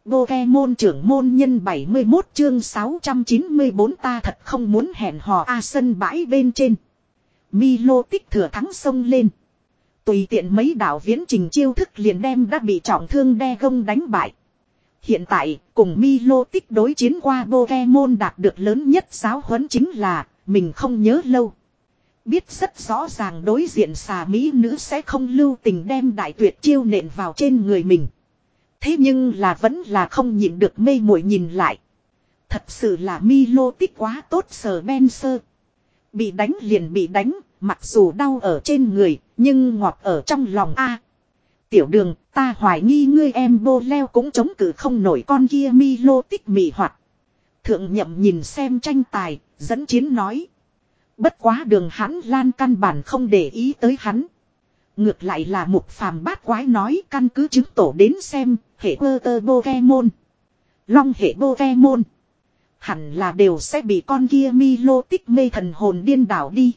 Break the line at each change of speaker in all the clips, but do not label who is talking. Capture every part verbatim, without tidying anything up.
Pokemon trưởng môn nhân bảy mươi mốt chương sáu trăm chín mươi bốn ta thật không muốn hẹn hò a sân bãi bên trên. Milotic thừa thắng xông lên. Tùy tiện mấy đạo viễn trình chiêu thức liền đem đã bị trọng thương Dragon đánh bại. Hiện tại, cùng Milotic đối chiến qua Pokemon đạt được lớn nhất giáo huấn chính là, mình không nhớ lâu. Biết rất rõ ràng đối diện xà mỹ nữ sẽ không lưu tình đem đại tuyệt chiêu nện vào trên người mình. Thế nhưng là vẫn là không nhịn được mê muội nhìn lại. Thật sự là Milotic quá tốt Spencer. Bị đánh liền bị đánh, mặc dù đau ở trên người, nhưng ngọt ở trong lòng a. Tiểu đường, ta hoài nghi ngươi em bô leo cũng chống cự không nổi con kia Milotic mị hoạt. Thượng nhậm nhìn xem tranh tài, dẫn chiến nói. Bất quá đường hắn lan căn bản không để ý tới hắn. Ngược lại là Mục Phàm bát quái nói căn cứ chứng tổ đến xem, hệ quơ tơ Pokemon. Long hệ Pokemon. Hẳn là đều sẽ bị con kia Milotic mê thần hồn điên đảo đi.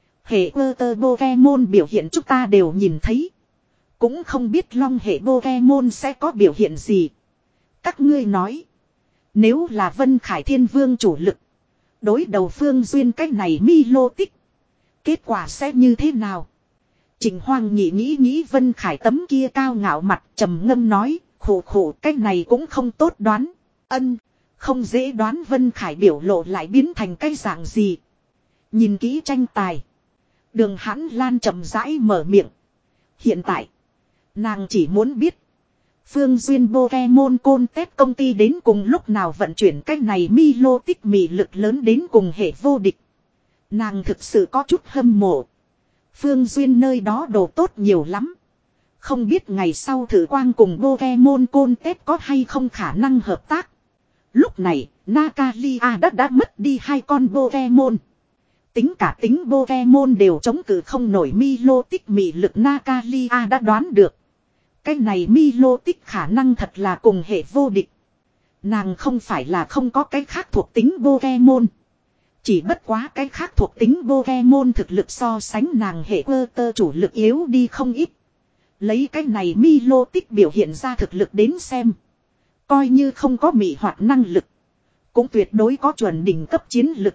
Hệ quơ tơ Pokemon biểu hiện chúng ta đều nhìn thấy. Cũng không biết long hệ Pokemon sẽ có biểu hiện gì. Các ngươi nói. Nếu là Vân Khải Thiên Vương chủ lực. Đối đầu Phương Duyên cách này Milotic. Kết quả sẽ như thế nào? Trịnh Hoang nghĩ nghĩ nghĩ Vân Khải tấm kia cao ngạo mặt trầm ngâm nói. Khổ khổ cách này cũng không tốt đoán. Ân. Không dễ đoán Vân Khải biểu lộ lại biến thành cái dạng gì. Nhìn kỹ tranh tài. Đường Hãn Lan chậm rãi mở miệng. Hiện tại. Nàng chỉ muốn biết. Phương Duyên Pokemon Contest công ty đến cùng lúc nào vận chuyển cái này Milotic mị lực lớn đến cùng hệ vô địch. Nàng thực sự có chút hâm mộ. Phương Duyên nơi đó đồ tốt nhiều lắm. Không biết ngày sau thử quang cùng Pokemon Contest có hay không khả năng hợp tác. Lúc này, Natalia đã đã mất đi hai con Pokemon. Tính cả tính Pokemon đều chống cự không nổi Milotic mị lực Natalia đã đoán được. Cái này Milotic khả năng thật là cùng hệ vô địch. Nàng không phải là không có cái khác thuộc tính Pokemon. Chỉ bất quá cái khác thuộc tính Pokemon thực lực so sánh nàng hệ quơ tơ chủ lực yếu đi không ít. Lấy cái này Milotic biểu hiện ra thực lực đến xem. Coi như không có mị hoạt năng lực. Cũng tuyệt đối có chuẩn đỉnh cấp chiến lực.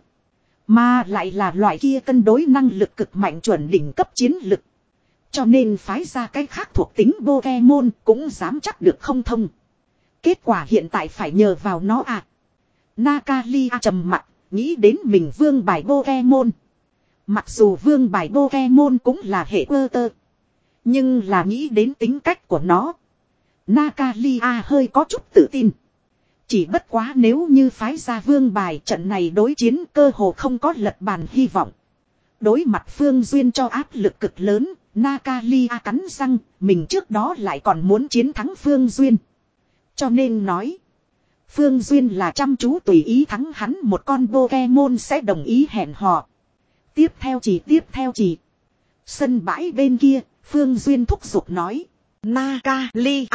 Mà lại là loại kia cân đối năng lực cực mạnh chuẩn đỉnh cấp chiến lực. Cho nên phái ra cái khác thuộc tính Pokemon cũng dám chắc được không thông. Kết quả hiện tại phải nhờ vào nó à. Natalia trầm mặt, nghĩ đến mình vương bài Pokemon. Mặc dù vương bài Pokemon cũng là hệ quơ tơ. Nhưng là nghĩ đến tính cách của nó. Natalia hơi có chút tự tin. Chỉ bất quá nếu như phái ra vương bài trận này đối chiến cơ hồ không có lật bàn hy vọng. Đối mặt Phương Duyên cho áp lực cực lớn, Natalia cắn răng, mình trước đó lại còn muốn chiến thắng Phương Duyên. Cho nên nói, Phương Duyên là chăm chú tùy ý thắng hắn một con Pokemon sẽ đồng ý hẹn hò. Tiếp theo chỉ tiếp theo chỉ. Sân bãi bên kia, Phương Duyên thúc giục nói. Natalia.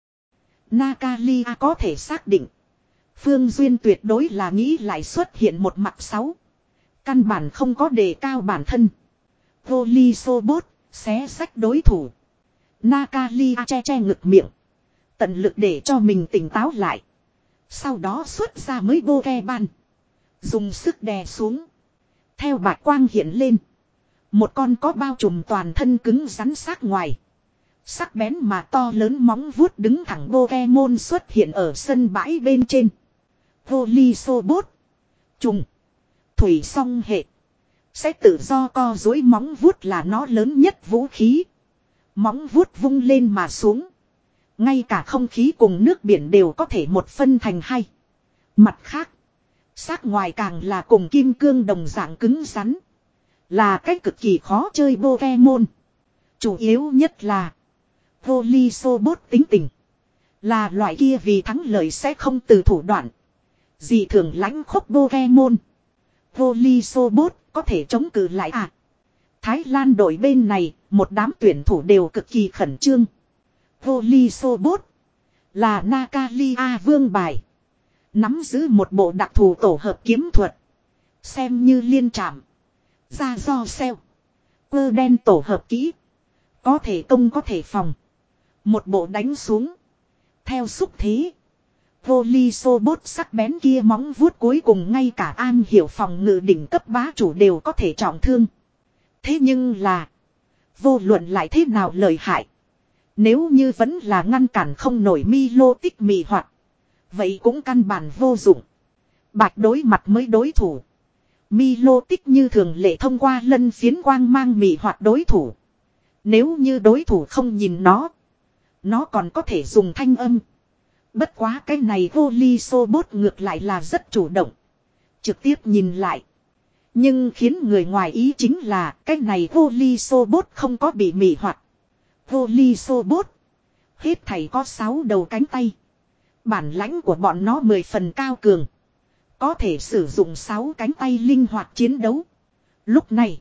Natalia có thể xác định. Phương Duyên tuyệt đối là nghĩ lại xuất hiện một mặt sáu. Căn bản không có đề cao bản thân. Volisobot, xé sách đối thủ. Natalia che che ngực miệng. Tận lực để cho mình tỉnh táo lại. Sau đó xuất ra mới Pokemon. Dùng sức đè xuống. Theo bạch quang hiện lên. Một con có bao trùm toàn thân cứng rắn sắc ngoài. Sắc bén mà to lớn móng vuốt đứng thẳng Pokemon xuất hiện ở sân bãi bên trên. Volisobot. Trùng. Thủy song hệ. Sẽ tự do co dối móng vuốt là nó lớn nhất vũ khí. Móng vuốt vung lên mà xuống. Ngay cả không khí cùng nước biển đều có thể một phân thành hai. Mặt khác. Sắc ngoài càng là cùng kim cương đồng dạng cứng rắn. Là cách cực kỳ khó chơi Pokemon. Chủ yếu nhất là. Volisobot tính tình. Là loại kia vì thắng lợi sẽ không từ thủ đoạn. Dị thường lãnh khốc Pokemon. Volisobot có thể chống cự lại à. Thái Lan đội bên này, một đám tuyển thủ đều cực kỳ khẩn trương. Volisobot là Natalia vương bài. Nắm giữ một bộ đặc thù tổ hợp kiếm thuật. Xem như liên trảm. Ra do xeo. Quơ đen tổ hợp kỹ. Có thể công có thể phòng. Một bộ đánh xuống. Theo xúc thế. Volisobot sắc bén kia móng vuốt cuối cùng ngay cả An Hiểu phòng ngự đỉnh cấp bá chủ đều có thể trọng thương. Thế nhưng là, vô luận lại thế nào lợi hại, nếu như vẫn là ngăn cản không nổi Milotic mị hoạt, vậy cũng căn bản vô dụng. Bạch đối mặt mới đối thủ, Milotic như thường lệ thông qua lân phiến quang mang mị hoạt đối thủ. Nếu như đối thủ không nhìn nó, nó còn có thể dùng thanh âm. Bất quá cái này Volisobot ngược lại là rất chủ động, trực tiếp nhìn lại. Nhưng khiến người ngoài ý chính là cái này Volisobot không có bị mị hoạt. Volisobot hết thảy có sáu đầu cánh tay. Bản lãnh của bọn nó mười phần cao cường, có thể sử dụng sáu cánh tay linh hoạt chiến đấu. Lúc này,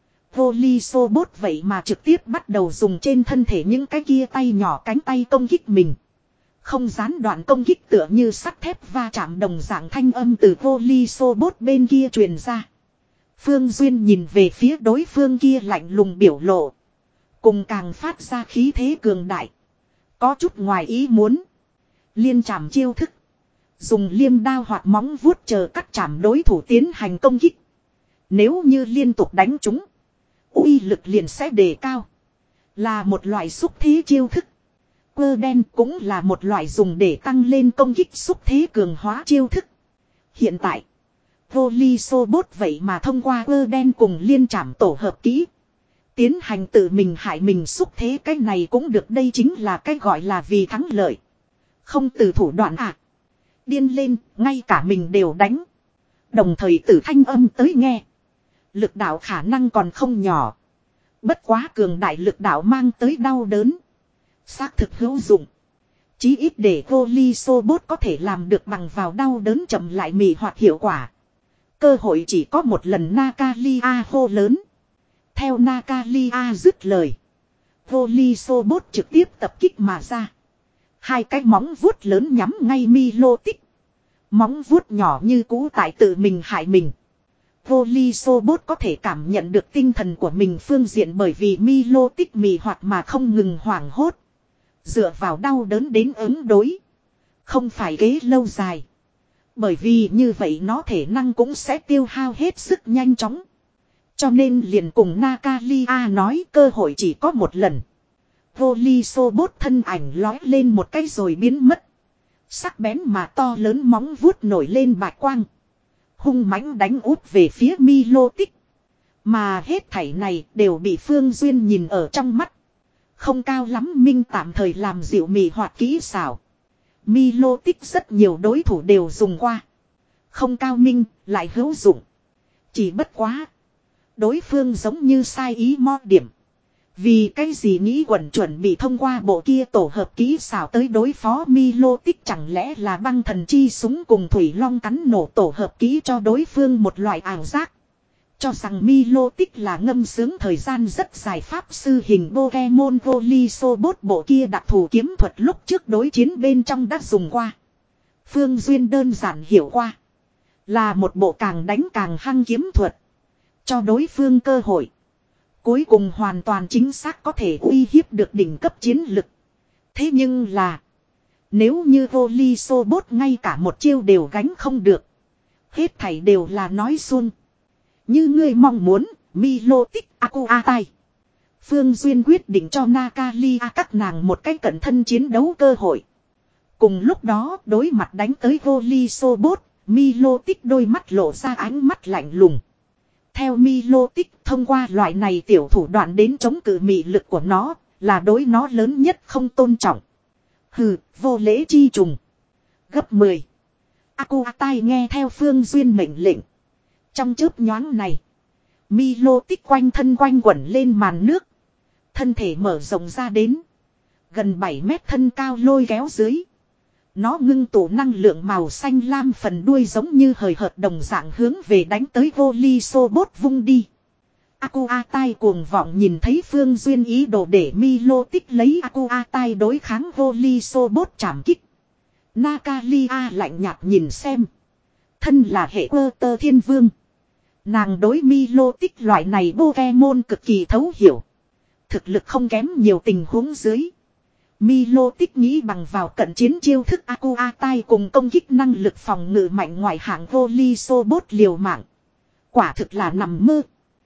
Volisobot vậy mà trực tiếp bắt đầu dùng trên thân thể những cái kia tay nhỏ cánh tay công kích mình. Không gián đoạn công kích tựa như sắt thép va chạm đồng dạng thanh âm từ Volisobot bên kia truyền ra. Phương Duyên nhìn về phía đối phương kia lạnh lùng biểu lộ, cùng càng phát ra khí thế cường đại. Có chút ngoài ý muốn. Liên chạm chiêu thức, dùng liêm đao hoặc móng vuốt chờ cắt chạm đối thủ tiến hành công kích. Nếu như liên tục đánh chúng, uy lực liền sẽ đề cao. Là một loại xúc thế chiêu thức. Quơ đen cũng là một loại dùng để tăng lên công kích xúc thế cường hóa chiêu thức. Hiện tại, Volisobot vậy mà thông qua quơ đen cùng liên chạm tổ hợp kỹ, tiến hành tự mình hại mình xúc thế. Cái này cũng được, đây chính là cái gọi là vì thắng lợi. Không từ thủ đoạn à. Điên lên, ngay cả mình đều đánh. Đồng thời tử thanh âm tới nghe. Lực đạo khả năng còn không nhỏ. Bất quá cường đại lực đạo mang tới đau đớn, xác thực hữu dụng. Chí ít để Volisobot có thể làm được bằng vào đau đớn chậm lại mị hoạt hiệu quả. Cơ hội chỉ có một lần, Natalia hô lớn. Theo Natalia dứt lời, Volisobot trực tiếp tập kích mà ra. Hai cái móng vuốt lớn nhắm ngay Milotic. Móng vuốt nhỏ như cũ tại tự mình hại mình. Volisobot có thể cảm nhận được tinh thần của mình phương diện bởi vì Milotic mị hoạt mà không ngừng hoảng hốt. Dựa vào đau đớn đến ứng đối, không phải kế lâu dài. Bởi vì như vậy nó thể năng cũng sẽ tiêu hao hết sức nhanh chóng. Cho nên liền cùng Natalia nói cơ hội chỉ có một lần. Volisobot thân ảnh lói lên một cái rồi biến mất. Sắc bén mà to lớn móng vuốt nổi lên bạch quang, hung mãnh đánh úp về phía Milotic. Mà hết thảy này đều bị Phương Duyên nhìn ở trong mắt. Không cao lắm minh tạm thời làm dịu mị hoạt kỹ xảo. Milotic rất nhiều đối thủ đều dùng qua. Không cao minh, lại hữu dụng. Chỉ bất quá, đối phương giống như sai ý mo điểm. Vì cái gì nghĩ quẩn chuẩn bị thông qua bộ kia tổ hợp kỹ xảo tới đối phó Milotic, chẳng lẽ là băng thần chi súng cùng thủy long cắn nổ tổ hợp kỹ cho đối phương một loại ảo giác. Cho rằng Milotic là ngâm sướng thời gian rất dài pháp sư hình Pokemon. Volisobot bộ kia đặc thù kiếm thuật lúc trước đối chiến bên trong đã dùng qua. Phương Duyên đơn giản hiểu qua, là một bộ càng đánh càng hăng kiếm thuật, cho đối phương cơ hội. Cuối cùng hoàn toàn chính xác có thể uy hiếp được đỉnh cấp chiến lực. Thế nhưng là, nếu như Volisobot ngay cả một chiêu đều gánh không được, hết thảy đều là nói suông. Như ngươi mong muốn, Milotic Akuatai. Phương Duyên quyết định cho Natalia các nàng một cái cận thân chiến đấu cơ hội. Cùng lúc đó đối mặt đánh tới Volisobot, Milotic đôi mắt lộ ra ánh mắt lạnh lùng. Theo Milotic thông qua loại này tiểu thủ đoạn đến chống cự mị lực của nó, là đối nó lớn nhất không tôn trọng. Hừ, vô lễ chi trùng. Gấp mười. Akuatai nghe theo Phương Duyên mệnh lệnh. Trong chớp nhoáng này, Milotic quanh thân quanh quẩn lên màn nước. Thân thể mở rộng ra đến gần bảy mét thân cao lôi kéo dưới. Nó ngưng tụ năng lượng màu xanh lam phần đuôi giống như hời hợt đồng dạng hướng về đánh tới Volisobot vung đi. Akuatai cuồng vọng nhìn thấy Phương Duyên ý đồ để Milotic lấy Akuatai đối kháng Volisobot trảm kích. Natalia lạnh nhạt nhìn xem. Thân là hệ quơ tơ thiên vương, nàng đối Milotic loại này Pokemon cực kỳ thấu hiểu. Thực lực không kém nhiều tình huống dưới, Milo tích nghĩ bằng vào cận chiến chiêu thức Aqua Tai cùng công kích năng lực phòng ngự mạnh ngoại hạng Volisobot liều mạng. Quả thực là nằm mơ.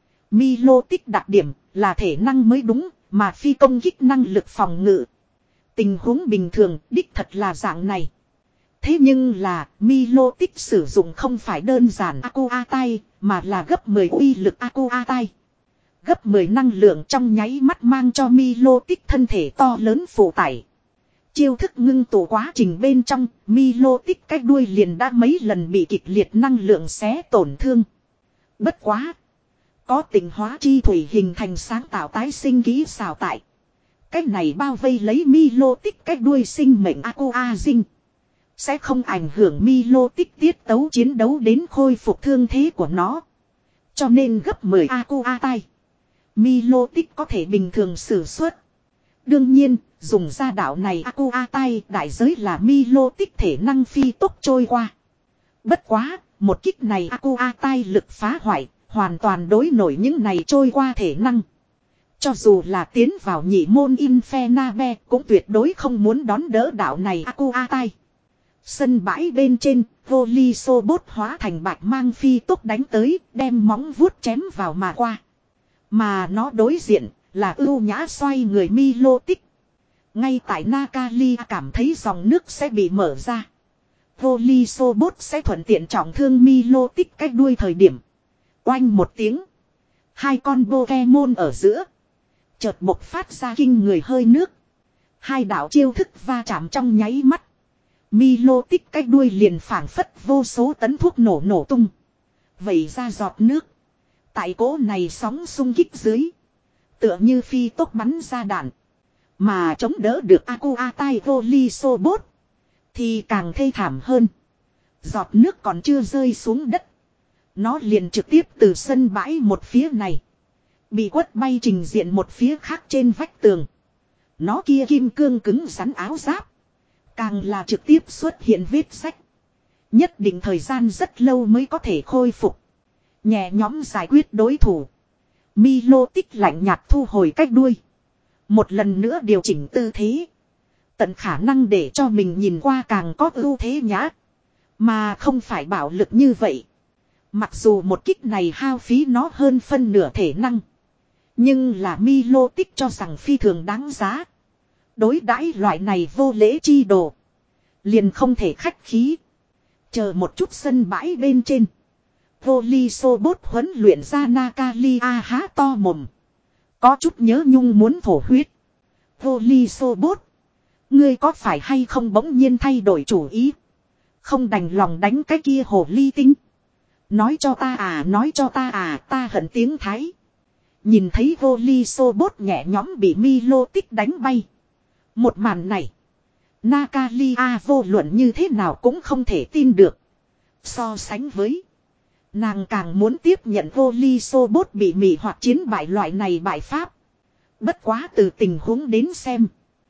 Milo tích đặc điểm là thể năng mới đúng, mà phi công kích năng lực phòng ngự. Tình huống bình thường đích thật là dạng này. Thế nhưng là Milo tích sử dụng không phải đơn giản Aqua Tai, mà là gấp mười uy lực Aqua Tai. Gấp mười năng lượng trong nháy mắt mang cho Milo tích thân thể to lớn phụ tải. Chiêu thức ngưng tụ quá trình bên trong, Milo tích cái đuôi liền đã mấy lần bị kịch liệt năng lượng xé tổn thương. Bất quá. Có tịnh hóa chi thủy hình thành sáng tạo tái sinh kỹ xào tại. Cái này bao vây lấy Milo tích cái đuôi sinh mệnh Aqua Dinh. Sẽ không ảnh hưởng Milo tích tiết tấu chiến đấu đến khôi phục thương thế của nó. Cho nên gấp mười Aqua Tai. Milo tích có thể bình thường sử xuất. Đương nhiên, dùng ra đạo này Aqua Tai đại giới là Milo tích thể năng phi tốc trôi qua. Bất quá, một kích này Aqua Tai lực phá hoại, hoàn toàn đối nổi những này trôi qua thể năng. Cho dù là tiến vào nhị môn Infernabe cũng tuyệt đối không muốn đón đỡ đạo này Aqua Tai. Sân bãi bên trên, Volisobot hóa thành bạch mang phi tốc đánh tới, đem móng vuốt chém vào mà qua. Mà nó đối diện là ưu nhã xoay người Milo tích. Ngay tại Natalia cảm thấy dòng nước sẽ bị mở ra. Volisobot sẽ thuận tiện trọng thương Milo tích cách đuôi thời điểm. Oanh một tiếng. Hai con Pokemon ở giữa. Chợt bộc phát ra kinh người hơi nước. Hai đạo chiêu thức va chạm trong nháy mắt. Milo tích cách đuôi liền phảng phất vô số tấn thuốc nổ nổ tung. Vẩy ra giọt nước. Tại cỗ này sóng xung kích dưới. Tựa như phi tốc bắn ra đạn. Mà chống đỡ được Aqua Tai Volisobot. Thì càng thê thảm hơn. Giọt nước còn chưa rơi xuống đất. Nó liền trực tiếp từ sân bãi một phía này. Bị quất bay trình diện một phía khác trên vách tường. Nó kia kim cương cứng rắn áo giáp. Càng là trực tiếp xuất hiện vết rách. Nhất định thời gian rất lâu mới có thể khôi phục. Nhẹ nhõm giải quyết đối thủ. Milo tích lạnh nhạt thu hồi cách đuôi. Một lần nữa điều chỉnh tư thế. Tận khả năng để cho mình nhìn qua càng có ưu thế nhã. Mà không phải bạo lực như vậy. Mặc dù một kích này hao phí nó hơn phân nửa thể năng. Nhưng là Milo tích cho rằng phi thường đáng giá. Đối đãi loại này vô lễ chi đồ. Liền không thể khách khí. Chờ một chút sân bãi bên trên. Volisobot huấn luyện ra Natalia há to mồm. Có chút nhớ nhung muốn thổ huyết. Volisobot. Ngươi có phải hay không bỗng nhiên thay đổi chủ ý. Không đành lòng đánh cái kia hồ ly tinh. Nói cho ta à, nói cho ta à, ta hận tiếng Thái. Nhìn thấy Volisobot nhẹ nhõm bị Milo tích đánh bay. Một màn này. Natalia vô luận như thế nào cũng không thể tin được. So sánh với. Nàng càng muốn tiếp nhận Volisobot bị mị hoặc chiến bại loại này bại pháp. Bất quá từ tình huống đến xem.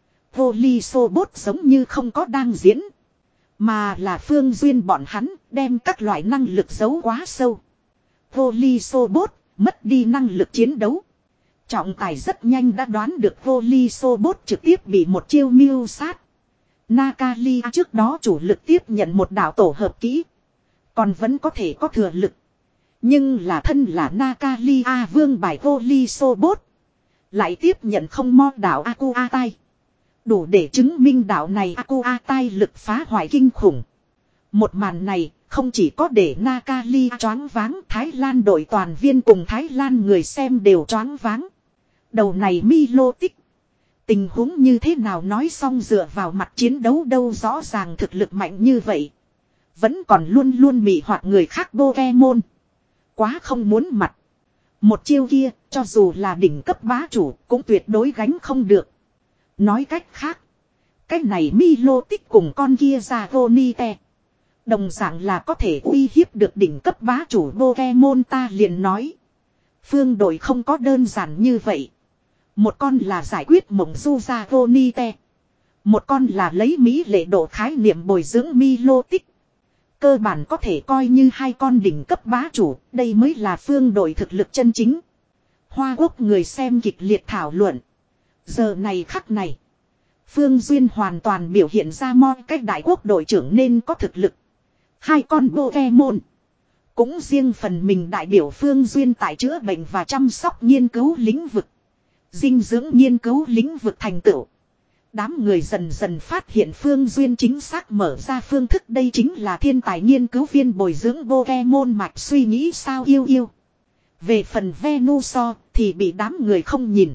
Volisobot giống như không có đang diễn. Mà là Phương Duyên bọn hắn đem các loại năng lực giấu quá sâu. Volisobot mất đi năng lực chiến đấu. Trọng tài rất nhanh đã đoán được Volisobot trực tiếp bị một chiêu mưu sát. Natalia trước đó chủ lực tiếp nhận một đạo tổ hợp kỹ. Còn vẫn có thể có thừa lực. Nhưng là thân là Natalia vương bài Volisobot. Lại tiếp nhận không mo đạo Aqua Tai. Đủ để chứng minh đạo này Aqua Tai lực phá hoại kinh khủng. Một màn này không chỉ có để Natalia choáng váng, Thái Lan đội toàn viên cùng Thái Lan người xem đều choáng váng. Đầu này Milo tích. Tình huống như thế nào nói xong dựa vào mặt chiến đấu đâu, rõ ràng thực lực mạnh như vậy. Vẫn còn luôn luôn mị hoặc người khác Pokemon. Quá không muốn mặt. Một chiêu kia, cho dù là đỉnh cấp bá chủ, cũng tuyệt đối gánh không được. Nói cách khác. Cái này Milo tích cùng con kia ra Vonite. Đồng dạng là có thể uy hiếp được đỉnh cấp bá chủ Pokemon, ta liền nói. Phương đội không có đơn giản như vậy. Một con là giải quyết mộng du ra Vonite. Một con là lấy mỹ lệ độ khái niệm bồi dưỡng Milo tích. Cơ bản có thể coi như hai con đỉnh cấp bá chủ, đây mới là phương đội thực lực chân chính. Hoa Quốc người xem kịch liệt thảo luận. Giờ này khắc này. Phương Duyên hoàn toàn biểu hiện ra moi cách đại quốc đội trưởng nên có thực lực. Hai con Pokemon cũng riêng phần mình đại biểu Phương Duyên tại chữa bệnh và chăm sóc nghiên cứu lĩnh vực. Dinh dưỡng nghiên cứu lĩnh vực thành tựu. Đám người dần dần phát hiện Phương Duyên chính xác mở ra phương thức, đây chính là thiên tài nghiên cứu viên bồi dưỡng Pokemon mạch suy nghĩ sao yêu yêu. Về phần Venusaur thì bị đám người không nhìn.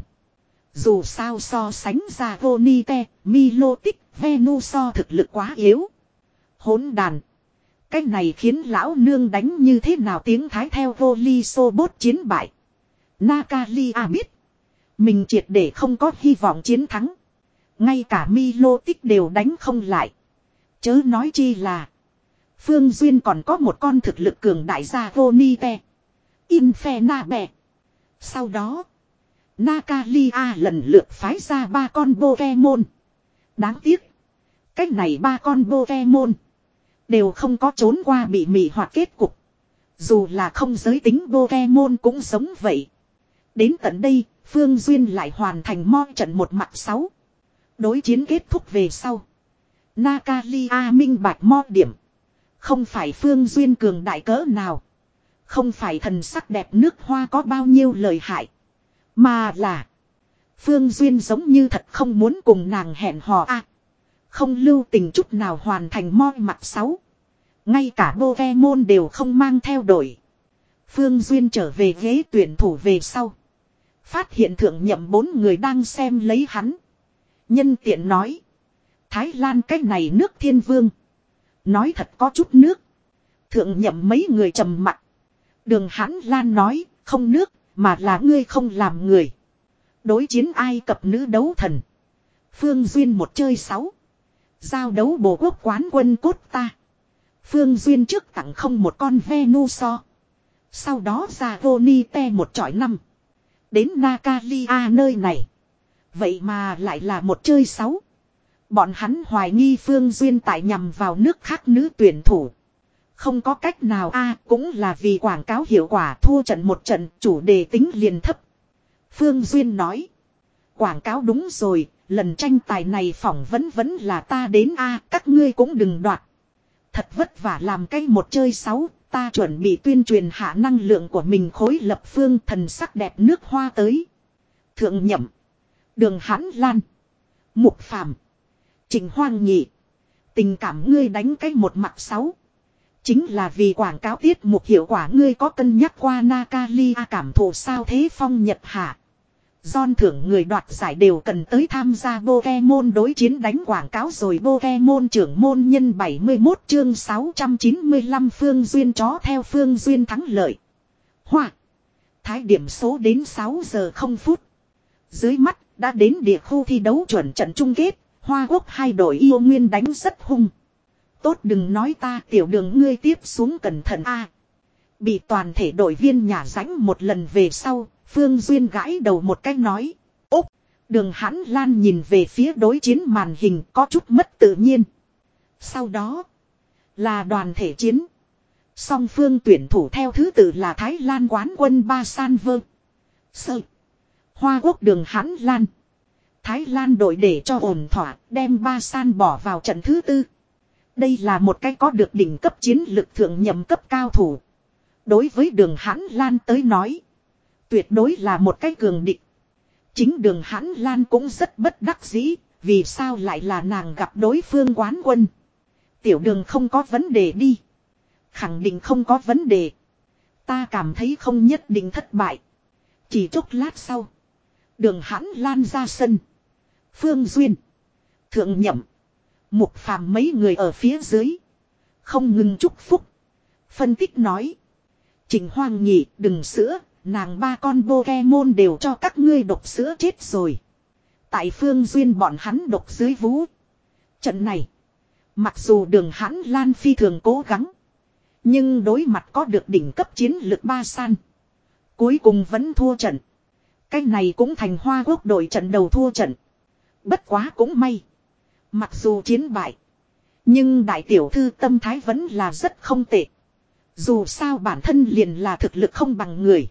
Dù sao so sánh ra Vonite, Milotic, Venusaur thực lực quá yếu. Hỗn đàn. Cái này khiến lão nương đánh như thế nào tiếng Thái theo Volisobot chiến bại. Natalia biết. Mình triệt để không có hy vọng chiến thắng. Ngay cả Milotic đều đánh không lại. Chớ nói chi là. Phương Duyên còn có một con thực lực cường đại gia Vonite. Infernape. Sau đó. Natalia lần lượt phái ra ba con Pokemon. Đáng tiếc. Cách này ba con Pokemon. Đều không có trốn qua bị mị hoặc kết cục. Dù là không giới tính Pokemon cũng giống vậy. Đến tận đây, Phương Duyên lại hoàn thành moi trận một mặt sáu. Đối chiến kết thúc về sau. Natalia minh bạch moi điểm. Không phải Phương Duyên cường đại cỡ nào. Không phải thần sắc đẹp nước hoa có bao nhiêu lợi hại. Mà là. Phương Duyên giống như thật không muốn cùng nàng hẹn hò a. Không lưu tình chút nào hoàn thành moi mặt sáu. Ngay cả Pokemon đều không mang theo đội. Phương Duyên trở về ghế tuyển thủ về sau. Phát hiện thượng nhậm bốn người đang xem lấy hắn. Nhân tiện nói. Thái Lan cái này nước thiên vương. Nói thật có chút nước. Thượng nhậm mấy người trầm mặt. Đường Hãn Lan nói. Không nước mà là ngươi không làm người. Đối chiến Ai Cập nữ đấu thần. Phương Duyên một chơi sáu. Giao đấu bồ quốc quán quân cốt ta. Phương Duyên trước tặng không một con Venusaur. Sau đó ra Vonite một chọi năm. Đến Natalia nơi này. Vậy mà lại là một chơi sáu. Bọn hắn hoài nghi Phương Duyên tại nhằm vào nước khác nữ tuyển thủ. Không có cách nào a, cũng là vì quảng cáo hiệu quả, thua trận một trận chủ đề tính liền thấp. Phương Duyên nói. Quảng cáo đúng rồi, lần tranh tài này phỏng vấn vẫn là ta đến a, các ngươi cũng đừng đoạt. Thật vất vả làm cái một chơi sáu, ta chuẩn bị tuyên truyền hạ năng lượng của mình khối lập phương thần sắc đẹp nước hoa tới. Thượng nhậm. Đường Hãn Lan. Mục Phàm. Trình Hoang Nhị. Tình cảm ngươi đánh cái một mặt sáu. Chính là vì quảng cáo tiết mục hiệu quả, ngươi có cân nhắc qua Natalia cảm thụ sao thế phong nhật hạ. John thưởng người đoạt giải đều cần tới tham gia Pokemon đối chiến đánh quảng cáo rồi. Pokemon trưởng môn nhân bảy mươi mốt chương sáu trăm chín mươi lăm Phương Duyên chó theo Phương Duyên thắng lợi. Hoa. Thái điểm số đến sáu giờ không phút. Dưới mắt đã đến địa khu thi đấu chuẩn trận chung kết. Hoa Quốc hai đội yêu nguyên đánh rất hung. Tốt đừng nói ta tiểu đường ngươi tiếp xuống cẩn thận a. Bị toàn thể đội viên nhả rãnh một lần về sau. Phương Duyên gãi đầu một cái nói. Úc. Đường Hãn Lan nhìn về phía đối chiến màn hình có chút mất tự nhiên. Sau đó. Là đoàn thể chiến. Song phương tuyển thủ theo thứ tự là Thái Lan quán quân Ba San Vơ. Sơ. Hoa Quốc Đường Hãn Lan. Thái Lan đội để cho ổn thỏa đem Ba San bỏ vào trận thứ tư. Đây là một cái có được đỉnh cấp chiến lực thượng nhậm cấp cao thủ. Đối với Đường Hãn Lan tới nói. Tuyệt đối là một cái cường địch. Chính Đường Hãn Lan cũng rất bất đắc dĩ. Vì sao lại là nàng gặp đối phương quán quân. Tiểu Đường không có vấn đề đi. Khẳng định không có vấn đề. Ta cảm thấy không nhất định thất bại. Chỉ chốc lát sau. Đường Hãn Lan ra sân. Phương Duyên. Thượng nhậm. Mục Phàm mấy người ở phía dưới. Không ngừng chúc phúc. Phân tích nói. Trình Hoang Nhị đừng sữa. Nàng ba con Pokemon đều cho các ngươi độc sữa chết rồi. Tại Phương Duyên bọn hắn độc dưới vú. Trận này. Mặc dù Đường Hãn Lan phi thường cố gắng. Nhưng đối mặt có được đỉnh cấp chiến lực Ba San. Cuối cùng vẫn thua trận. Cái này cũng thành Hoa Quốc đội trận đầu thua trận. Bất quá cũng may. Mặc dù chiến bại. Nhưng đại tiểu thư tâm thái vẫn là rất không tệ. Dù sao bản thân liền là thực lực không bằng người.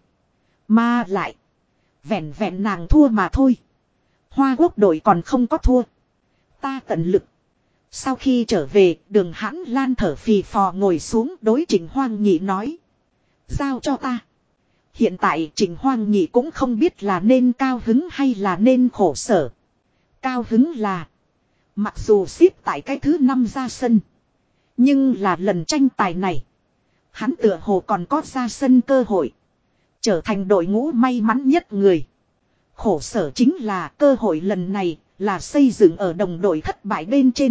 Mà lại. Vẹn vẹn nàng thua mà thôi. Hoa Quốc đội còn không có thua. Ta tận lực. Sau khi trở về, Đường Hãn Lan thở phì phò ngồi xuống đối Trịnh Hoang Nhị nói. Giao cho ta. Hiện tại Trịnh Hoang Nhị cũng không biết là nên cao hứng hay là nên khổ sở. Cao hứng là. Mặc dù xếp tại cái thứ năm ra sân. Nhưng là lần tranh tài này. Hắn tựa hồ còn có ra sân cơ hội. Trở thành đội ngũ may mắn nhất người. Khổ sở chính là cơ hội lần này là xây dựng ở đồng đội thất bại bên trên.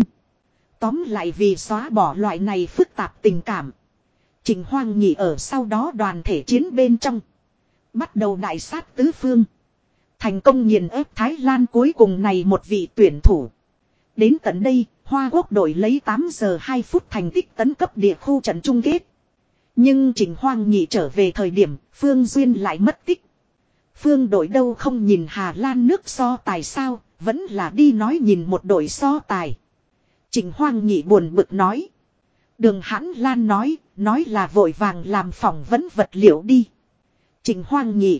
Tóm lại vì xóa bỏ loại này phức tạp tình cảm. Trịnh Hoang Nhị ở sau đó đoàn thể chiến bên trong. Bắt đầu đại sát tứ phương. Thành công nghiền ép Thái Lan cuối cùng này một vị tuyển thủ. Đến tận đây, Hoa Quốc đội lấy tám giờ hai phút thành tích tấn cấp địa khu trận chung kết. Nhưng Trịnh Hoang Nhị trở về thời điểm, Phương Duyên lại mất tích. Phương đội đâu không nhìn Hà Lan nước so tài sao, vẫn là đi nói nhìn một đội so tài. Trịnh Hoang Nhị buồn bực nói. Đường Hãn Lan nói, nói là vội vàng làm phỏng vấn vật liệu đi. Trịnh Hoang Nhị.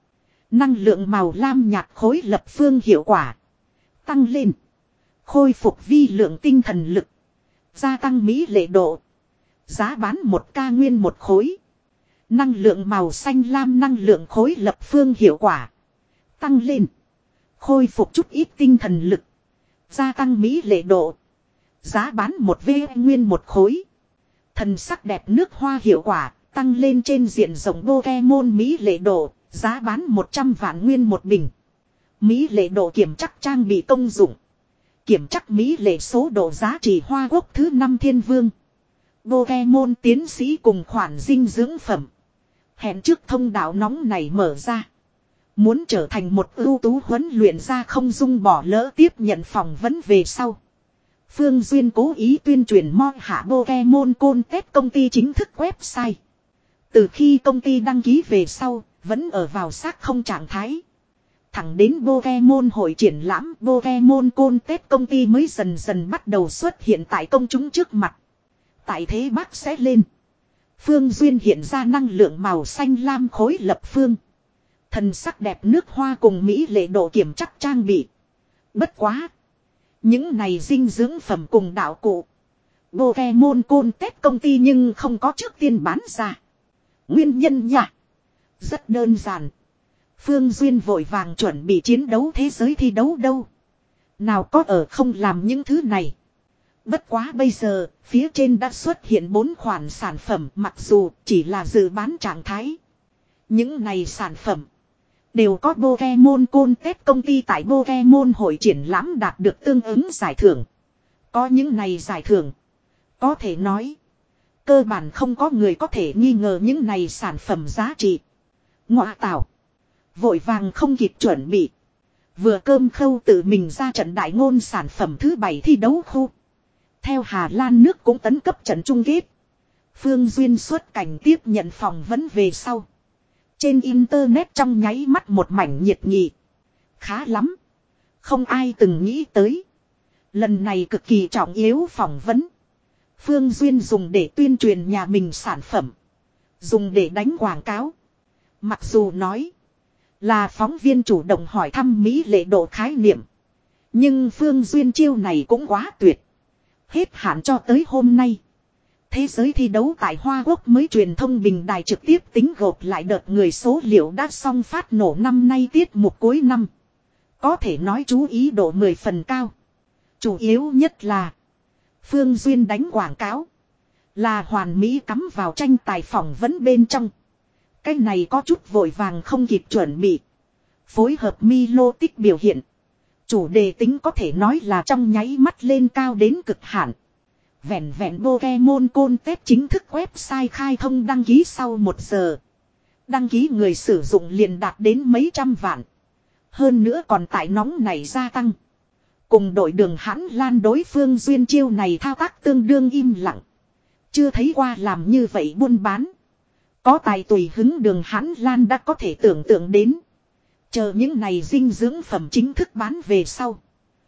Năng lượng màu lam nhạt khối lập phương hiệu quả. Tăng lên. Khôi phục vi lượng tinh thần lực. Gia tăng mỹ lệ độ. Giá bán một ca nguyên một khối. Năng lượng màu xanh lam năng lượng khối lập phương hiệu quả. Tăng lên. Khôi phục chút ít tinh thần lực. Gia tăng mỹ lệ độ. Giá bán một V nguyên một khối. Thần sắc đẹp nước hoa hiệu quả. Tăng lên trên diện rộng Pokemon mỹ lệ độ. Giá bán một trăm vạn nguyên một bình. Mỹ lệ độ kiểm chắc trang bị công dụng. Kiểm chắc mỹ lệ số độ giá trị Hoa Quốc thứ năm thiên vương. Pokemon tiến sĩ cùng khoản dinh dưỡng phẩm. Hẹn trước thông đạo nóng này mở ra. Muốn trở thành một ưu tú huấn luyện ra không dung bỏ lỡ tiếp nhận phỏng vấn về sau. Phương Duyên cố ý tuyên truyền mo hạ Pokemon Contest công ty chính thức website. Từ khi công ty đăng ký về sau, vẫn ở vào xác không trạng thái. Thẳng đến Pokemon hội triển lãm Pokemon Contest công ty mới dần dần bắt đầu xuất hiện tại công chúng trước mặt. Tại thế bác sẽ lên. Phương Duyên hiện ra năng lượng màu xanh lam khối lập phương. Thần sắc đẹp nước hoa cùng mỹ lệ độ kiểm chắc trang bị. Bất quá. Những này dinh dưỡng phẩm cùng đạo cụ. Pokemon Contest công ty nhưng không có trước tiên bán ra. Nguyên nhân nha. Rất đơn giản. Phương Duyên vội vàng chuẩn bị chiến đấu thế giới thi đấu đâu. Nào có ở không làm những thứ này. Bất quá bây giờ, phía trên đã xuất hiện bốn khoản sản phẩm mặc dù chỉ là dự bán trạng thái. Những này sản phẩm đều có Pokemon Contest công ty tại Pokemon hội triển lãm đạt được tương ứng giải thưởng. Có những này giải thưởng. Có thể nói, cơ bản không có người có thể nghi ngờ những này sản phẩm giá trị. Ngoại tảo. Vội vàng không kịp chuẩn bị. Vừa cơm khâu tự mình ra trận đại ngôn sản phẩm thứ bảy thi đấu khu. Theo Hà Lan nước cũng tấn cấp trận chung kết. Phương Duyên xuất cảnh tiếp nhận phỏng vấn về sau. Trên internet trong nháy mắt một mảnh nhiệt nghị. Khá lắm. Không ai từng nghĩ tới. Lần này cực kỳ trọng yếu phỏng vấn. Phương Duyên dùng để tuyên truyền nhà mình sản phẩm. Dùng để đánh quảng cáo. Mặc dù nói là phóng viên chủ động hỏi thăm mỹ lệ độ khái niệm. Nhưng Phương Duyên chiêu này cũng quá tuyệt. Hết hạn cho tới hôm nay. Thế giới thi đấu tại Hoa Quốc mới truyền thông bình đài trực tiếp tính gộp lại đợt người số liệu đã xong phát nổ năm nay tiết mục cuối năm. Có thể nói chú ý độ mười phần cao. Chủ yếu nhất là Phương Duyên đánh quảng cáo. Là hoàn mỹ cắm vào tranh tài phỏng vấn bên trong. Cái này có chút vội vàng không kịp chuẩn bị. Phối hợp Milo tích biểu hiện. Chủ đề tính có thể nói là trong nháy mắt lên cao đến cực hạn. Vẹn vẹn Pokemon Contest chính thức website khai thông đăng ký sau một giờ. Đăng ký người sử dụng liền đạt đến mấy trăm vạn. Hơn nữa còn tại nóng này gia tăng. Cùng đội Đường Hãn Lan đối phương Duyên chiêu này thao tác tương đương im lặng. Chưa thấy qua làm như vậy buôn bán. Có tài tùy hứng Đường Hãn Lan đã có thể tưởng tượng đến. Chờ những này dinh dưỡng phẩm chính thức bán về sau.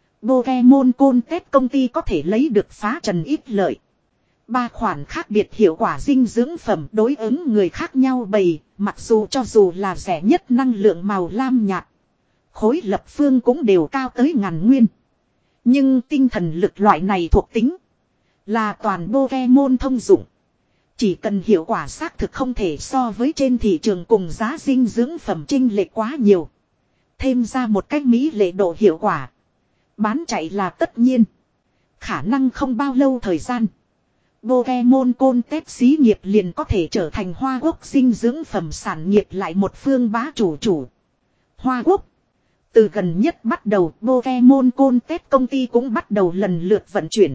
Pokemon Contest công ty có thể lấy được phá trần ít lợi. Ba khoản khác biệt hiệu quả dinh dưỡng phẩm đối ứng người khác nhau bầy, mặc dù cho dù là rẻ nhất năng lượng màu lam nhạt. Khối lập phương cũng đều cao tới ngàn nguyên. Nhưng tinh thần lực loại này thuộc tính là toàn Pokemon thông dụng. Chỉ cần hiệu quả xác thực không thể so với trên thị trường cùng giá dinh dưỡng phẩm chênh lệch quá nhiều. Thêm ra một cách mỹ lệ độ hiệu quả. Bán chạy là tất nhiên. Khả năng không bao lâu thời gian. Pokemon Contest xí nghiệp liền có thể trở thành Hoa Quốc dinh dưỡng phẩm sản nghiệp lại một phương bá chủ chủ. Hoa Quốc. Từ gần nhất bắt đầu Pokemon Contest công ty cũng bắt đầu lần lượt vận chuyển.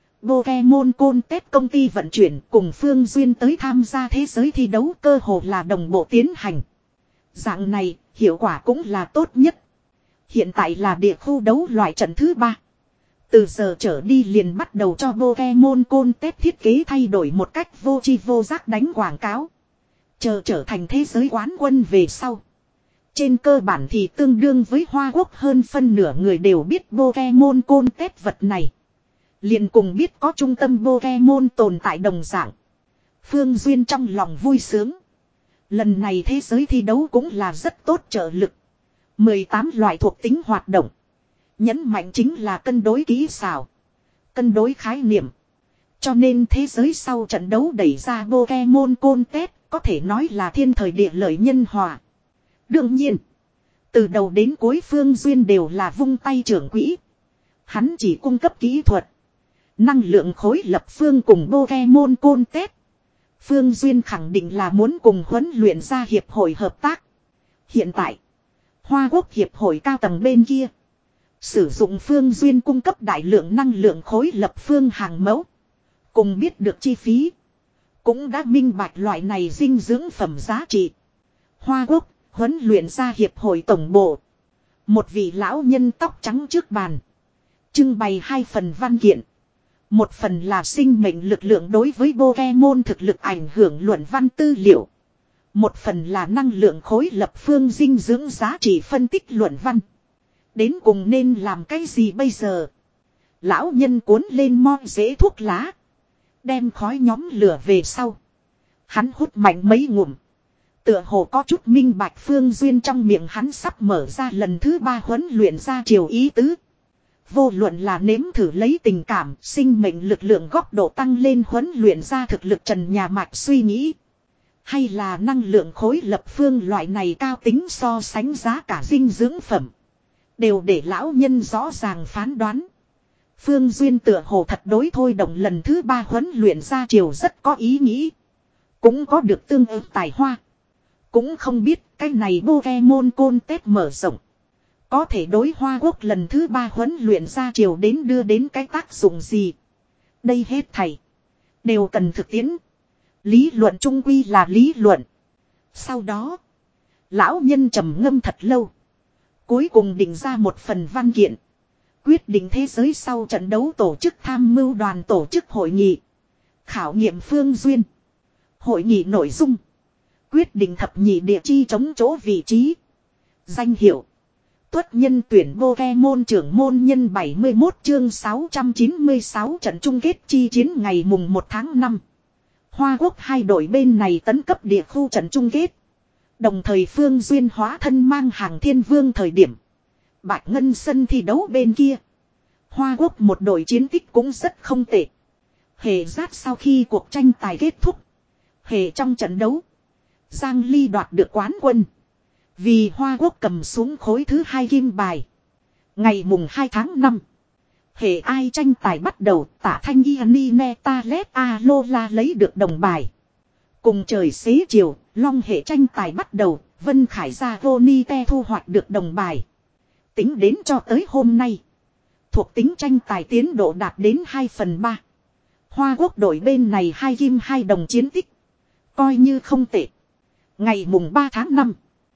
Pokemon Contest công ty vận chuyển cùng Phương Duyên tới tham gia thế giới thi đấu cơ hồ là đồng bộ tiến hành. Dạng này, hiệu quả cũng là tốt nhất. Hiện tại là địa khu đấu loại trận thứ ba. Từ giờ trở đi liền bắt đầu cho Pokemon Contest thiết kế thay đổi một cách vô tri vô giác đánh quảng cáo. Chờ trở thành thế giới quán quân về sau. Trên cơ bản thì tương đương với Hoa Quốc hơn phân nửa người đều biết Pokemon Contest vật này. Liền cùng biết có trung tâm Pokemon tồn tại đồng dạng. Phương Duyên trong lòng vui sướng. Lần này thế giới thi đấu cũng là rất tốt trợ lực. mười tám loại thuộc tính hoạt động. Nhấn mạnh chính là cân đối kỹ xảo. Cân đối khái niệm. Cho nên thế giới sau trận đấu đẩy ra Pokemon Contest có thể nói là thiên thời địa lợi nhân hòa. Đương nhiên. Từ đầu đến cuối Phương Duyên đều là vung tay trưởng quỹ. Hắn chỉ cung cấp kỹ thuật. Năng lượng khối lập phương cùng Pokemon Contest. Phương Duyên khẳng định là muốn cùng huấn luyện ra hiệp hội hợp tác. Hiện tại. Hoa Quốc hiệp hội cao tầng bên kia. Sử dụng Phương Duyên cung cấp đại lượng năng lượng khối lập phương hàng mẫu. Cùng biết được chi phí. Cũng đã minh bạch loại này dinh dưỡng phẩm giá trị. Hoa Quốc, huấn luyện ra hiệp hội tổng bộ. Một vị lão nhân tóc trắng trước bàn. Trưng bày hai phần văn kiện. Một phần là sinh mệnh lực lượng đối với Pokemon thực lực ảnh hưởng luận văn tư liệu. Một phần là năng lượng khối lập phương dinh dưỡng giá trị phân tích luận văn. Đến cùng nên làm cái gì bây giờ? Lão nhân cuốn lên mo rễ thuốc lá. Đem khói nhóm lửa về sau. Hắn hút mạnh mấy ngụm. Tựa hồ có chút minh bạch Phương Duyên trong miệng hắn sắp mở ra lần thứ ba huấn luyện ra triều ý tứ. Vô luận là nếm thử lấy tình cảm, sinh mệnh lực lượng góc độ tăng lên huấn luyện ra thực lực trần nhà mạch suy nghĩ. Hay là năng lượng khối lập phương loại này cao tính so sánh giá cả dinh dưỡng phẩm. Đều để lão nhân rõ ràng phán đoán. Phương Duyên tựa hồ thật đối thôi động lần thứ ba huấn luyện ra triều rất có ý nghĩ. Cũng có được tương ứng tài hoa. Cũng không biết cái này Pokemon Contest mở rộng. Có thể đối Hoa Quốc lần thứ ba huấn luyện ra triều đến đưa đến cái tác dụng gì. Đây hết thầy. Đều cần thực tiễn. Lý luận trung quy là lý luận. Sau đó. Lão nhân trầm ngâm thật lâu. Cuối cùng định ra một phần văn kiện. Quyết định thế giới sau trận đấu tổ chức tham mưu đoàn tổ chức hội nghị. Khảo nghiệm Phương Duyên. Hội nghị nội dung. Quyết định thập nhị địa chi chống chỗ vị trí. Danh hiệu. Tuất nhân tuyển Pokemon trưởng môn nhân bảy mươi mốt chương sáu trăm chín mươi sáu trận chung kết chi chiến ngày mùng một tháng năm. Hoa Quốc hai đội bên này tấn cấp địa khu trận chung kết. Đồng thời Phương Duyên hóa thân mang hàng thiên vương thời điểm. Bạch Ngân sân thi đấu bên kia. Hoa Quốc một đội chiến tích cũng rất không tệ. Hề rát sau khi cuộc tranh tài kết thúc. Hề trong trận đấu. Giang Ly đoạt được quán quân. Vì Hoa Quốc cầm xuống khối thứ hai kim bài. Ngày mùng hai tháng năm. Hệ ai tranh tài bắt đầu Tạ Thanh Iani Netalet Alola lấy được đồng bài. Cùng trời xế chiều, Long hệ tranh tài bắt đầu, Vân Khải Gia Vonite thu hoạch được đồng bài. Tính đến cho tới hôm nay. Thuộc tính tranh tài tiến độ đạt đến hai phần ba. Hoa Quốc đội bên này hai kim hai đồng chiến tích. Coi như không tệ. Ngày mùng ba tháng năm.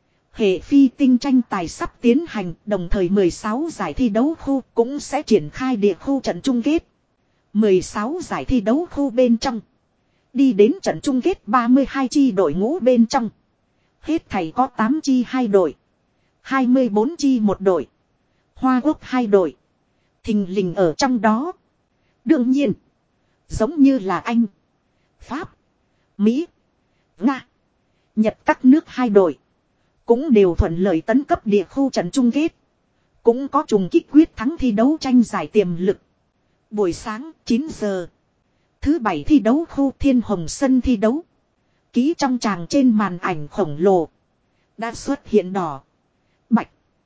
Hệ phi tinh tranh tài sắp tiến hành, đồng thời mười sáu giải thi đấu khu cũng sẽ triển khai địa khu trận chung kết. mười sáu giải thi đấu khu bên trong. Đi đến trận chung kết ba mươi hai chi đội ngũ bên trong. Hết thảy có tám chi hai đội. hai mươi bốn chi một đội. Hoa Quốc hai đội. Thình lình ở trong đó. Đương nhiên. Giống như là Anh. Pháp. Mỹ. Nga. Nhật các nước hai đội. Cũng đều thuận lợi tấn cấp địa khu trận chung kết. cũng có trùng kích quyết thắng thi đấu tranh giải tiềm lực. Buổi sáng chín giờ. Thứ bảy thi đấu khu Thiên Hồng sân thi đấu. Ký trong tràng trên màn ảnh khổng lồ. Đã xuất hiện đỏ, bạch,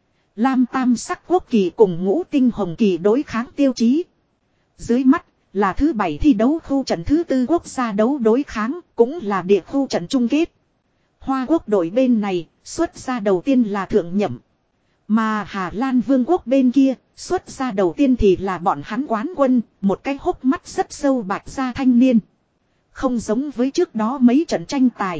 lam tam sắc quốc kỳ cùng ngũ tinh hồng kỳ đối kháng tiêu chí. Dưới mắt là thứ bảy thi đấu khu trận thứ tư quốc gia đấu đối kháng, cũng là địa khu trận chung kết. Hoa quốc đội bên này xuất ra đầu tiên là Thượng Nhậm. Mà Hà Lan Vương quốc bên kia xuất ra đầu tiên thì là bọn hắn quán quân, một cái hốc mắt rất sâu bạch da thanh niên. Không giống với trước đó mấy trận tranh tài.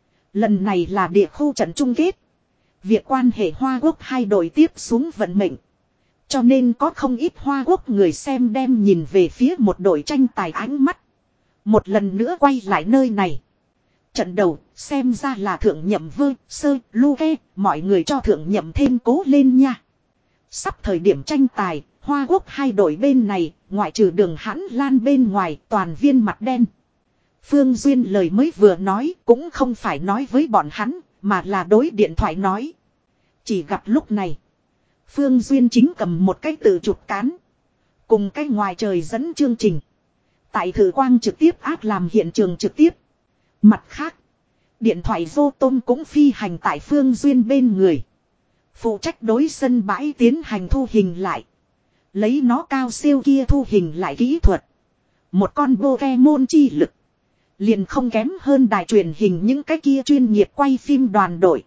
Lần này là địa khu trận chung kết. Việc quan hệ Hoa quốc hai đội tiếp xuống vận mệnh. Cho nên có không ít Hoa quốc người xem đem nhìn về phía một đội tranh tài ánh mắt. Một lần nữa quay lại nơi này. Trận đầu xem ra là Thượng Nhậm Vơ, Sơ, Lu Ke, mọi người cho Thượng Nhậm thêm cố lên nha. Sắp thời điểm tranh tài, Hoa quốc hai đội bên này, ngoại trừ Đường Hãn Lan bên ngoài toàn viên mặt đen. Phương Duyên lời mới vừa nói cũng không phải nói với bọn hắn, mà là đối điện thoại nói. Chỉ gặp lúc này, Phương Duyên chính cầm một cái tự chụp cán. Cùng cái ngoài trời dẫn chương trình. Tại thử quang trực tiếp áp làm hiện trường trực tiếp. Mặt khác, điện thoại vô tôm cũng phi hành tại Phương Duyên bên người. Phụ trách đối sân bãi tiến hành thu hình lại. Lấy nó cao siêu kia thu hình lại kỹ thuật. Một con Pokemon chi lực. Liền không kém hơn đài truyền hình những cái kia chuyên nghiệp quay phim đoàn đội.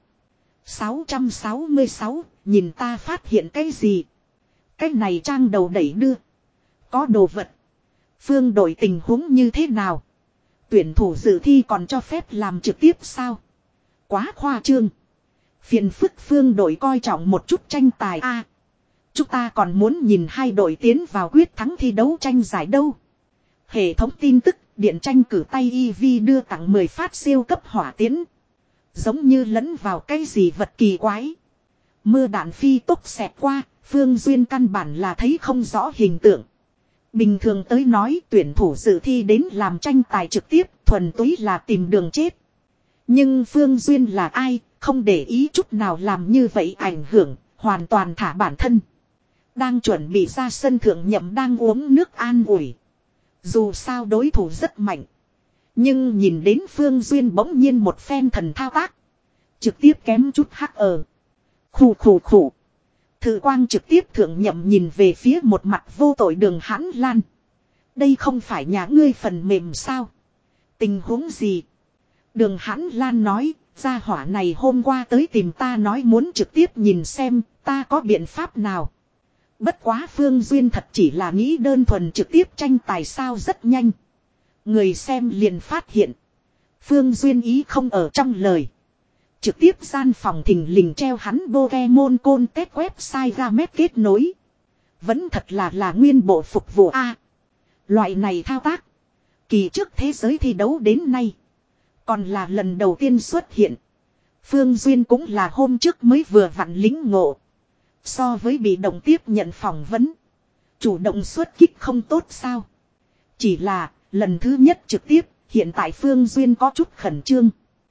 sáu trăm sáu mươi sáu, nhìn ta phát hiện cái gì? Cái này trang đầu đẩy đưa. Có đồ vật. Phương đội tình huống như thế nào? Tuyển thủ dự thi còn cho phép làm trực tiếp sao? Quá khoa trương. Phiền phức Phương đội coi trọng một chút tranh tài a. À, chúng ta còn muốn nhìn hai đội tiến vào quyết thắng thi đấu tranh giải đâu. Hệ thống tin tức, điện tranh cử tay e vê đưa tặng mười phát siêu cấp hỏa tiến. Giống như lẫn vào cái gì vật kỳ quái. Mưa đạn phi tốc xẹt qua, Phương Duyên căn bản là thấy không rõ hình tượng. Bình thường tới nói tuyển thủ dự thi đến làm tranh tài trực tiếp thuần túy là tìm đường chết. Nhưng Phương Duyên là ai, không để ý chút nào làm như vậy ảnh hưởng, hoàn toàn thả bản thân. Đang chuẩn bị ra sân Thượng Nhậm đang uống nước an ủi. Dù sao đối thủ rất mạnh. Nhưng nhìn đến Phương Duyên bỗng nhiên một phen thần thao tác. Trực tiếp kém chút hắc ở. Khủ khủ khủ. Thử quang trực tiếp Thượng Nhậm nhìn về phía một mặt vô tội Đường Hãn Lan. Đây không phải nhà ngươi phần mềm sao? Tình huống gì? Đường Hãn Lan nói, gia hỏa này hôm qua tới tìm ta nói muốn trực tiếp nhìn xem ta có biện pháp nào. Bất quá Phương Duyên thật chỉ là nghĩ đơn thuần trực tiếp tranh tài sao rất nhanh. Người xem liền phát hiện. Phương Duyên ý không ở trong lời. Trực tiếp gian phòng thình lình treo hắn Pokemon Contest website ra mét kết nối. Vẫn thật là là nguyên bộ phục vụ A. Loại này thao tác. Kỳ trước thế giới thi đấu đến nay. Còn là lần đầu tiên xuất hiện. Phương Duyên cũng là hôm trước mới vừa vặn lính ngộ. So với bị động tiếp nhận phỏng vấn. Chủ động xuất kích không tốt sao. Chỉ là lần thứ nhất trực tiếp. Hiện tại Phương Duyên có chút khẩn trương.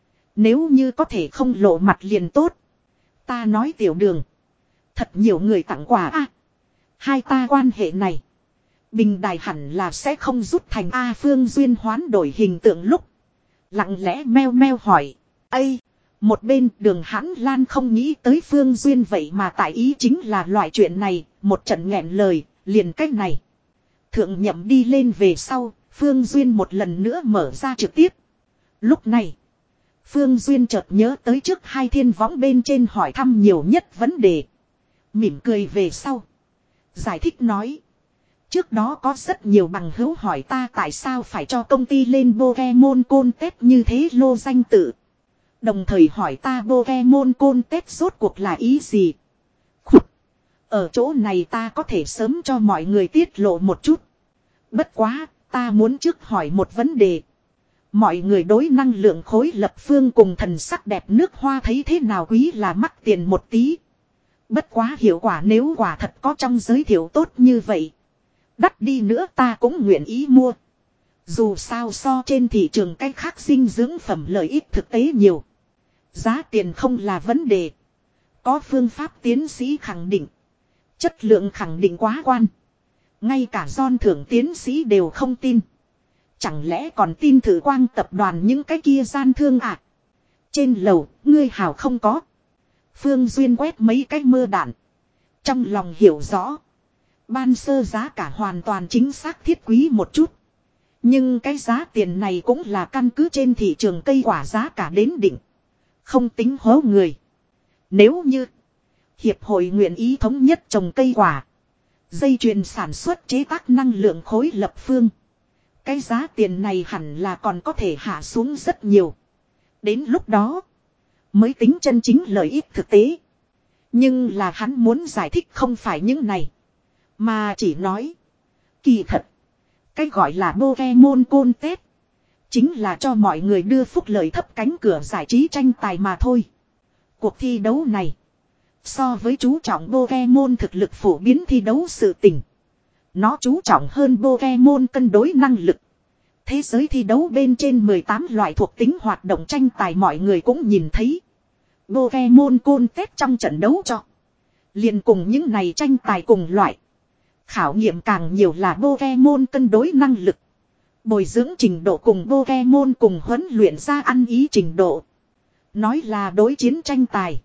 Nếu như có thể không lộ mặt liền tốt. Ta nói Tiểu Đường. Thật nhiều người tặng quà a. Hai ta quan hệ này. Bình đài hẳn là sẽ không rút thành A. Phương Duyên hoán đổi hình tượng lúc. Lặng lẽ meo meo hỏi. Ây. Một bên Đường Hãn Lan không nghĩ tới Phương Duyên vậy mà tại ý chính là loại chuyện này. Một trận nghẹn lời. Liền cách này. Thượng Nhậm đi lên về sau. Phương Duyên một lần nữa mở ra trực tiếp. Lúc này. Phương Duyên chợt nhớ tới trước hai thiên võng bên trên hỏi thăm nhiều nhất vấn đề. Mỉm cười về sau. Giải thích nói. Trước đó có rất nhiều bằng hữu hỏi ta tại sao phải cho công ty lên Pokemon Contest như thế lô danh tự. Đồng thời hỏi ta Pokemon Contest rốt cuộc là ý gì. Khục. Ở chỗ này ta có thể sớm cho mọi người tiết lộ một chút. Bất quá, ta muốn trước hỏi một vấn đề. Mọi người đối năng lượng khối lập phương cùng thần sắc đẹp nước hoa thấy thế nào quý là mắc tiền một tí. Bất quá hiệu quả nếu quả thật có trong giới thiệu tốt như vậy. Đắt đi nữa ta cũng nguyện ý mua. Dù sao so trên thị trường cách khác dinh dưỡng phẩm lợi ích thực tế nhiều. Giá tiền không là vấn đề. Có phương pháp tiến sĩ khẳng định. Chất lượng khẳng định quá quan. Ngay cả John thưởng tiến sĩ đều không tin. Chẳng lẽ còn tin thử quang tập đoàn những cái kia gian thương à? Trên lầu, ngươi hảo không có. Phương Duyên quét mấy cái mưa đạn. Trong lòng hiểu rõ. Ban sơ giá cả hoàn toàn chính xác thiết quý một chút. Nhưng cái giá tiền này cũng là căn cứ trên thị trường cây quả giá cả đến định. Không tính hố người. Nếu như hiệp hội nguyện ý thống nhất trồng cây quả, dây chuyền sản xuất chế tác năng lượng khối lập phương, cái giá tiền này hẳn là còn có thể hạ xuống rất nhiều. Đến lúc đó mới tính chân chính lợi ích thực tế. Nhưng là hắn muốn giải thích không phải những này, mà chỉ nói kỳ thật cái gọi là Pokemon Contest chính là cho mọi người đưa phúc lợi thấp cánh cửa giải trí tranh tài mà thôi. Cuộc thi đấu này so với chú trọng Pokemon thực lực phổ biến thi đấu sự tình, nó chú trọng hơn Pokemon cân đối năng lực. Thế giới thi đấu bên trên mười tám loại thuộc tính hoạt động tranh tài mọi người cũng nhìn thấy. Pokemon Contest trong trận đấu cho liền cùng những này tranh tài cùng loại. Khảo nghiệm càng nhiều là Pokemon cân đối năng lực, bồi dưỡng trình độ cùng Pokemon cùng huấn luyện ra ăn ý trình độ. Nói là đối chiến tranh tài,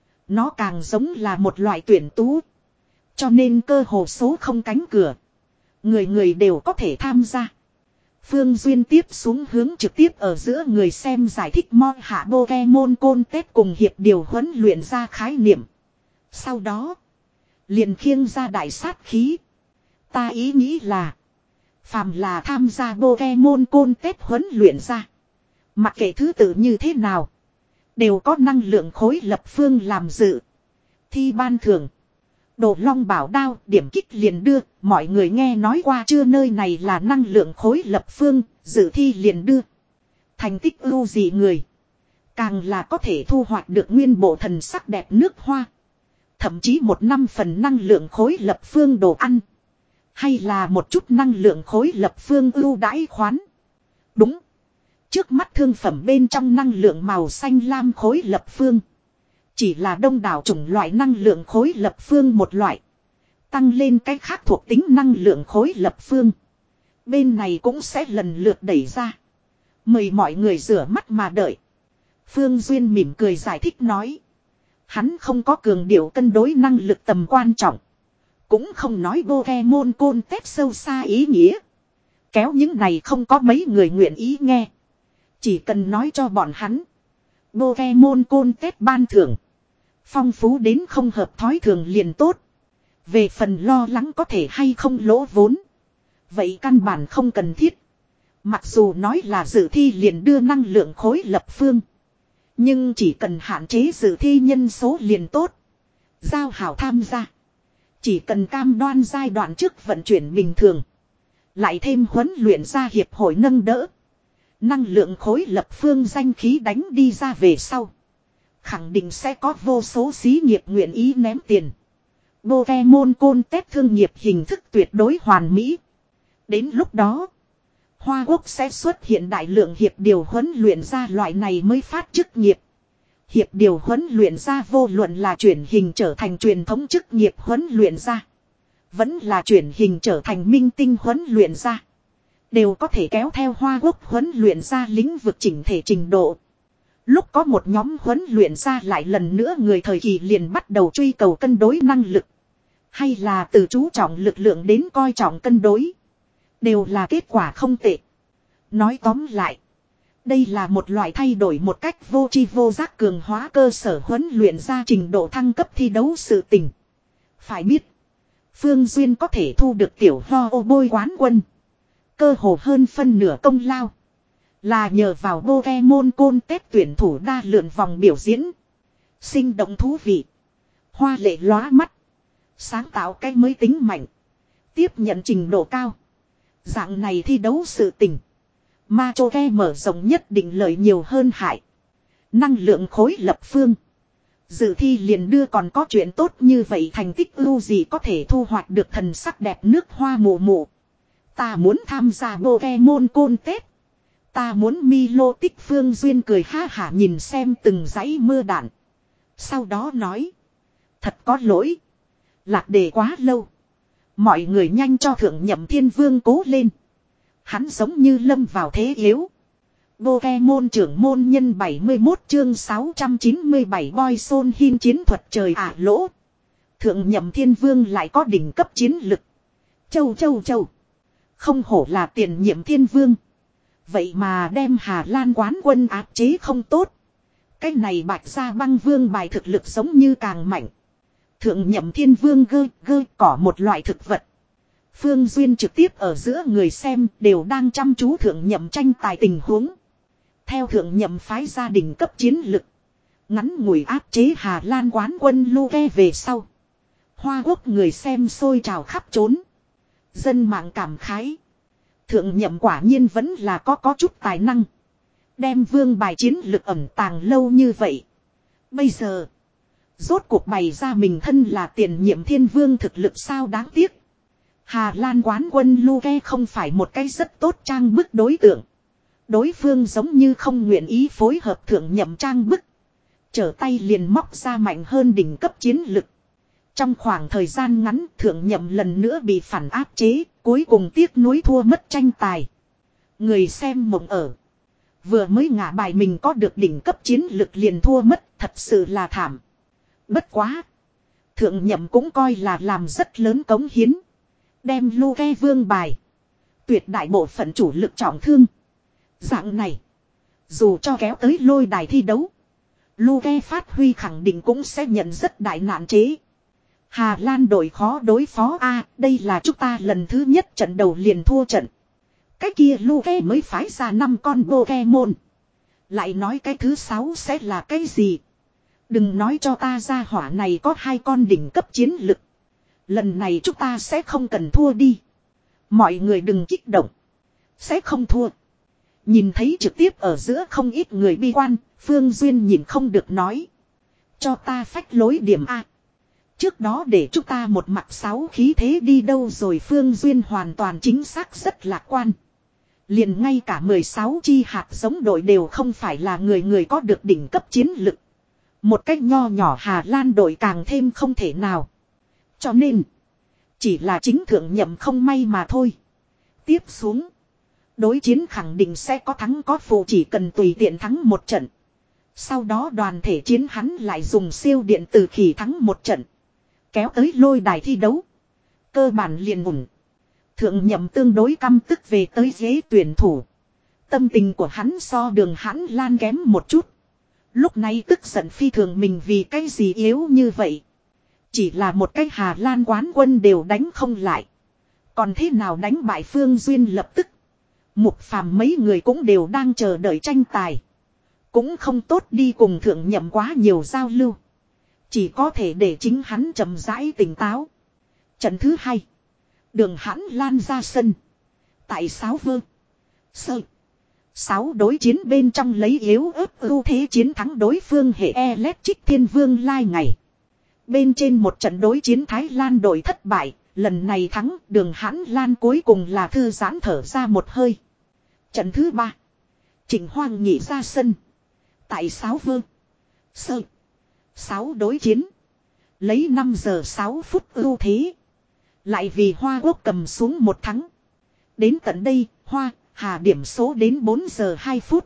nó càng giống là một loại tuyển tú. Cho nên cơ hồ số không cánh cửa, người người đều có thể tham gia. Phương Duyên tiếp xuống hướng trực tiếp ở giữa người xem giải thích mo hạ Pokemon Contest cùng hiệp điều huấn luyện ra khái niệm. Sau đó liền khiêng ra đại sát khí. Ta ý nghĩ là, phàm là tham gia Pokemon Contest huấn luyện ra, mặc kệ thứ tự như thế nào, đều có năng lượng khối lập phương làm dự. Thi ban thưởng Đồ Long bảo đao điểm kích liền đưa. Mọi người nghe nói qua chưa, nơi này là năng lượng khối lập phương, dự thi liền đưa. Thành tích ưu dị người, càng là có thể thu hoạch được nguyên bộ thần sắc đẹp nước hoa. Thậm chí một năm phần năng lượng khối lập phương đồ ăn. Hay là một chút năng lượng khối lập phương ưu đãi khoán. Đúng. Trước mắt thương phẩm bên trong năng lượng màu xanh lam khối lập phương chỉ là đông đảo chủng loại năng lượng khối lập phương một loại. Tăng lên cái khác thuộc tính năng lượng khối lập phương, bên này cũng sẽ lần lượt đẩy ra. Mời mọi người rửa mắt mà đợi. Phương Duyên mỉm cười giải thích nói. Hắn không có cường điệu cân đối năng lực tầm quan trọng, cũng không nói Pokemon Contest sâu xa ý nghĩa. Kéo những này không có mấy người nguyện ý nghe. Chỉ cần nói cho bọn hắn Pokemon Contest ban thưởng phong phú đến không hợp thói thường liền tốt. Về phần lo lắng có thể hay không lỗ vốn, vậy căn bản không cần thiết. Mặc dù nói là dự thi liền đưa năng lượng khối lập phương, nhưng chỉ cần hạn chế dự thi nhân số liền tốt. Giao hảo tham gia, chỉ cần cam đoan giai đoạn trước vận chuyển bình thường, lại thêm huấn luyện ra hiệp hội nâng đỡ, năng lượng khối lập phương danh khí đánh đi ra về sau, khẳng định sẽ có vô số xí nghiệp nguyện ý ném tiền. Pokemon Contest thương nghiệp hình thức tuyệt đối hoàn mỹ. Đến lúc đó, Hoa Quốc sẽ xuất hiện đại lượng hiệp điều huấn luyện ra loại này mới phát chức nghiệp. Hiệp điều huấn luyện ra vô luận là chuyển hình trở thành truyền thống chức nghiệp huấn luyện ra, vẫn là chuyển hình trở thành minh tinh huấn luyện ra, đều có thể kéo theo Hoa Quốc huấn luyện ra lĩnh vực chỉnh thể trình độ. Lúc có một nhóm huấn luyện ra lại lần nữa người thời kỳ liền bắt đầu truy cầu cân đối năng lực, hay là từ chú trọng lực lượng đến coi trọng cân đối, đều là kết quả không tệ. Nói tóm lại, đây là một loại thay đổi một cách vô tri vô giác cường hóa cơ sở huấn luyện ra trình độ thăng cấp thi đấu sự tình. Phải biết, Phương Duyên có thể thu được tiểu ho ô bôi quán quân, cơ hồ hơn phân nửa công lao là nhờ vào Pokemon Contest tuyển thủ đa lượn vòng biểu diễn. Sinh động thú vị, hoa lệ lóa mắt, sáng tạo cái mới tính mạnh, tiếp nhận trình độ cao. Dạng này thi đấu sự tình, ma chô ke mở rộng nhất định lợi nhiều hơn hại. Năng lượng khối lập phương, dự thi liền đưa còn có chuyện tốt như vậy thành tích ưu gì có thể thu hoạch được thần sắc đẹp nước hoa mù mù. Ta muốn tham gia Pokemon Contest. Ta muốn Milo tích. Phương Duyên cười ha hả nhìn xem từng dãy mưa đạn. Sau đó nói. Thật có lỗi. Lạc đề quá lâu. Mọi người nhanh cho thượng nhậm thiên vương cố lên. Hắn giống như lâm vào thế yếu. Pokemon trưởng môn nhân bảy mươi mốt chương sáu trăm chín mươi bảy Boy Son Hin chiến thuật trời ả lỗ. Thượng nhậm thiên vương lại có đỉnh cấp chiến lực. Châu châu châu. Không hổ là tiền nhiệm thiên vương. Vậy mà đem Hà Lan quán quân áp chế không tốt. Cái này bạch ra băng vương bài thực lực giống như càng mạnh. Thượng nhậm thiên vương gơ gơ cỏ một loại thực vật. Phương Duyên trực tiếp ở giữa người xem đều đang chăm chú thượng nhậm tranh tài tình huống. Theo thượng nhậm phái gia đình cấp chiến lực. Ngắn ngủi áp chế Hà Lan quán quân Luke về sau. Hoa Quốc người xem sôi trào khắp trốn. Dân mạng cảm khái. Thượng nhậm quả nhiên vẫn là có có chút tài năng. Đem vương bài chiến lực ẩn tàng lâu như vậy. Bây giờ. Rốt cuộc bày ra mình thân là tiền nhiệm thiên vương thực lực sao đáng tiếc. Hà Lan quán quân Luke không phải một cái rất tốt trang bức đối tượng. Đối phương giống như không nguyện ý phối hợp thượng nhậm trang bức. Trở tay liền móc ra mạnh hơn đỉnh cấp chiến lực. Trong khoảng thời gian ngắn thượng nhậm lần nữa bị phản áp chế, cuối cùng tiếc nuối thua mất tranh tài. Người xem mộng ở. Vừa mới ngả bài mình có được đỉnh cấp chiến lực liền thua mất, thật sự là thảm. Bất quá. Thượng nhậm cũng coi là làm rất lớn cống hiến. Đem Luke vương bài. Tuyệt đại bộ phận chủ lực trọng thương. Dạng này. Dù cho kéo tới lôi đài thi đấu. Luke phát huy khẳng định cũng sẽ nhận rất đại nạn chế. Hà Lan đội khó đối phó a đây là chúng ta lần thứ nhất trận đầu liền thua trận. Cái kia Luke mới phái ra năm con Pokemon. Lại nói cái thứ sáu sẽ là cái gì? Đừng nói cho ta ra hỏa này có hai con đỉnh cấp chiến lực. Lần này chúng ta sẽ không cần thua đi. Mọi người đừng kích động. Sẽ không thua. Nhìn thấy trực tiếp ở giữa không ít người bi quan, Phương Duyên nhìn không được nói. Cho ta phách lối điểm A. Trước đó để chúng ta một mặt sáu khí thế đi đâu rồi Phương Duyên hoàn toàn chính xác rất lạc quan. Liền ngay cả mười sáu chi hạt giống đội đều không phải là người người có được đỉnh cấp chiến lực. Một cách nho nhỏ Hà Lan đội càng thêm không thể nào. Cho nên, chỉ là chính thượng nhậm không may mà thôi. Tiếp xuống, đối chiến khẳng định sẽ có thắng có phụ chỉ cần tùy tiện thắng một trận. Sau đó đoàn thể chiến hắn lại dùng siêu điện từ khỉ thắng một trận. Kéo tới lôi đài thi đấu. Cơ bản liền ổn. Thượng nhậm tương đối căm tức về tới ghế tuyển thủ. Tâm tình của hắn so đường hắn lan kém một chút. Lúc này tức giận phi thường mình vì cái gì yếu như vậy. Chỉ là một cái Hà Lan quán quân đều đánh không lại. Còn thế nào đánh bại Phương Duyên lập tức. Mục Phàm mấy người cũng đều đang chờ đợi tranh tài. Cũng không tốt đi cùng thượng nhậm quá nhiều giao lưu. Chỉ có thể để chính hắn chậm rãi tỉnh táo. Trận thứ hai. Đường hắn lan ra sân. Tại sáu vơ. Sơ. Sáu đối chiến bên trong lấy yếu ớt ưu thế chiến thắng đối phương hệ Electric Thiên Vương lai ngày. Bên trên một trận đối chiến Thái Lan đội thất bại. Lần này thắng đường hãn lan cuối cùng là thư giãn thở ra một hơi. Trận thứ ba. Trịnh Hoang Nhị ra sân. Tại sáu vơ. Sơ. Sáu đối chiến. Lấy năm giờ sáu phút ưu thế. Lại vì Hoa Quốc cầm xuống một thắng. Đến tận đây Hoa Hà điểm số đến bốn giờ hai phút.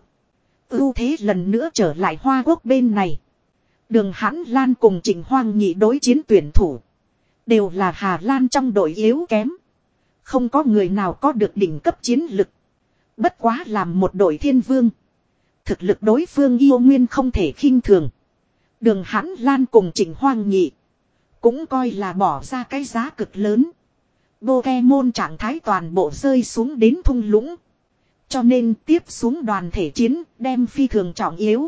Ưu thế lần nữa trở lại Hoa Quốc bên này. Đường Hãn Lan cùng Trịnh Hoang Nhị đối chiến tuyển thủ. Đều là Hà Lan trong đội yếu kém. Không có người nào có được đỉnh cấp chiến lực. Bất quá làm một đội thiên vương. Thực lực đối phương yêu nguyên không thể khinh thường. Đường Hãn Lan cùng Trịnh Hoang Nhị. Cũng coi là bỏ ra cái giá cực lớn. Pokemon trạng thái toàn bộ rơi xuống đến thung lũng. Cho nên tiếp xuống đoàn thể chiến đem phi thường trọng yếu.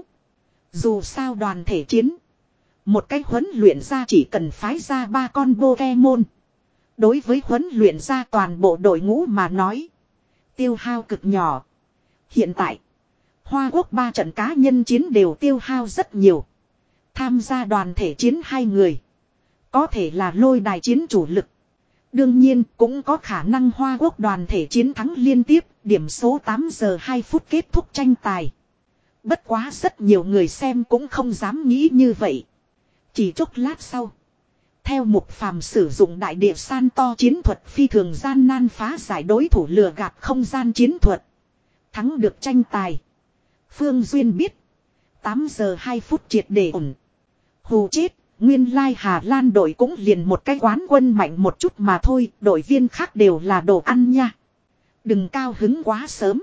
Dù sao đoàn thể chiến. Một cách huấn luyện ra chỉ cần phái ra ba con Pokemon. Đối với huấn luyện ra toàn bộ đội ngũ mà nói. Tiêu hao cực nhỏ. Hiện tại. Hoa Quốc ba trận cá nhân chiến đều tiêu hao rất nhiều. Tham gia đoàn thể chiến hai người. Có thể là lôi đài chiến chủ lực. Đương nhiên cũng có khả năng Hoa Quốc đoàn thể chiến thắng liên tiếp. Điểm số tám giờ hai phút kết thúc tranh tài. Bất quá rất nhiều người xem cũng không dám nghĩ như vậy. Chỉ chốc lát sau. Theo Mục Phàm sử dụng đại địa san to chiến thuật phi thường gian nan phá giải đối thủ lừa gạt không gian chiến thuật. Thắng được tranh tài. Phương Duyên biết. tám giờ hai phút triệt để ổn. Hù chết, nguyên lai Hà Lan đội cũng liền một cái quán quân mạnh một chút mà thôi, đội viên khác đều là đồ ăn nha. Đừng cao hứng quá sớm.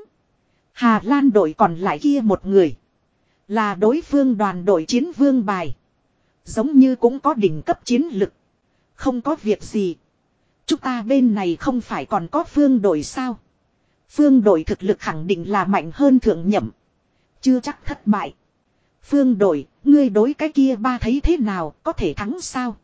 Hà Lan đội còn lại kia một người. Là đối phương đoàn đội chiến vương bài. Giống như cũng có đỉnh cấp chiến lực. Không có việc gì. Chúng ta bên này không phải còn có phương đội sao. Phương đội thực lực khẳng định là mạnh hơn thượng nhậm. Chưa chắc thất bại. Phương đội, ngươi đối cái kia ba thấy thế nào, có thể thắng sao?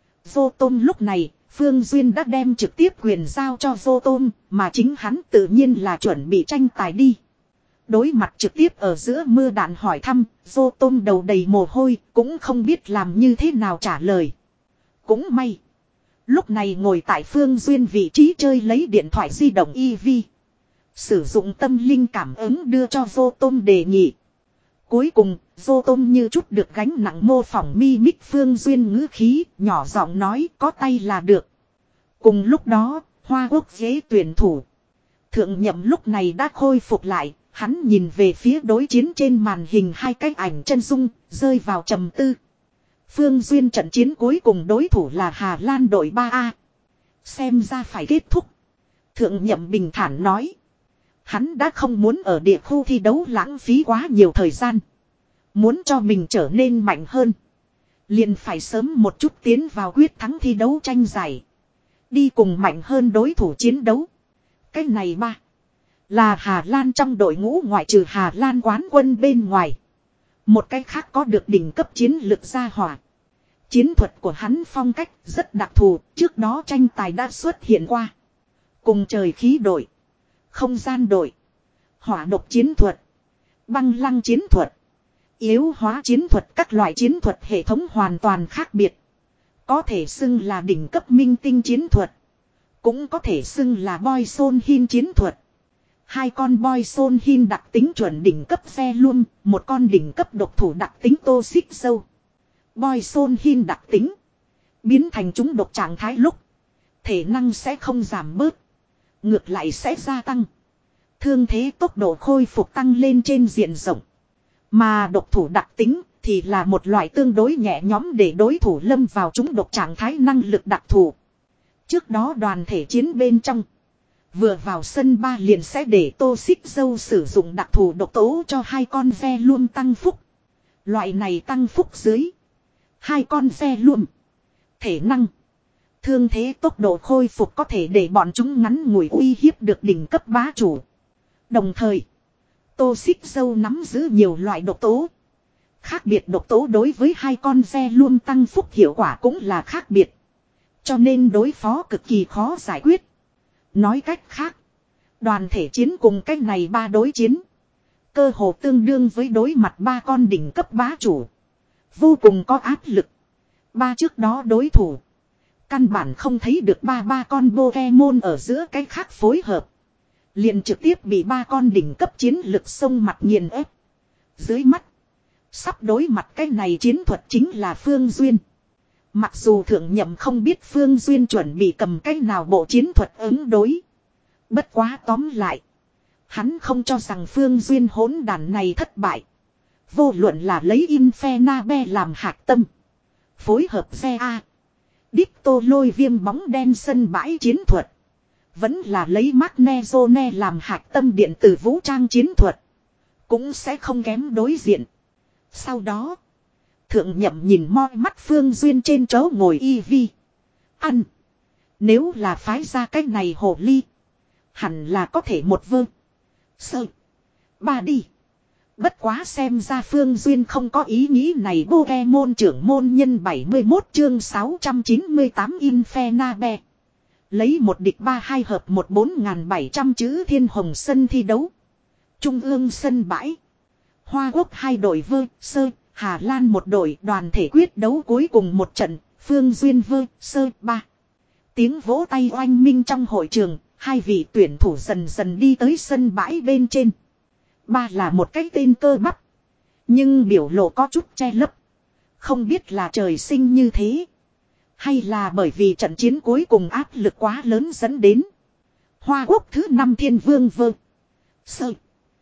Vô Tôm lúc này, Phương Duyên đã đem trực tiếp quyền giao cho Vô Tôm, mà chính hắn tự nhiên là chuẩn bị tranh tài đi. Đối mặt trực tiếp ở giữa mưa đạn hỏi thăm, Vô Tôm đầu đầy mồ hôi, cũng không biết làm như thế nào trả lời. Cũng may. Lúc này ngồi tại Phương Duyên vị trí chơi lấy điện thoại di động e vê. Sử dụng tâm linh cảm ứng đưa cho Vô Tôm đề nghị. Cuối cùng, Vô Tôm như chút được gánh nặng mô phỏng mi mít Phương Duyên ngữ khí, nhỏ giọng nói có tay là được. Cùng lúc đó, Hoa Quốc ghế tuyển thủ. Thượng nhậm lúc này đã khôi phục lại, hắn nhìn về phía đối chiến trên màn hình hai cái ảnh chân dung, rơi vào trầm tư. Phương Duyên trận chiến cuối cùng đối thủ là Hà Lan đội ba A. Xem ra phải kết thúc. Thượng nhậm bình thản nói. Hắn đã không muốn ở địa khu thi đấu lãng phí quá nhiều thời gian. Muốn cho mình trở nên mạnh hơn. Liền phải sớm một chút tiến vào quyết thắng thi đấu tranh giải. Đi cùng mạnh hơn đối thủ chiến đấu. Cái này ba. Là Hà Lan trong đội ngũ ngoại trừ Hà Lan quán quân bên ngoài. Một cái khác có được đỉnh cấp chiến lược gia hỏa. Chiến thuật của hắn phong cách rất đặc thù. Trước đó tranh tài đã xuất hiện qua. Cùng trời khí đội. Không gian đội. Hỏa độc chiến thuật. Băng lăng chiến thuật. Yếu hóa chiến thuật. Các loại chiến thuật hệ thống hoàn toàn khác biệt. Có thể xưng là đỉnh cấp minh tinh chiến thuật. Cũng có thể xưng là boy son hin chiến thuật. Hai con boy son hin đặc tính chuẩn đỉnh cấp xe luôn. Một con đỉnh cấp độc thủ đặc tính tô xích sâu. Boy son hin đặc tính. Biến thành chúng độc trạng thái lúc. Thể năng sẽ không giảm bớt. Ngược lại sẽ gia tăng. Thương thế tốc độ khôi phục tăng lên trên diện rộng. Mà độc thủ đặc tính thì là một loại tương đối nhẹ nhõm để đối thủ lâm vào chúng độc trạng thái năng lực đặc thù. Trước đó đoàn thể chiến bên trong. Vừa vào sân ba liền sẽ để tô xích dâu sử dụng đặc thù độc tố cho hai con ve luôn tăng phúc. Loại này tăng phúc dưới. Hai con ve luôn. Thể năng. Thương thế tốc độ khôi phục có thể để bọn chúng ngắn ngủi uy hiếp được đỉnh cấp bá chủ. Đồng thời, tô xích dâu nắm giữ nhiều loại độc tố. Khác biệt độc tố đối với hai con ve luôn tăng phúc hiệu quả cũng là khác biệt. Cho nên đối phó cực kỳ khó giải quyết. Nói cách khác, đoàn thể chiến cùng cách này ba đối chiến. Cơ hồ tương đương với đối mặt ba con đỉnh cấp bá chủ. Vô cùng có áp lực. Ba trước đó đối thủ. Căn bản không thấy được ba ba con Pokemon ở giữa cái khác phối hợp. Liền trực tiếp bị ba con đỉnh cấp chiến lực xông mặt nghiền ép. Dưới mắt. Sắp đối mặt cái này chiến thuật chính là Phương Duyên. Mặc dù thượng nhậm không biết Phương Duyên chuẩn bị cầm cái nào bộ chiến thuật ứng đối. Bất quá tóm lại. Hắn không cho rằng Phương Duyên hỗn đàn này thất bại. Vô luận là lấy Infernabe làm hạt tâm. Phối hợp xe A. Dicto lôi viêm bóng đen sân bãi chiến thuật. Vẫn là lấy Magnezone làm hạt tâm điện tử vũ trang chiến thuật. Cũng sẽ không kém đối diện. Sau đó. Thượng nhậm nhìn moi mắt Phương Duyên trên chỗ ngồi y vi. Ăn. Nếu là phái ra cách này hồ ly. Hẳn là có thể một vơ. Sơ. Ba đi. Bất quá xem ra Phương Duyên không có ý nghĩ này. Pokemon trưởng môn nhân bảy mươi mốt chương sáu trăm chín mươi tám Infernabe. Lấy một địch ba hai hợp một bốn nghìn bảy trăm chữ thiên hồng sân thi đấu. Trung ương sân bãi. Hoa Quốc hai đội vơ, sơ, Hà Lan một đội đoàn thể quyết đấu cuối cùng một trận. Phương Duyên vơ, sơ, ba. Tiếng vỗ tay oanh minh trong hội trường. Hai vị tuyển thủ dần dần đi tới sân bãi bên trên. Ba là một cái tên cơ bắp. Nhưng biểu lộ có chút che lấp. Không biết là trời sinh như thế. Hay là bởi vì trận chiến cuối cùng áp lực quá lớn dẫn đến. Hoa Quốc thứ năm thiên vương vơ. Sơ.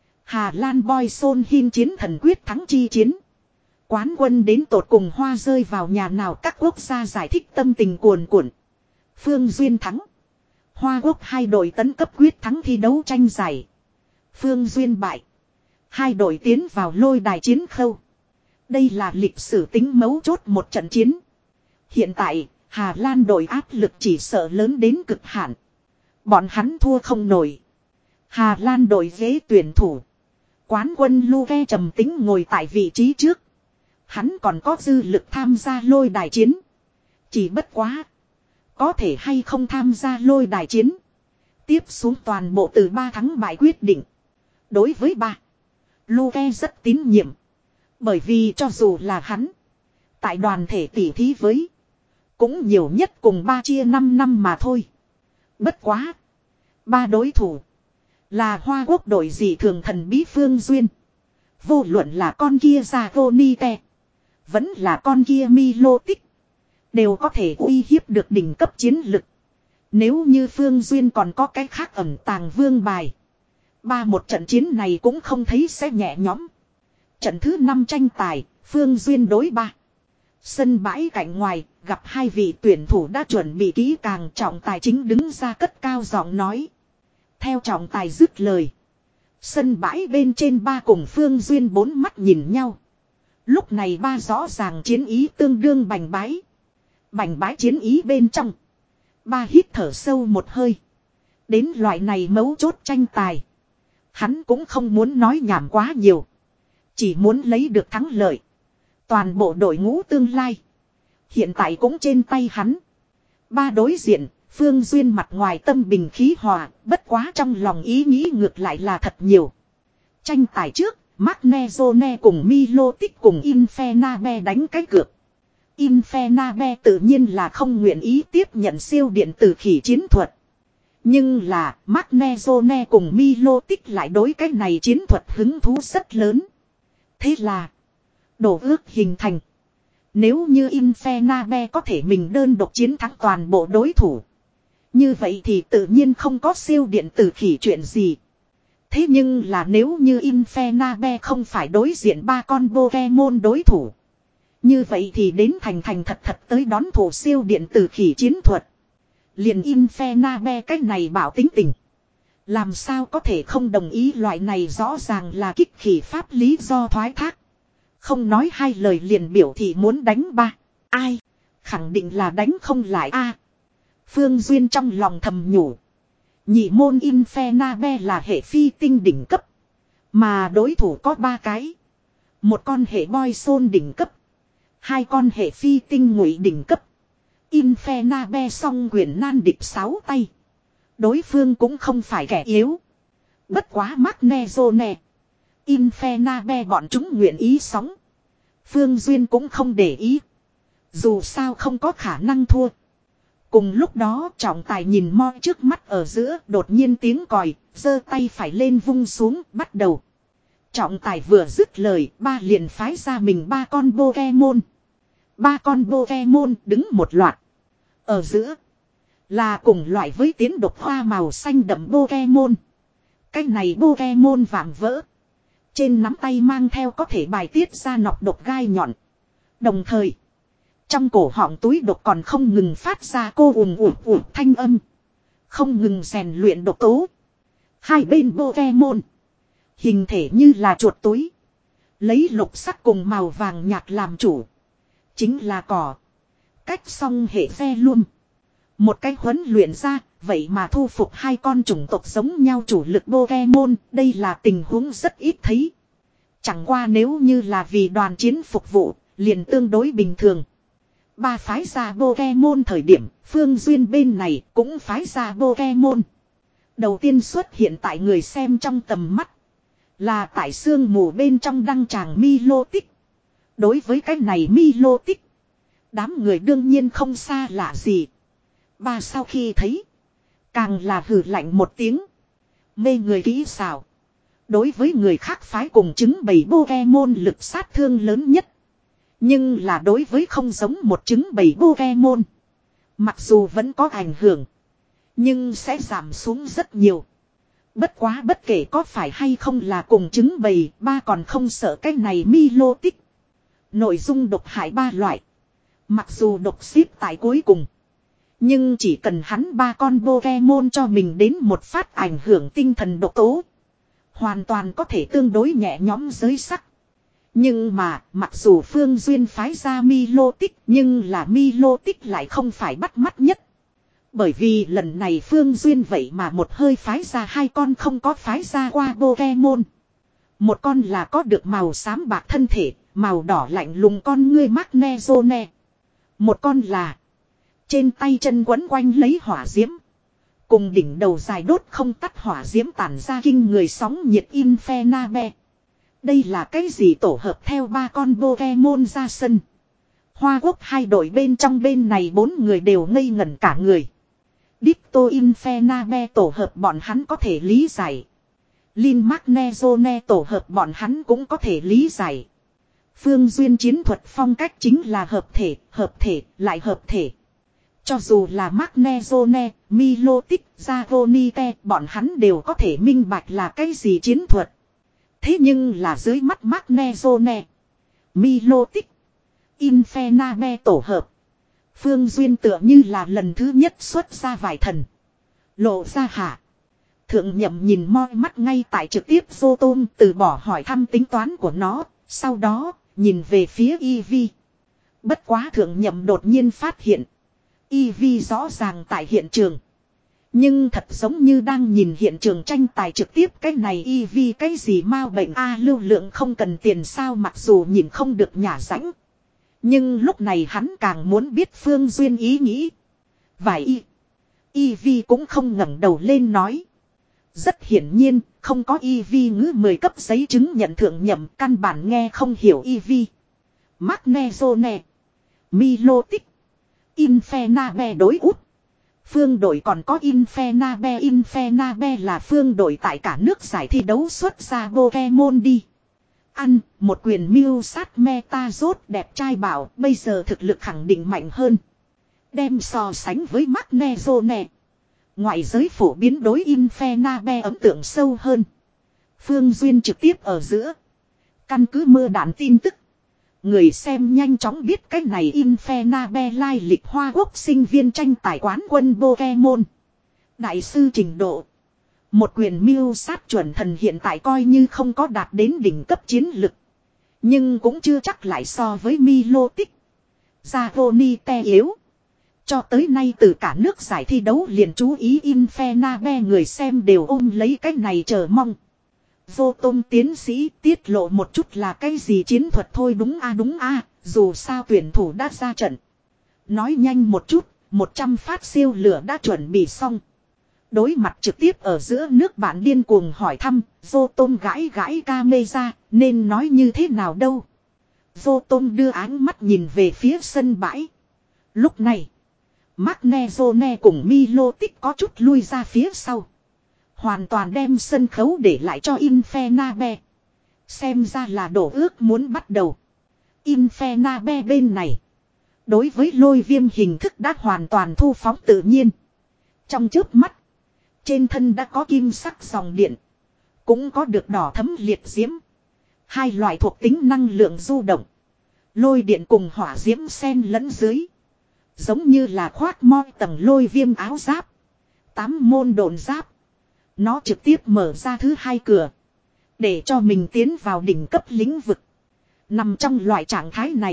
Hà Lan Boy Son Hin chiến thần quyết thắng chi chiến. Quán quân đến tột cùng hoa rơi vào nhà nào các quốc gia giải thích tâm tình cuồn cuộn. Phương Duyên thắng. Hoa Quốc hai đội tấn cấp quyết thắng thi đấu tranh giải. Phương Duyên bại. Hai đội tiến vào lôi đài chiến khâu. Đây là lịch sử tính mấu chốt một trận chiến. Hiện tại, Hà Lan đội áp lực chỉ sợ lớn đến cực hạn. Bọn hắn thua không nổi. Hà Lan đội ghế tuyển thủ. Quán quân Luke trầm tính ngồi tại vị trí trước. Hắn còn có dư lực tham gia lôi đài chiến. Chỉ bất quá. Có thể hay không tham gia lôi đài chiến. Tiếp xuống toàn bộ từ ba thắng bại quyết định. Đối với ba. Luke rất tín nhiệm. Bởi vì cho dù là hắn. Tại đoàn thể tỉ thí với. Cũng nhiều nhất cùng ba chia năm năm mà thôi. Bất quá. Ba đối thủ. Là Hoa Quốc đội dị thường thần bí Phương Duyên. Vô luận là con kia Zagonite. Vẫn là con kia Milotic. Đều có thể uy hiếp được đỉnh cấp chiến lực. Nếu như Phương Duyên còn có cái khác ẩn tàng vương bài. Ba một trận chiến này cũng không thấy sẽ nhẹ nhõm. Trận thứ năm tranh tài, Phương Duyên đối ba. Sân bãi cạnh ngoài, gặp hai vị tuyển thủ đã chuẩn bị kỹ càng, trọng tài chính đứng ra cất cao giọng nói. Theo trọng tài dứt lời. Sân bãi bên trên ba cùng Phương Duyên bốn mắt nhìn nhau. Lúc này ba rõ ràng chiến ý tương đương bành bái. Bành bái chiến ý bên trong. Ba hít thở sâu một hơi. Đến loại này mấu chốt tranh tài. Hắn cũng không muốn nói nhảm quá nhiều. Chỉ muốn lấy được thắng lợi. Toàn bộ đội ngũ tương lai. Hiện tại cũng trên tay hắn. Ba đối diện, Phương Duyên mặt ngoài tâm bình khí hòa, bất quá trong lòng ý nghĩ ngược lại là thật nhiều. Tranh tài trước, Magnezone cùng Milotic cùng Infenabe đánh cái cược. Infenabe tự nhiên là không nguyện ý tiếp nhận siêu điện tử khỉ chiến thuật. Nhưng là Magnezone cùng Milotic lại đối cái này chiến thuật hứng thú rất lớn. Thế là đổ ước hình thành. Nếu như Infenabe có thể mình đơn độc chiến thắng toàn bộ đối thủ. Như vậy thì tự nhiên không có siêu điện tử khỉ chuyện gì. Thế nhưng là nếu như Infenabe không phải đối diện ba con Pokemon đối thủ. Như vậy thì đến thành thành thật thật tới đón thủ siêu điện tử khỉ chiến thuật. Liền Infenabe cách này bảo tính tình. Làm sao có thể không đồng ý loại này rõ ràng là kích khỉ pháp lý do thoái thác. Không nói hai lời liền biểu thị muốn đánh ba. Ai? Khẳng định là đánh không lại a. Phương Duyên trong lòng thầm nhủ. Nhị môn Infenabe là hệ phi tinh đỉnh cấp. Mà đối thủ có ba cái. Một con hệ Boy Son đỉnh cấp. Hai con hệ phi tinh ngụy đỉnh cấp. Infenabe song quyền nan địch sáu tay. Đối phương cũng không phải kẻ yếu. Bất quá Magnezone. Infenabe bọn chúng nguyện ý sóng. Phương Duyên cũng không để ý. Dù sao không có khả năng thua. Cùng lúc đó trọng tài nhìn mo trước mắt ở giữa đột nhiên tiếng còi, giơ tay phải lên vung xuống, bắt đầu. Trọng tài vừa dứt lời, ba liền phái ra mình ba con Pokemon. Ba con Pokemon đứng một loạt. Ở giữa là cùng loại với tiến độc hoa màu xanh đậm Pokemon. Cái này Pokemon vạm vỡ. Trên nắm tay mang theo có thể bài tiết ra nọc độc gai nhọn. Đồng thời, trong cổ họng túi độc còn không ngừng phát ra cô ùm ùm ùm thanh âm. Không ngừng rèn luyện độc tố. Hai bên Pokemon hình thể như là chuột túi. Lấy lục sắc cùng màu vàng nhạt làm chủ. Chính là cỏ. Cách xong hệ ve luôn. Một cái huấn luyện ra, vậy mà thu phục hai con chủng tộc giống nhau chủ lực Pokemon, đây là tình huống rất ít thấy. Chẳng qua nếu như là vì đoàn chiến phục vụ, liền tương đối bình thường. Ba phái ra Pokemon thời điểm, Phương Duyên bên này cũng phái ra Pokemon. Đầu tiên xuất hiện tại người xem trong tầm mắt. Là tại sương mù bên trong đăng tràng Milotic. Đối với cái này Milotic, đám người đương nhiên không xa lạ gì. Ba sau khi thấy, càng là hừ lạnh một tiếng. Mê người kỹ xảo. Đối với người khác phái cùng chứng bầy Pokemon lực sát thương lớn nhất. Nhưng là đối với không giống một chứng bầy Pokemon. Mặc dù vẫn có ảnh hưởng. Nhưng sẽ giảm xuống rất nhiều. Bất quá bất kể có phải hay không là cùng chứng bày, ba còn không sợ cái này Milotic. Nội dung độc hại ba loại. Mặc dù độc xếp tại cuối cùng. Nhưng chỉ cần hắn ba con Pokemon cho mình đến một phát ảnh hưởng tinh thần độc tố. Hoàn toàn có thể tương đối nhẹ nhõm giới sắc. Nhưng mà, mặc dù Phương Duyên phái ra Milotic, nhưng là Milotic lại không phải bắt mắt nhất. Bởi vì lần này Phương Duyên vậy mà một hơi phái ra hai con không có phái ra qua Pokemon. Một con là có được màu xám bạc thân thể, màu đỏ lạnh lùng con ngươi Magnezone. Một con là trên tay chân quấn quanh lấy hỏa diễm. Cùng đỉnh đầu dài đốt không tắt hỏa diễm tản ra kinh người sóng nhiệt Infernape. Đây là cái gì tổ hợp theo ba con Pokemon ra sân. Hoa Quốc hai đội bên trong bên này bốn người đều ngây ngẩn cả người. Dicto Infernape tổ hợp bọn hắn có thể lý giải. Lin Magnezone tổ hợp bọn hắn cũng có thể lý giải. Phương Duyên chiến thuật phong cách chính là hợp thể, hợp thể, lại hợp thể. Cho dù là Magnezone, Milotic, Zagonite, bọn hắn đều có thể minh bạch là cái gì chiến thuật. Thế nhưng là dưới mắt Magnezone, Milotic, Infernape tổ hợp. Phương Duyên tựa như là lần thứ nhất xuất ra vài thần. Lộ ra hạ. Thượng nhậm nhìn moi mắt ngay tại trực tiếp vô tôm từ bỏ hỏi thăm tính toán của nó. Sau đó, nhìn về phía Eevee. Bất quá thượng nhậm đột nhiên phát hiện. Eevee rõ ràng tại hiện trường. Nhưng thật giống như đang nhìn hiện trường tranh tài trực tiếp cái này Eevee cái gì mau bệnh a lưu lượng không cần tiền sao mặc dù nhìn không được nhả rãnh. Nhưng lúc này hắn càng muốn biết Phương Duyên ý nghĩ. Vài y. Eevee cũng không ngẩng đầu lên nói. Rất hiển nhiên, không có Eevee ngữ mười cấp giấy chứng nhận thượng nhậm căn bản nghe không hiểu Eevee. Magnezone, Milotic, Infernape đối út. Phương đội còn có Infernape. Infernape là phương đội tại cả nước giải thi đấu xuất ra Pokemon đi. Ăn, một quyền mưu sát meta rốt đẹp trai bảo bây giờ thực lực khẳng định mạnh hơn. Đem so sánh với Magnezone. Ngoại giới phổ biến đối Infernape ấn tượng sâu hơn. Phương Duyên trực tiếp ở giữa. Căn cứ mưa đạn tin tức. Người xem nhanh chóng biết cái này Infernape lai lịch Hoa Quốc sinh viên tranh tài quán quân Pokemon. Đại sư trình độ. Một quyền mưu sát chuẩn thần hiện tại coi như không có đạt đến đỉnh cấp chiến lực. Nhưng cũng chưa chắc lại so với Milotic. Zagonite yếu. Cho tới nay từ cả nước giải thi đấu liền chú ý Infernape người xem đều ôm lấy cái này chờ mong. Vô Tôn tiến sĩ tiết lộ một chút là cái gì chiến thuật thôi đúng a đúng a dù sao tuyển thủ đã ra trận. Nói nhanh một chút, một trăm phát siêu lửa đã chuẩn bị xong. Đối mặt trực tiếp ở giữa nước bạn điên cuồng hỏi thăm, Vô Tôn gãi gãi camera, nên nói như thế nào đâu. Vô Tôn đưa ánh mắt nhìn về phía sân bãi. Lúc này, Magnezone cùng Milotic có chút lui ra phía sau. Hoàn toàn đem sân khấu để lại cho Infernape. Xem ra là đổ ước muốn bắt đầu. Infernape bên này. Đối với lôi viêm hình thức đã hoàn toàn thu phóng tự nhiên. Trong chớp mắt. Trên thân đã có kim sắc dòng điện. Cũng có được đỏ thấm liệt diễm. Hai loại thuộc tính năng lượng du động. Lôi điện cùng hỏa diễm xen lẫn dưới. Giống như là khoác moi tầng lôi viêm áo giáp. Tám môn độn giáp. Nó trực tiếp mở ra thứ hai cửa. Để cho mình tiến vào đỉnh cấp lĩnh vực. Nằm trong loại trạng thái này.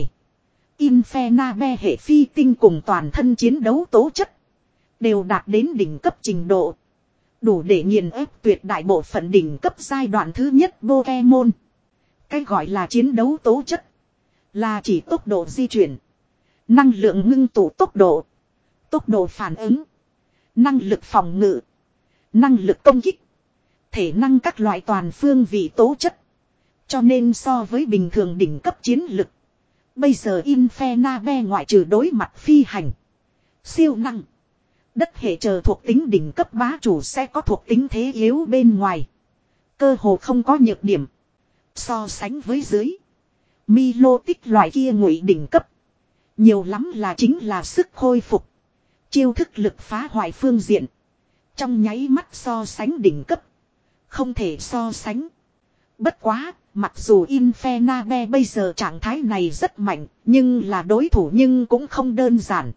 Infernape hệ phi tinh cùng toàn thân chiến đấu tố chất. Đều đạt đến đỉnh cấp trình độ. Đủ để nghiền ép tuyệt đại bộ phận đỉnh cấp giai đoạn thứ nhất Pokemon. Cái gọi là chiến đấu tố chất. Là chỉ tốc độ di chuyển. Năng lượng ngưng tụ tốc độ. Tốc độ phản ứng. Năng lực phòng ngự. Năng lực công kích. Thể năng các loại toàn phương vị tố chất. Cho nên so với bình thường đỉnh cấp chiến lực. Bây giờ Infernape ngoại trừ đối mặt phi hành. Siêu năng. Đất hệ chờ thuộc tính đỉnh cấp bá chủ sẽ có thuộc tính thế yếu bên ngoài. Cơ hồ không có nhược điểm. So sánh với dưới. Milotic loại kia ngụy đỉnh cấp. Nhiều lắm là chính là sức khôi phục. Chiêu thức lực phá hoại phương diện. Trong nháy mắt so sánh đỉnh cấp. Không thể so sánh. Bất quá, mặc dù Infernabe bây giờ trạng thái này rất mạnh, nhưng là đối thủ nhưng cũng không đơn giản.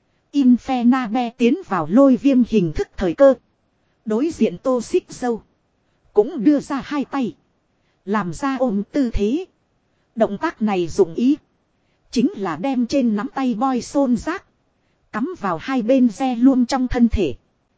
Infernabe tiến vào lôi viêm hình thức thời cơ. Đối diện Tô Xích Dâu. Cũng đưa ra hai tay. Làm ra ôm tư thế. Động tác này dụng ý. Chính là đem trên nắm tay boy xôn rác. Cắm vào hai bên ve luôn trong thân thể.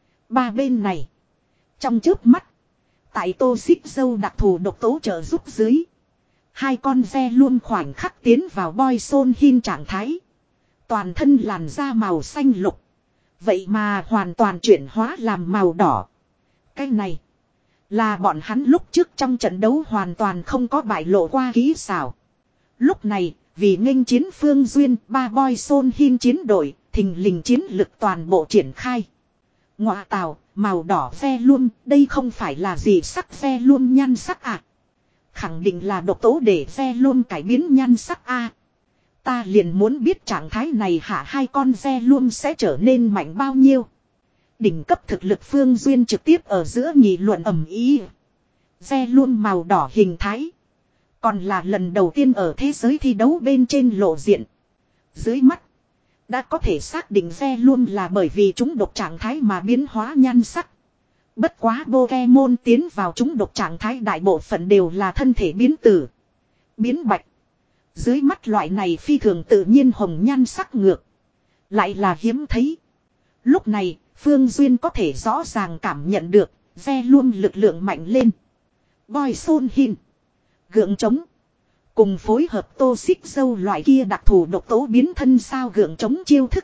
Ba bên này. Trong chớp mắt. Tại Tô Xích Dâu đặc thù độc tố trợ giúp dưới. Hai con ve luôn khoảnh khắc tiến vào boy xôn hin trạng thái. Toàn thân làn da màu xanh lục. Vậy mà hoàn toàn chuyển hóa làm màu đỏ. Cái này. Là bọn hắn lúc trước trong trận đấu hoàn toàn không có bại lộ qua kỹ xảo. Lúc này, vì nghênh chiến Phương Duyên, ba boy xôn hin chiến đội, thình lình chiến lực toàn bộ triển khai. Ngọa tào, màu đỏ ve luôn, đây không phải là gì sắc ve luôn nhan sắc à. Khẳng định là độc tố để ve luôn cải biến nhan sắc a. À. Ta liền muốn biết trạng thái này hạ hai con ve luôn sẽ trở nên mạnh bao nhiêu. Đỉnh cấp thực lực Phương Duyên trực tiếp ở giữa nghị luận ầm ý. Ve luôn màu đỏ hình thái. Còn là lần đầu tiên ở thế giới thi đấu bên trên lộ diện. Dưới mắt. Đã có thể xác định ve luôn là bởi vì chúng độc trạng thái mà biến hóa nhan sắc. Bất quá Pokemon tiến vào chúng độc trạng thái đại bộ phận đều là thân thể biến tử. Biến bạch. Dưới mắt loại này phi thường tự nhiên hồng nhan sắc ngược. Lại là hiếm thấy. Lúc này, Phương Duyên có thể rõ ràng cảm nhận được, ve luôn lực lượng mạnh lên. Boy Soul Hin. Gượng trống. Cùng phối hợp Tô Xích Dâu loại kia đặc thù độc tố biến thân sao gượng trống chiêu thức.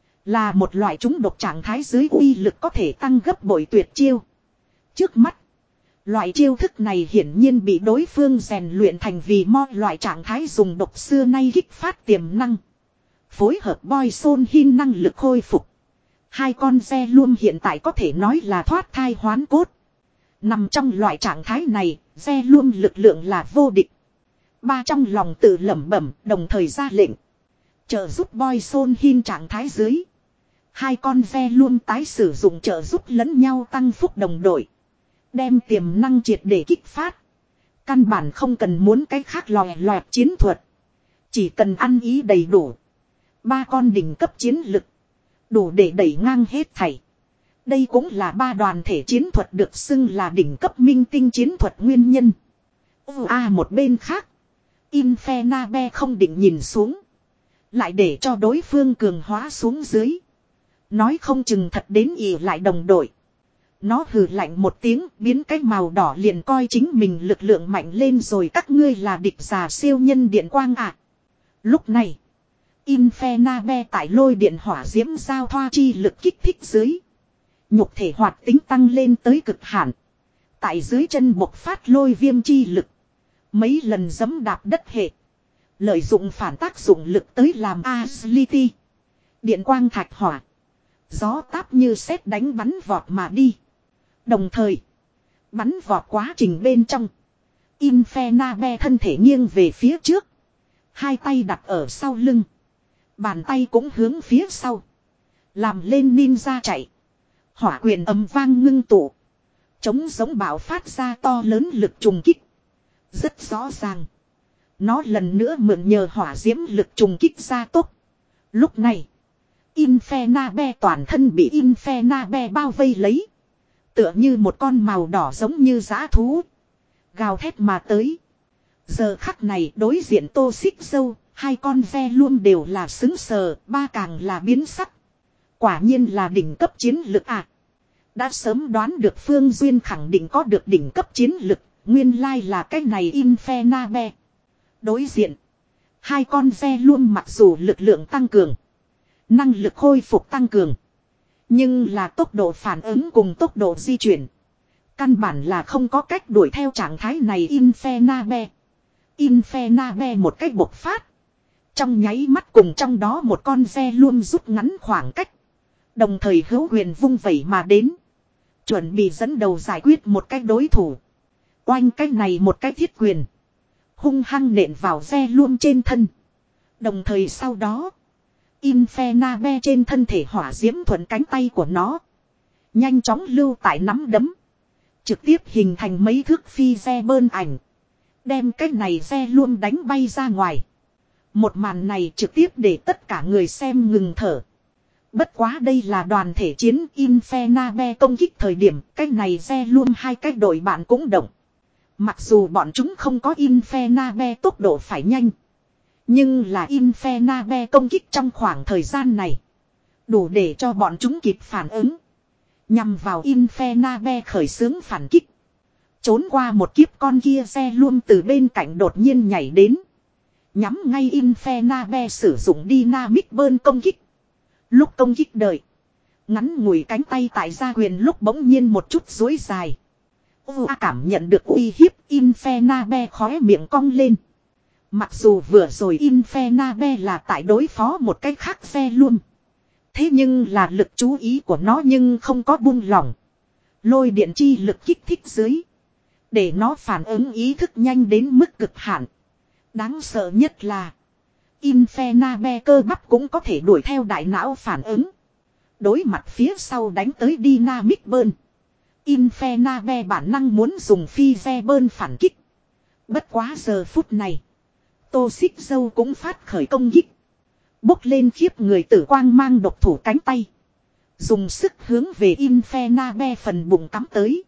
Là một loại chúng độc trạng thái dưới uy lực có thể tăng gấp bội tuyệt chiêu. Trước mắt. Loại chiêu thức này hiển nhiên bị đối phương rèn luyện thành vì mo loại trạng thái dùng độc xưa nay kích phát tiềm năng. Phối hợp Boy Soul Hin năng lực khôi phục. Hai con ve luôn hiện tại có thể nói là thoát thai hoán cốt. Nằm trong loại trạng thái này, ve luôn lực lượng là vô địch. Ba trong lòng tự lẩm bẩm, đồng thời ra lệnh. Trợ giúp Boy Soul Hin trạng thái dưới. Hai con ve luôn tái sử dụng trợ giúp lẫn nhau tăng phúc đồng đội. Đem tiềm năng triệt để kích phát. Căn bản không cần muốn cái khác lòe loẹt chiến thuật. Chỉ cần ăn ý đầy đủ. Ba con đỉnh cấp chiến lực. Đủ để đẩy ngang hết thảy. Đây cũng là ba đoàn thể chiến thuật được xưng là đỉnh cấp minh tinh chiến thuật nguyên nhân. À một bên khác. Infernabe không định nhìn xuống. Lại để cho đối phương cường hóa xuống dưới. Nói không chừng thật đến ỉ lại đồng đội. Nó hừ lạnh một tiếng biến cái màu đỏ liền coi chính mình lực lượng mạnh lên rồi các ngươi là địch giả siêu nhân điện quang ạ. À. Lúc này. Infernabe tại lôi điện hỏa diễm giao thoa chi lực kích thích dưới. Nhục thể hoạt tính tăng lên tới cực hạn. Tại dưới chân bộc phát lôi viêm chi lực. Mấy lần giẫm đạp đất hệ. Lợi dụng phản tác dụng lực tới làm agility. Điện quang thạch hỏa. Gió táp như sét đánh bắn vọt mà đi. Đồng thời. Bắn vọt quá trình bên trong. Infernabe thân thể nghiêng về phía trước. Hai tay đặt ở sau lưng. Bàn tay cũng hướng phía sau. Làm lên ninja chạy. Hỏa quyền ầm vang ngưng tụ. Chống giống bạo phát ra to lớn lực trùng kích. Rất rõ ràng. Nó lần nữa mượn nhờ hỏa diễm lực trùng kích ra tốc. Lúc này. Infernabe toàn thân bị Infernabe bao vây lấy. Tựa như một con màu đỏ giống như dã thú. Gào thét mà tới. Giờ khắc này đối diện Tô Xích Dâu. Hai con ve luôn đều là xứng sờ. Ba càng là biến sắc. Quả nhiên là đỉnh cấp chiến lực à. Đã sớm đoán được Phương Duyên khẳng định có được đỉnh cấp chiến lực. Nguyên lai là cái này Infernabe. Đối diện. Hai con ve luôn mặc dù lực lượng tăng cường. Năng lực khôi phục tăng cường. Nhưng là tốc độ phản ứng cùng tốc độ di chuyển. Căn bản là không có cách đuổi theo trạng thái này Infernabe. Infernabe một cách bộc phát. Trong nháy mắt cùng trong đó một con ve luôn rút ngắn khoảng cách. Đồng thời hữu huyền vung vẩy mà đến. Chuẩn bị dẫn đầu giải quyết một cái đối thủ. Oanh cái này một cái thiết quyền. Hung hăng nện vào ve luôn trên thân. Đồng thời sau đó. Infernabe trên thân thể hỏa diễm thuận cánh tay của nó. Nhanh chóng lưu tại nắm đấm. Trực tiếp hình thành mấy thước phi xe bơn ảnh. Đem cái này xe luôn đánh bay ra ngoài. Một màn này trực tiếp để tất cả người xem ngừng thở. Bất quá đây là đoàn thể chiến Infernabe công kích thời điểm. Cái này xe luôn hai cái đội bạn cũng động. Mặc dù bọn chúng không có Infernabe tốc độ phải nhanh. Nhưng là Infernabe công kích trong khoảng thời gian này. Đủ để cho bọn chúng kịp phản ứng. Nhằm vào Infernabe khởi xướng phản kích. Trốn qua một kiếp con kia xe luôn từ bên cạnh đột nhiên nhảy đến. Nhắm ngay Infernabe sử dụng Dynamic Burn công kích. Lúc công kích đợi. Ngắn ngủi cánh tay tại gia quyền lúc bỗng nhiên một chút dối dài. Ua cảm nhận được uy hiếp Infernabe khóe miệng cong lên. Mặc dù vừa rồi Infernabe là tại đối phó một cách khác xe luôn. Thế nhưng là lực chú ý của nó nhưng không có buông lỏng. Lôi điện chi lực kích thích dưới. Để nó phản ứng ý thức nhanh đến mức cực hạn. Đáng sợ nhất là Infernabe cơ bắp cũng có thể đuổi theo đại não phản ứng. Đối mặt phía sau đánh tới Dynamic Burn. Infernabe bản năng muốn dùng phi xe bơn phản kích. Bất quá giờ phút này. Tô Xích Dâu cũng phát khởi công kích. Bốc lên khiếp người tử quang mang độc thủ cánh tay. Dùng sức hướng về Infernabe phần bụng cắm tới.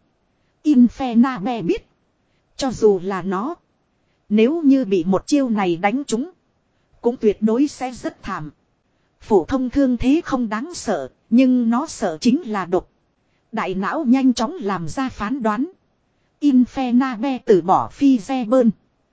Infernabe biết. Cho dù là nó. Nếu như bị một chiêu này đánh trúng. Cũng tuyệt đối sẽ rất thảm. Phổ thông thương thế không đáng sợ. Nhưng nó sợ chính là độc. Đại não nhanh chóng làm ra phán đoán. Infernabe từ bỏ phi xe bơn.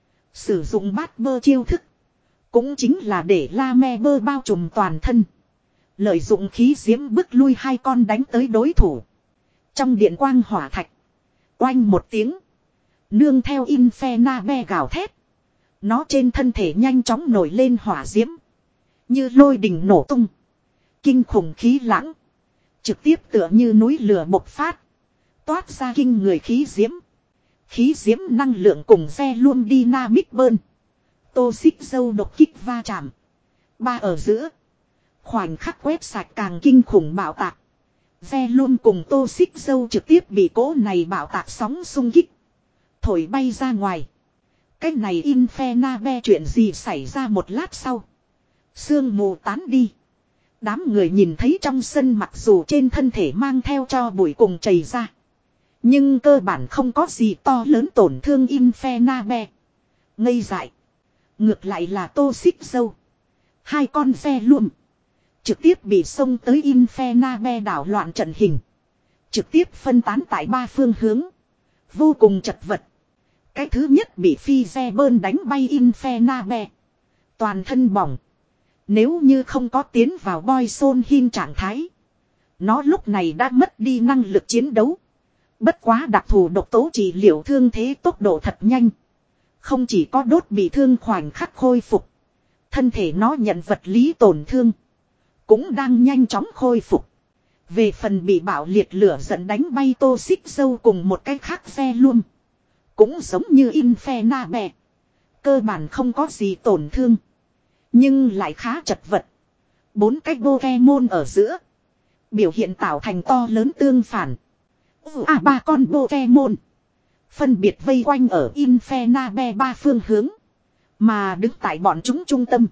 Sử dụng bát bơ chiêu thức. Cũng chính là để la me bơ bao trùm toàn thân. Lợi dụng khí diễm bức lui hai con đánh tới đối thủ. Trong điện quang hỏa thạch. Oanh một tiếng. Nương theo Infernabe gào thét. Nó trên thân thể nhanh chóng nổi lên hỏa diễm. Như lôi đình nổ tung. Kinh khủng khí lãng. Trực tiếp tựa như núi lửa bộc phát. Toát ra kinh người khí diễm. Khí diễm năng lượng cùng xe luôn Dynamic Burn. Tô Xích Dâu độc kích va chạm. Ba ở giữa. Khoảnh khắc quét sạch càng kinh khủng bạo tạc. Xe luôn cùng Tô Xích Dâu trực tiếp bị cỗ này bạo tạc sóng xung kích. Thổi bay ra ngoài. Cái này Infernabe chuyện gì xảy ra một lát sau. Sương mù tán đi. Đám người nhìn thấy trong sân mặc dù trên thân thể mang theo cho bụi cùng chảy ra. Nhưng cơ bản không có gì to lớn tổn thương Infernabe. Ngây dại. Ngược lại là Tô Xích Dâu. Hai con xe luôn. Trực tiếp bị xông tới Infernabe đảo loạn trận hình. Trực tiếp phân tán tại ba phương hướng. Vô cùng chật vật. Cái thứ nhất bị phi xe bơn đánh bay Infernabe. Toàn thân bỏng. Nếu như không có tiến vào boy son hin trạng thái. Nó lúc này đã mất đi năng lực chiến đấu. Bất quá đặc thù độc tố trị liệu thương thế tốc độ thật nhanh. Không chỉ có đốt bị thương khoảnh khắc khôi phục. Thân thể nó nhận vật lý tổn thương. Cũng đang nhanh chóng khôi phục. Về phần bị bạo liệt lửa giận đánh bay Tô Xích Dâu cùng một cái khác xe luôn. Cũng giống như Infernabe. Cơ bản không có gì tổn thương. Nhưng lại khá chật vật. Bốn cái Pokemon ở giữa. Biểu hiện tạo thành to lớn tương phản. À ba con Pokemon. Phân biệt vây quanh ở Infernabe ba phương hướng. Mà đứng tại bọn chúng trung tâm.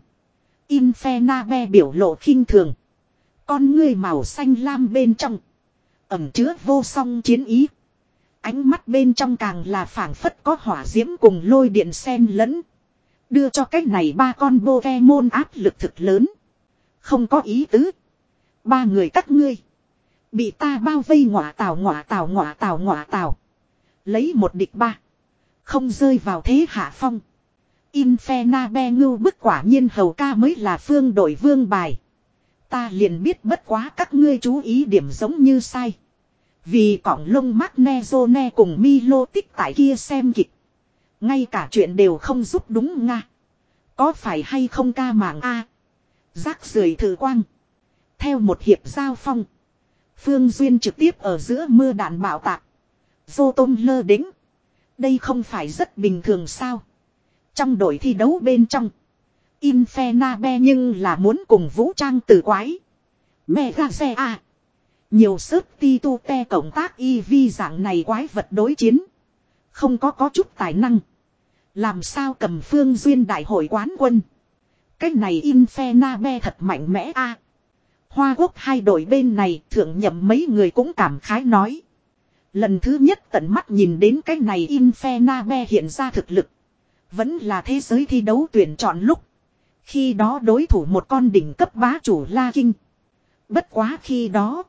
Infernabe biểu lộ khinh thường. Con ngươi màu xanh lam bên trong. Ẩm chứa vô song chiến ý. Ánh mắt bên trong càng là phảng phất có hỏa diễm cùng lôi điện xen lẫn. Đưa cho cách này ba con Pokemon áp lực thực lớn. Không có ý tứ. Ba người các ngươi. Bị ta bao vây ngọa tào ngọa tào ngọa tào ngọa tào. Lấy một địch ba. Không rơi vào thế hạ phong. Infernabe ngưu bức quả nhiên hầu ca mới là phương đội vương bài. Ta liền biết bất quá các ngươi chú ý điểm giống như sai. Vì cỏng lông Magnezone cùng Milo tích tại kia xem kịch. Ngay cả chuyện đều không giúp đúng nga. Có phải hay không ca mạng a? Rác rưởi thử quang. Theo một hiệp giao phong. Phương Duyên trực tiếp ở giữa mưa đạn bạo tạc. Vô tôm lơ đính. Đây không phải rất bình thường sao? Trong đội thi đấu bên trong. Infernabe nhưng là muốn cùng vũ trang tử quái. Mega xe A. Nhiều sớt ti tu te cộng tác y vi dạng này quái vật đối chiến. Không có có chút tài năng. Làm sao cầm phương duyên đại hội quán quân. Cái này Infernabe thật mạnh mẽ A. Hoa Quốc hai đội bên này thượng nhậm mấy người cũng cảm khái nói. Lần thứ nhất tận mắt nhìn đến cái này Infernabe hiện ra thực lực. Vẫn là thế giới thi đấu tuyển chọn lúc. Khi đó đối thủ một con đỉnh cấp bá chủ La Kinh. Bất quá khi đó.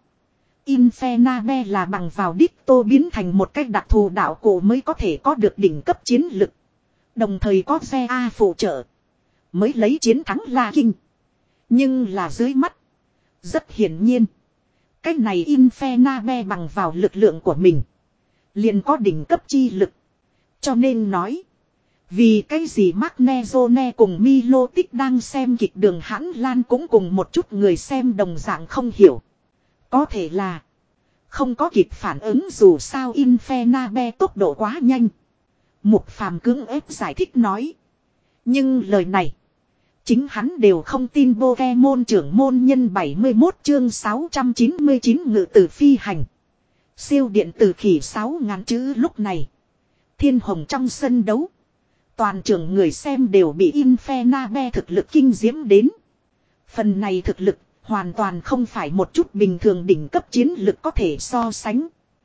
Infernabe là bằng vào Ditto biến thành một cách đặc thù đạo cổ mới có thể có được đỉnh cấp chiến lực. Đồng thời có xe A phụ trợ. Mới lấy chiến thắng La Kinh. Nhưng là dưới mắt. Rất hiển nhiên. Cái này Infernabe bằng vào lực lượng của mình. Liền có đỉnh cấp chi lực. Cho nên nói. Vì cái gì Magnezone cùng Milotic đang xem kịch đường hãn lan cũng cùng một chút người xem đồng dạng không hiểu. Có thể là. Không có kịp phản ứng dù sao Infernabe tốc độ quá nhanh. Mục Phàm cưỡng ép giải thích nói. Nhưng lời này. Chính hắn đều không tin Pokemon trưởng môn nhân bảy mươi mốt chương sáu trăm chín mươi chín ngự tử phi hành. Siêu điện tử khỉ sáu ngàn chữ lúc này. Thiên hồng trong sân đấu. Toàn trường người xem đều bị Infernabe thực lực kinh diễm đến. Phần này thực lực hoàn toàn không phải một chút bình thường đỉnh cấp chiến lực có thể so sánh.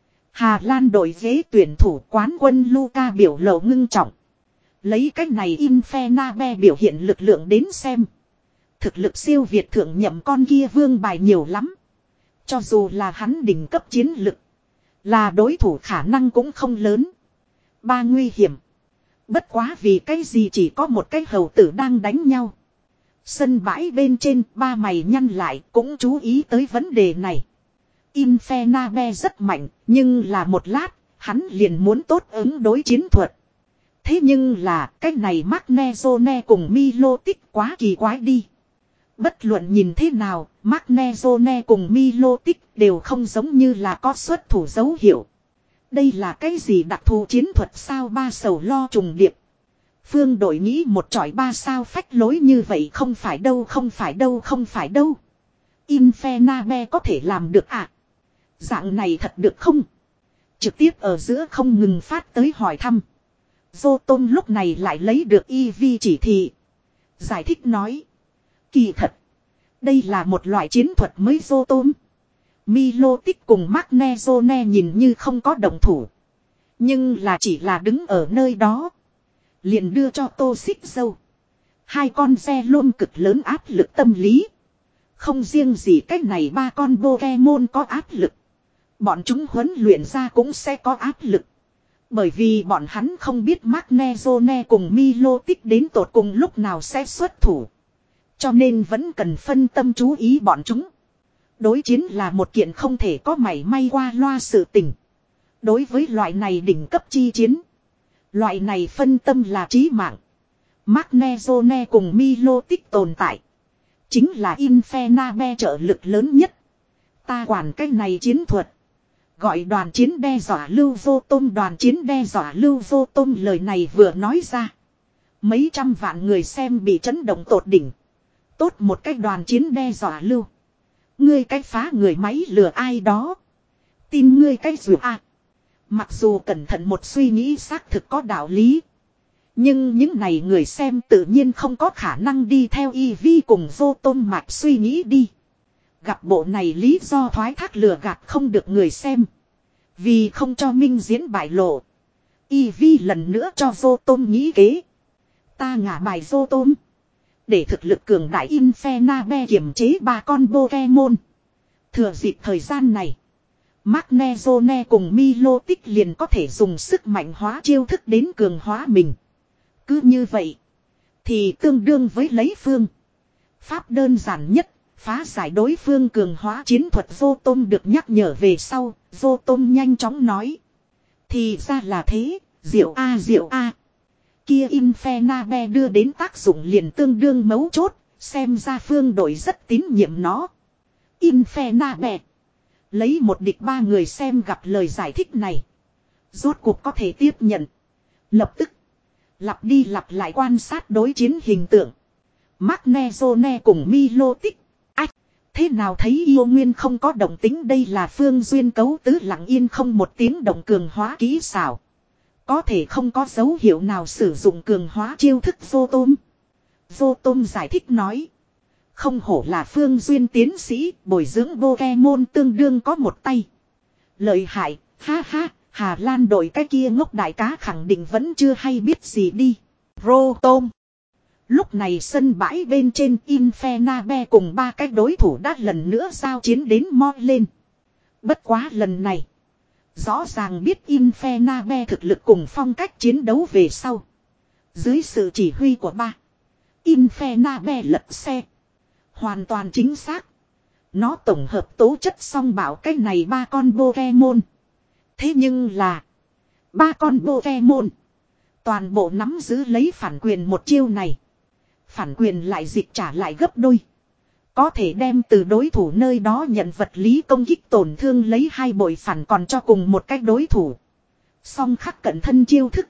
Hà Lan đội ghế tuyển thủ quán quân Luca biểu lộ ngưng trọng. Lấy cách này Infernabe biểu hiện lực lượng đến xem. Thực lực siêu việt thượng nhậm con kia vương bài nhiều lắm. Cho dù là hắn đỉnh cấp chiến lực. Là đối thủ khả năng cũng không lớn. Ba nguy hiểm. Bất quá vì cái gì chỉ có một cái hầu tử đang đánh nhau. Sân bãi bên trên ba mày nhăn lại cũng chú ý tới vấn đề này. Infernabe rất mạnh nhưng là một lát hắn liền muốn tốt ứng đối chiến thuật. Thế nhưng là cái này Magnezone cùng Milotic quá kỳ quái đi. Bất luận nhìn thế nào Magnezone cùng Milotic đều không giống như là có xuất thủ dấu hiệu. Đây là cái gì đặc thù chiến thuật sao ba sầu lo trùng điệp. Phương đội nghĩ một chọi ba sao phách lối như vậy không phải đâu không phải đâu không phải đâu. Infernabe có thể làm được à? Dạng này thật được không? Trực tiếp ở giữa không ngừng phát tới hỏi thăm. Zotom lúc này lại lấy được e vê chỉ thị. Giải thích nói. Kỳ thật. Đây là một loại chiến thuật mới Zotom. Milotic cùng Magnezone nhìn như không có đồng thủ. Nhưng là chỉ là đứng ở nơi đó. Liền đưa cho Tô Xích Dâu. Hai con xe luôn cực lớn áp lực tâm lý. Không riêng gì cách này ba con Pokemon có áp lực. Bọn chúng huấn luyện ra cũng sẽ có áp lực. Bởi vì bọn hắn không biết Magnezone cùng Milotic đến tột cùng lúc nào sẽ xuất thủ. Cho nên vẫn cần phân tâm chú ý bọn chúng. Đối chiến là một kiện không thể có mảy may qua loa sự tình. Đối với loại này đỉnh cấp chi chiến. Loại này phân tâm là chí mạng. Magnezone cùng Milotic tồn tại. Chính là Infernabe trợ lực lớn nhất. Ta quản cái này chiến thuật. Gọi đoàn chiến đe dọa lưu vô tôm đoàn chiến đe dọa lưu vô tôm lời này vừa nói ra. Mấy trăm vạn người xem bị chấn động tột đỉnh. Tốt một cái đoàn chiến đe dọa lưu. Ngươi cái phá người máy lừa ai đó. Tin ngươi cái dù à. Mặc dù cẩn thận một suy nghĩ xác thực có đạo lý. Nhưng những này người xem tự nhiên không có khả năng đi theo y vi cùng vô tôm mạch suy nghĩ đi. Gặp bộ này lý do thoái thác lừa gạt không được người xem. Vì không cho minh diễn bại lộ. Y vi lần nữa cho vô tôm nghĩ kế. Ta ngả bài vô tôm. Để thực lực cường đại Infernabe kiềm chế ba con Pokemon. Thừa dịp thời gian này. Magnezone cùng Milotic liền có thể dùng sức mạnh hóa chiêu thức đến cường hóa mình. Cứ như vậy. Thì tương đương với lấy phương. Pháp đơn giản nhất. Phá giải đối phương cường hóa chiến thuật vô tôm được nhắc nhở về sau. Vô tôm nhanh chóng nói. Thì ra là thế. Diệu a diệu a. Kia Infernabe đưa đến tác dụng liền tương đương mấu chốt. Xem ra phương đội rất tín nhiệm nó. Infernabe. Lấy một địch ba người xem gặp lời giải thích này. Rốt cuộc có thể tiếp nhận. Lập tức. Lặp đi lặp lại quan sát đối chiến hình tượng. Magnezone cùng Milotic. Ách, thế nào thấy yêu nguyên không có động tính, đây là Phương Duyên cấu tứ lặng yên không một tiếng động cường hóa kỹ xảo. Có thể không có dấu hiệu nào sử dụng cường hóa chiêu thức vô tôm. Vô tôm giải thích nói. Không hổ là Phương Duyên tiến sĩ, bồi dưỡng Pokemon tương đương có một tay. Lợi hại, ha ha, Hà Lan đội cái kia ngốc đại cá khẳng định vẫn chưa hay biết gì đi. Rotom. Lúc này sân bãi bên trên Infernape cùng ba cái đối thủ đã lần nữa giao chiến đến moi lên. Bất quá lần này. Rõ ràng biết Infernape thực lực cùng phong cách chiến đấu về sau. Dưới sự chỉ huy của ba. Infernape lật xe. Hoàn toàn chính xác. Nó tổng hợp tố chất song bảo cái này ba con Pokemon. Thế nhưng là. Ba con Pokemon. Toàn bộ nắm giữ lấy phản quyền một chiêu này. Phản quyền lại dịch trả lại gấp đôi. Có thể đem từ đối thủ nơi đó nhận vật lý công kích tổn thương lấy hai bội phản còn cho cùng một cách đối thủ. Song khắc cận thân chiêu thức.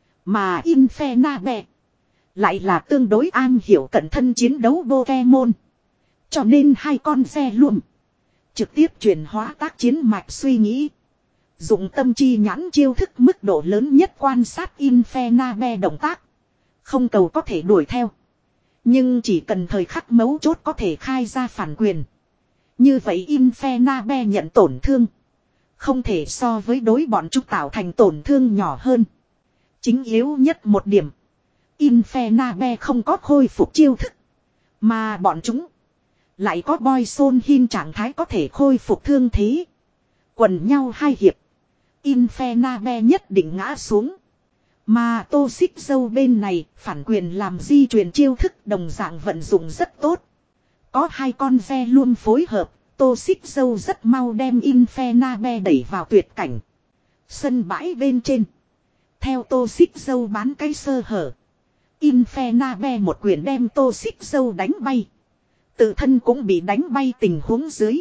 Mà Infernape lại là tương đối am hiểu cận thân chiến đấu Pokemon. Cho nên hai con xe luôn. Trực tiếp chuyển hóa tác chiến mạch suy nghĩ. Dụng tâm chi nhãn chiêu thức mức độ lớn nhất quan sát Infernape động tác. Không cầu có thể đuổi theo. Nhưng chỉ cần thời khắc mấu chốt có thể khai ra phản quyền. Như vậy Infernape nhận tổn thương. Không thể so với đối bọn chúng tạo thành tổn thương nhỏ hơn. Chính yếu nhất một điểm. Infernape không có khôi phục chiêu thức. Mà bọn chúng lại có Poison Hin trạng thái có thể khôi phục thương thế. Quần nhau hai hiệp. Infernape nhất định ngã xuống. Mà Tô Xích Dâu bên này phản quyền làm di truyền chiêu thức đồng dạng vận dụng rất tốt. Có hai con ve luôn phối hợp. Tô Xích Dâu rất mau đem Infernape đẩy vào tuyệt cảnh. Sân bãi bên trên. Theo Tô Xích Dâu bán cái sơ hở. Infernape một quyền đem Tô Xích Dâu đánh bay. Tự thân cũng bị đánh bay tình huống dưới.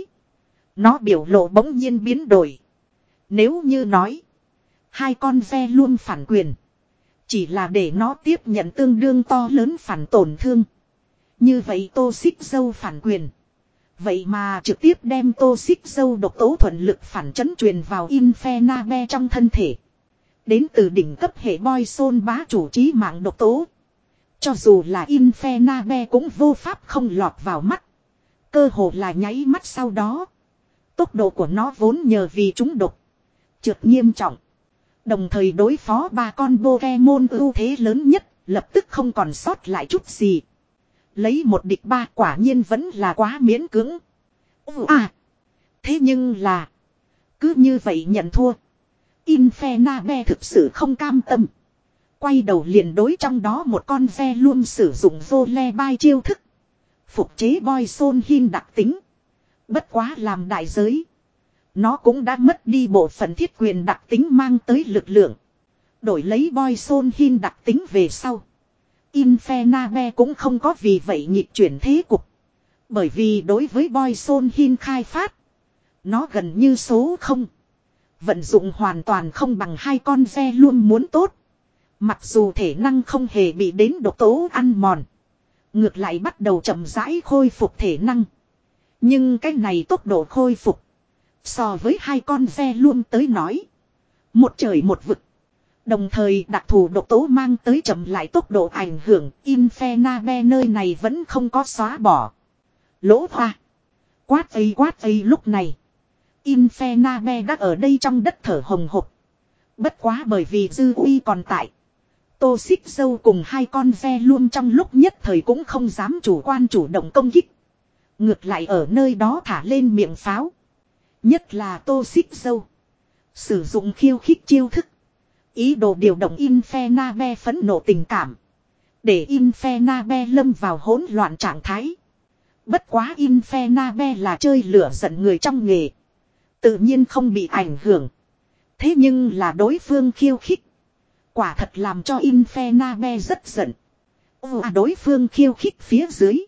Nó biểu lộ bỗng nhiên biến đổi. Nếu như nói. Hai con ve luôn phản quyền. Chỉ là để nó tiếp nhận tương đương to lớn phản tổn thương. Như vậy Tô Xích Dâu phản quyền. Vậy mà trực tiếp đem Tô Xích Dâu độc tố thuận lực phản chấn truyền vào Infernape trong thân thể. Đến từ đỉnh cấp hệ Poison bá chủ trí mạng độc tố. Cho dù là Infernape cũng vô pháp không lọt vào mắt. Cơ hồ là nháy mắt sau đó. Tốc độ của nó vốn nhờ vì chúng độc. Trượt nghiêm trọng. Đồng thời đối phó ba con Pokemon ưu thế lớn nhất. Lập tức không còn sót lại chút gì. Lấy một địch ba quả nhiên vẫn là quá miễn cưỡng. À. Thế nhưng là. Cứ như vậy nhận thua. Infernape thực sự không cam tâm. Quay đầu liền đối trong đó một con ve luôn sử dụng vô le bai chiêu thức. Phục chế Poison Hin đặc tính. Bất quá làm đại giới. Nó cũng đã mất đi bộ phận thiết quyền đặc tính mang tới lực lượng. Đổi lấy Poison Hin đặc tính về sau. Infernape cũng không có vì vậy nhịp chuyển thế cục. Bởi vì đối với Poison Hin khai phát. Nó gần như số không. Vận dụng hoàn toàn không bằng hai con ve luôn muốn tốt. Mặc dù thể năng không hề bị đến độc tố ăn mòn. Ngược lại bắt đầu chậm rãi khôi phục thể năng. Nhưng cái này tốc độ khôi phục. So với hai con ve luôn tới nói. Một trời một vực. Đồng thời đặc thù độc tố mang tới chậm lại tốc độ ảnh hưởng. Infernape nơi này vẫn không có xóa bỏ. Lỗ hoa. Quát ấy quát ấy lúc này. Infernape đã ở đây trong đất thở hồng hộc. Bất quá bởi vì dư uy còn tại. Tô Xích Dâu cùng hai con ve luôn trong lúc nhất thời cũng không dám chủ quan chủ động công kích. Ngược lại ở nơi đó thả lên miệng pháo. Nhất là Tô Xích Dâu. Sử dụng khiêu khích chiêu thức. Ý đồ điều động Infernape phẫn nộ tình cảm. Để Infernape lâm vào hỗn loạn trạng thái. Bất quá Infernape là chơi lửa giận người trong nghề. Tự nhiên không bị ảnh hưởng. Thế nhưng là đối phương khiêu khích. Quả thật làm cho Infernape rất giận. À, đối phương khiêu khích phía dưới.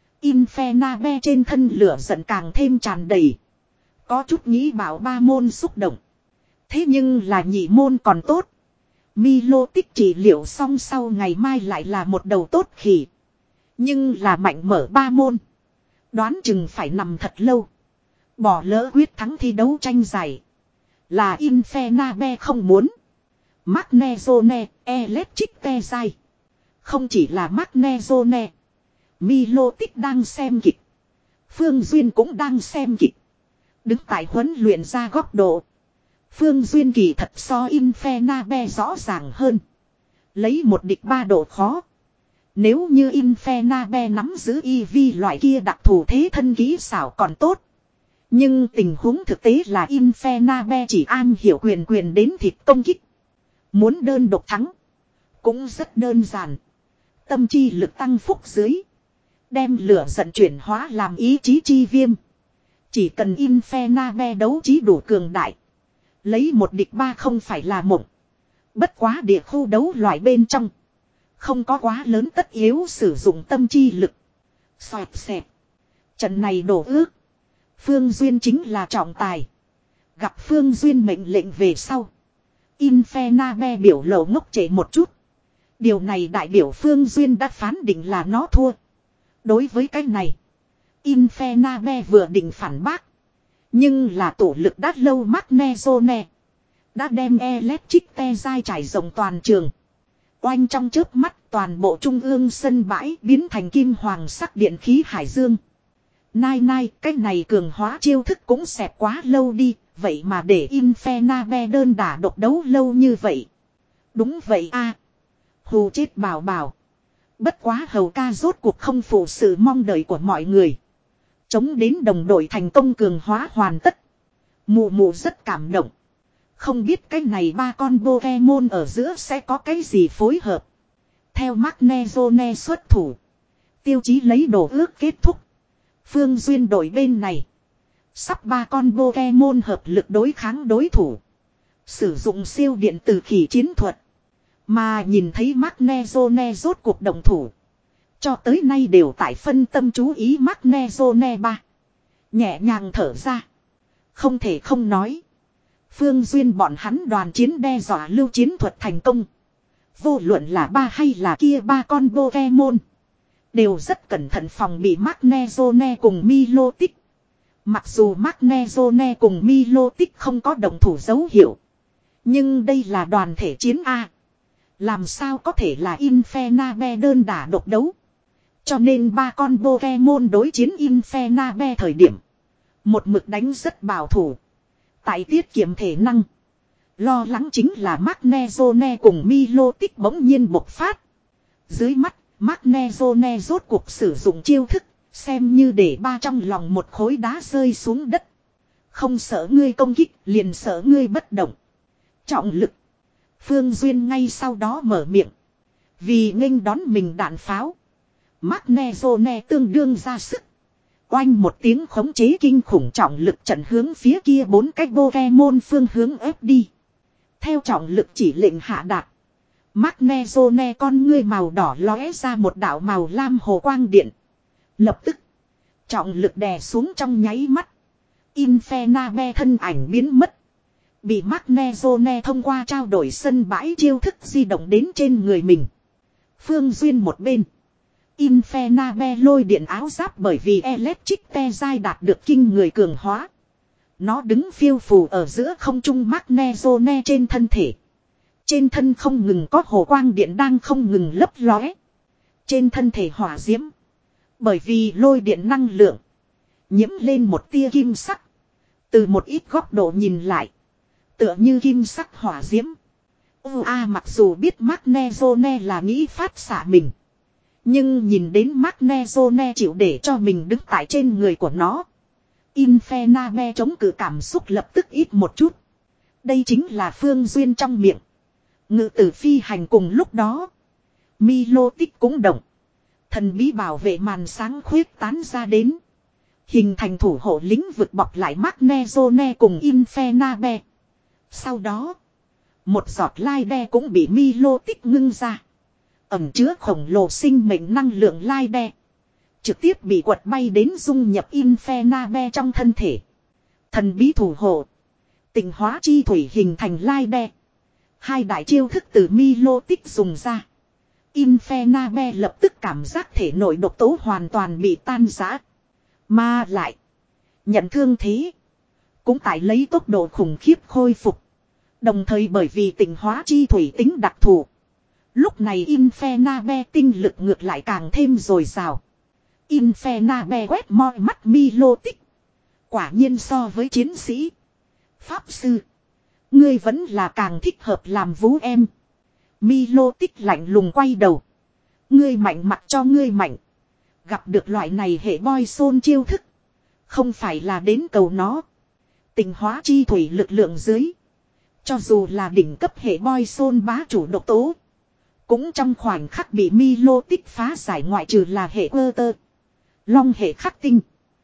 Infernape trên thân lửa giận càng thêm tràn đầy. Có chút nghĩ bảo ba môn xúc động. Thế nhưng là nhị môn còn tốt. Milotic trị liệu xong sau ngày mai lại là một đầu tốt khỉ. Nhưng là mạnh mở ba môn. Đoán chừng phải nằm thật lâu. Bỏ lỡ quyết thắng thi đấu tranh giải. Là Infenabe không muốn. Magnezone, Electric Tezai. Không chỉ là Magnezone. Milotic đang xem kịch. Phương Duyên cũng đang xem kịch. Đứng tại huấn luyện ra góc độ. Phương Duyên kỳ thật so Infenabe rõ ràng hơn. Lấy một địch ba độ khó. Nếu như Infenabe nắm giữ e vê loại kia đặc thù thế thân kỹ xảo còn tốt. Nhưng tình huống thực tế là Infenabe chỉ am hiểu quyền quyền đến thịt công kích. Muốn đơn độc thắng. Cũng rất đơn giản. Tâm chi lực tăng phúc dưới. Đem lửa giận chuyển hóa làm ý chí chi viêm. Chỉ cần Infenabe đấu trí đủ cường đại. Lấy một địch ba không phải là mộng. Bất quá địa khu đấu loại bên trong. Không có quá lớn tất yếu sử dụng tâm chi lực. Xoẹt xẹt. Trận này đổ ước. Phương Duyên chính là trọng tài. Gặp Phương Duyên mệnh lệnh về sau. Infenabe biểu lộ ngốc trệ một chút. Điều này đại biểu Phương Duyên đã phán định là nó thua. Đối với cái này. Infenabe vừa định phản bác. Nhưng là tổ lực đã lâu Magnezone. Đã đem Electric Tezai trải rộng toàn trường. Oanh trong chớp mắt toàn bộ trung ương sân bãi biến thành kim hoàng sắc điện khí hải dương. Nai nai, cái này cường hóa chiêu thức cũng xẹp quá lâu đi, vậy mà để Infenabe đơn đả độc đấu lâu như vậy. Đúng vậy a, hù chết bảo bảo. Bất quá hầu ca rốt cuộc không phụ sự mong đợi của mọi người. Chống đến đồng đội thành công cường hóa hoàn tất. Mụ mụ rất cảm động. Không biết cái này ba con Pokemon ở giữa sẽ có cái gì phối hợp. Theo Magnezone xuất thủ. Tiêu chí lấy đồ ước kết thúc. Phương Duyên đội bên này. Sắp ba con Pokemon hợp lực đối kháng đối thủ. Sử dụng siêu điện từ khỉ chiến thuật. Mà nhìn thấy Magnezone rốt cuộc động thủ. Cho tới nay đều tại phân tâm chú ý Magnezone ba. Nhẹ nhàng thở ra. Không thể không nói. Phương Duyên bọn hắn đoàn chiến đe dọa lưu chiến thuật thành công. Vô luận là ba hay là kia ba con Pokemon. Đều rất cẩn thận phòng bị Magnezone cùng Milotic. Mặc dù Magnezone cùng Milotic không có động thủ dấu hiệu. Nhưng đây là đoàn thể chiến A. Làm sao có thể là Infenabe đơn đả độc đấu. Cho nên ba con Pokemon đối chiến Infenabe thời điểm. Một mực đánh rất bảo thủ. Tại tiết kiệm thể năng. Lo lắng chính là Magnezone cùng Milotic bỗng nhiên bộc phát. Dưới mắt, Magnezone rốt cuộc sử dụng chiêu thức. Xem như để ba trong lòng một khối đá rơi xuống đất. Không sợ ngươi công kích, liền sợ ngươi bất động. Trọng lực. Phương Duyên ngay sau đó mở miệng. Vì nghênh đón mình đạn pháo. Magnezone tương đương ra sức. Oanh một tiếng khống chế kinh khủng trọng lực trận hướng phía kia bốn cái Pokemon phương hướng ép đi. Theo trọng lực chỉ lệnh hạ đạt. Magnezone con ngươi màu đỏ lóe ra một đạo màu lam hồ quang điện. Lập tức. Trọng lực đè xuống trong nháy mắt. Infenabe thân ảnh biến mất. Bị Magnezone thông qua trao đổi sân bãi chiêu thức di động đến trên người mình. Phương Duyên một bên. Infenabe lôi điện áo giáp bởi vì Electric Tezai đạt được kinh người cường hóa. Nó đứng phiêu phù ở giữa không trung Magnezone trên thân thể. Trên thân không ngừng có hồ quang điện đang không ngừng lấp lóe. Trên thân thể hỏa diễm. Bởi vì lôi điện năng lượng. Nhiễm lên một tia kim sắc. Từ một ít góc độ nhìn lại. Tựa như kim sắc hỏa diễm. U A mặc dù biết Magnezone là nghĩ phát xạ mình. Nhưng nhìn đến Magnezone chịu để cho mình đứng tại trên người của nó. Infenabe chống cự cảm xúc lập tức ít một chút. Đây chính là Phương Duyên trong miệng. Ngự tử phi hành cùng lúc đó. Milotic cũng động. Thần bí bảo vệ màn sáng khuyết tán ra đến. Hình thành thủ hộ lĩnh vực bọc lại Magnezone cùng Infenabe. Sau đó. Một giọt lai đe cũng bị Milotic ngưng ra. Ẩm chứa khổng lồ sinh mệnh năng lượng lai đe. Trực tiếp bị quật bay đến dung nhập Infenabe trong thân thể. Thần bí thủ hộ. Tịnh hóa chi thủy hình thành lai đe. Hai đại chiêu thức từ Milotic dùng ra. Infernabe lập tức cảm giác thể nội độc tố hoàn toàn bị tan rã. Mà lại. Nhận thương thế. Cũng tại lấy tốc độ khủng khiếp khôi phục. Đồng thời bởi vì tịnh hóa chi thủy tính đặc thù. Lúc này Infernabe tinh lực ngược lại càng thêm dồi dào. Infernabe quét moi mắt Milotic. Quả nhiên so với chiến sĩ. Pháp sư. Ngươi vẫn là càng thích hợp làm vú em. Milotic lạnh lùng quay đầu. Ngươi mạnh mặc cho ngươi mạnh. Gặp được loại này hệ boy xôn chiêu thức. Không phải là đến cầu nó. Tịnh hóa chi thủy lực lượng dưới. Cho dù là đỉnh cấp hệ boy xôn bá chủ độc tố. Cũng trong khoảnh khắc bị Milotic phá giải, ngoại trừ là hệ ơ tơ. Long hệ khắc tinh.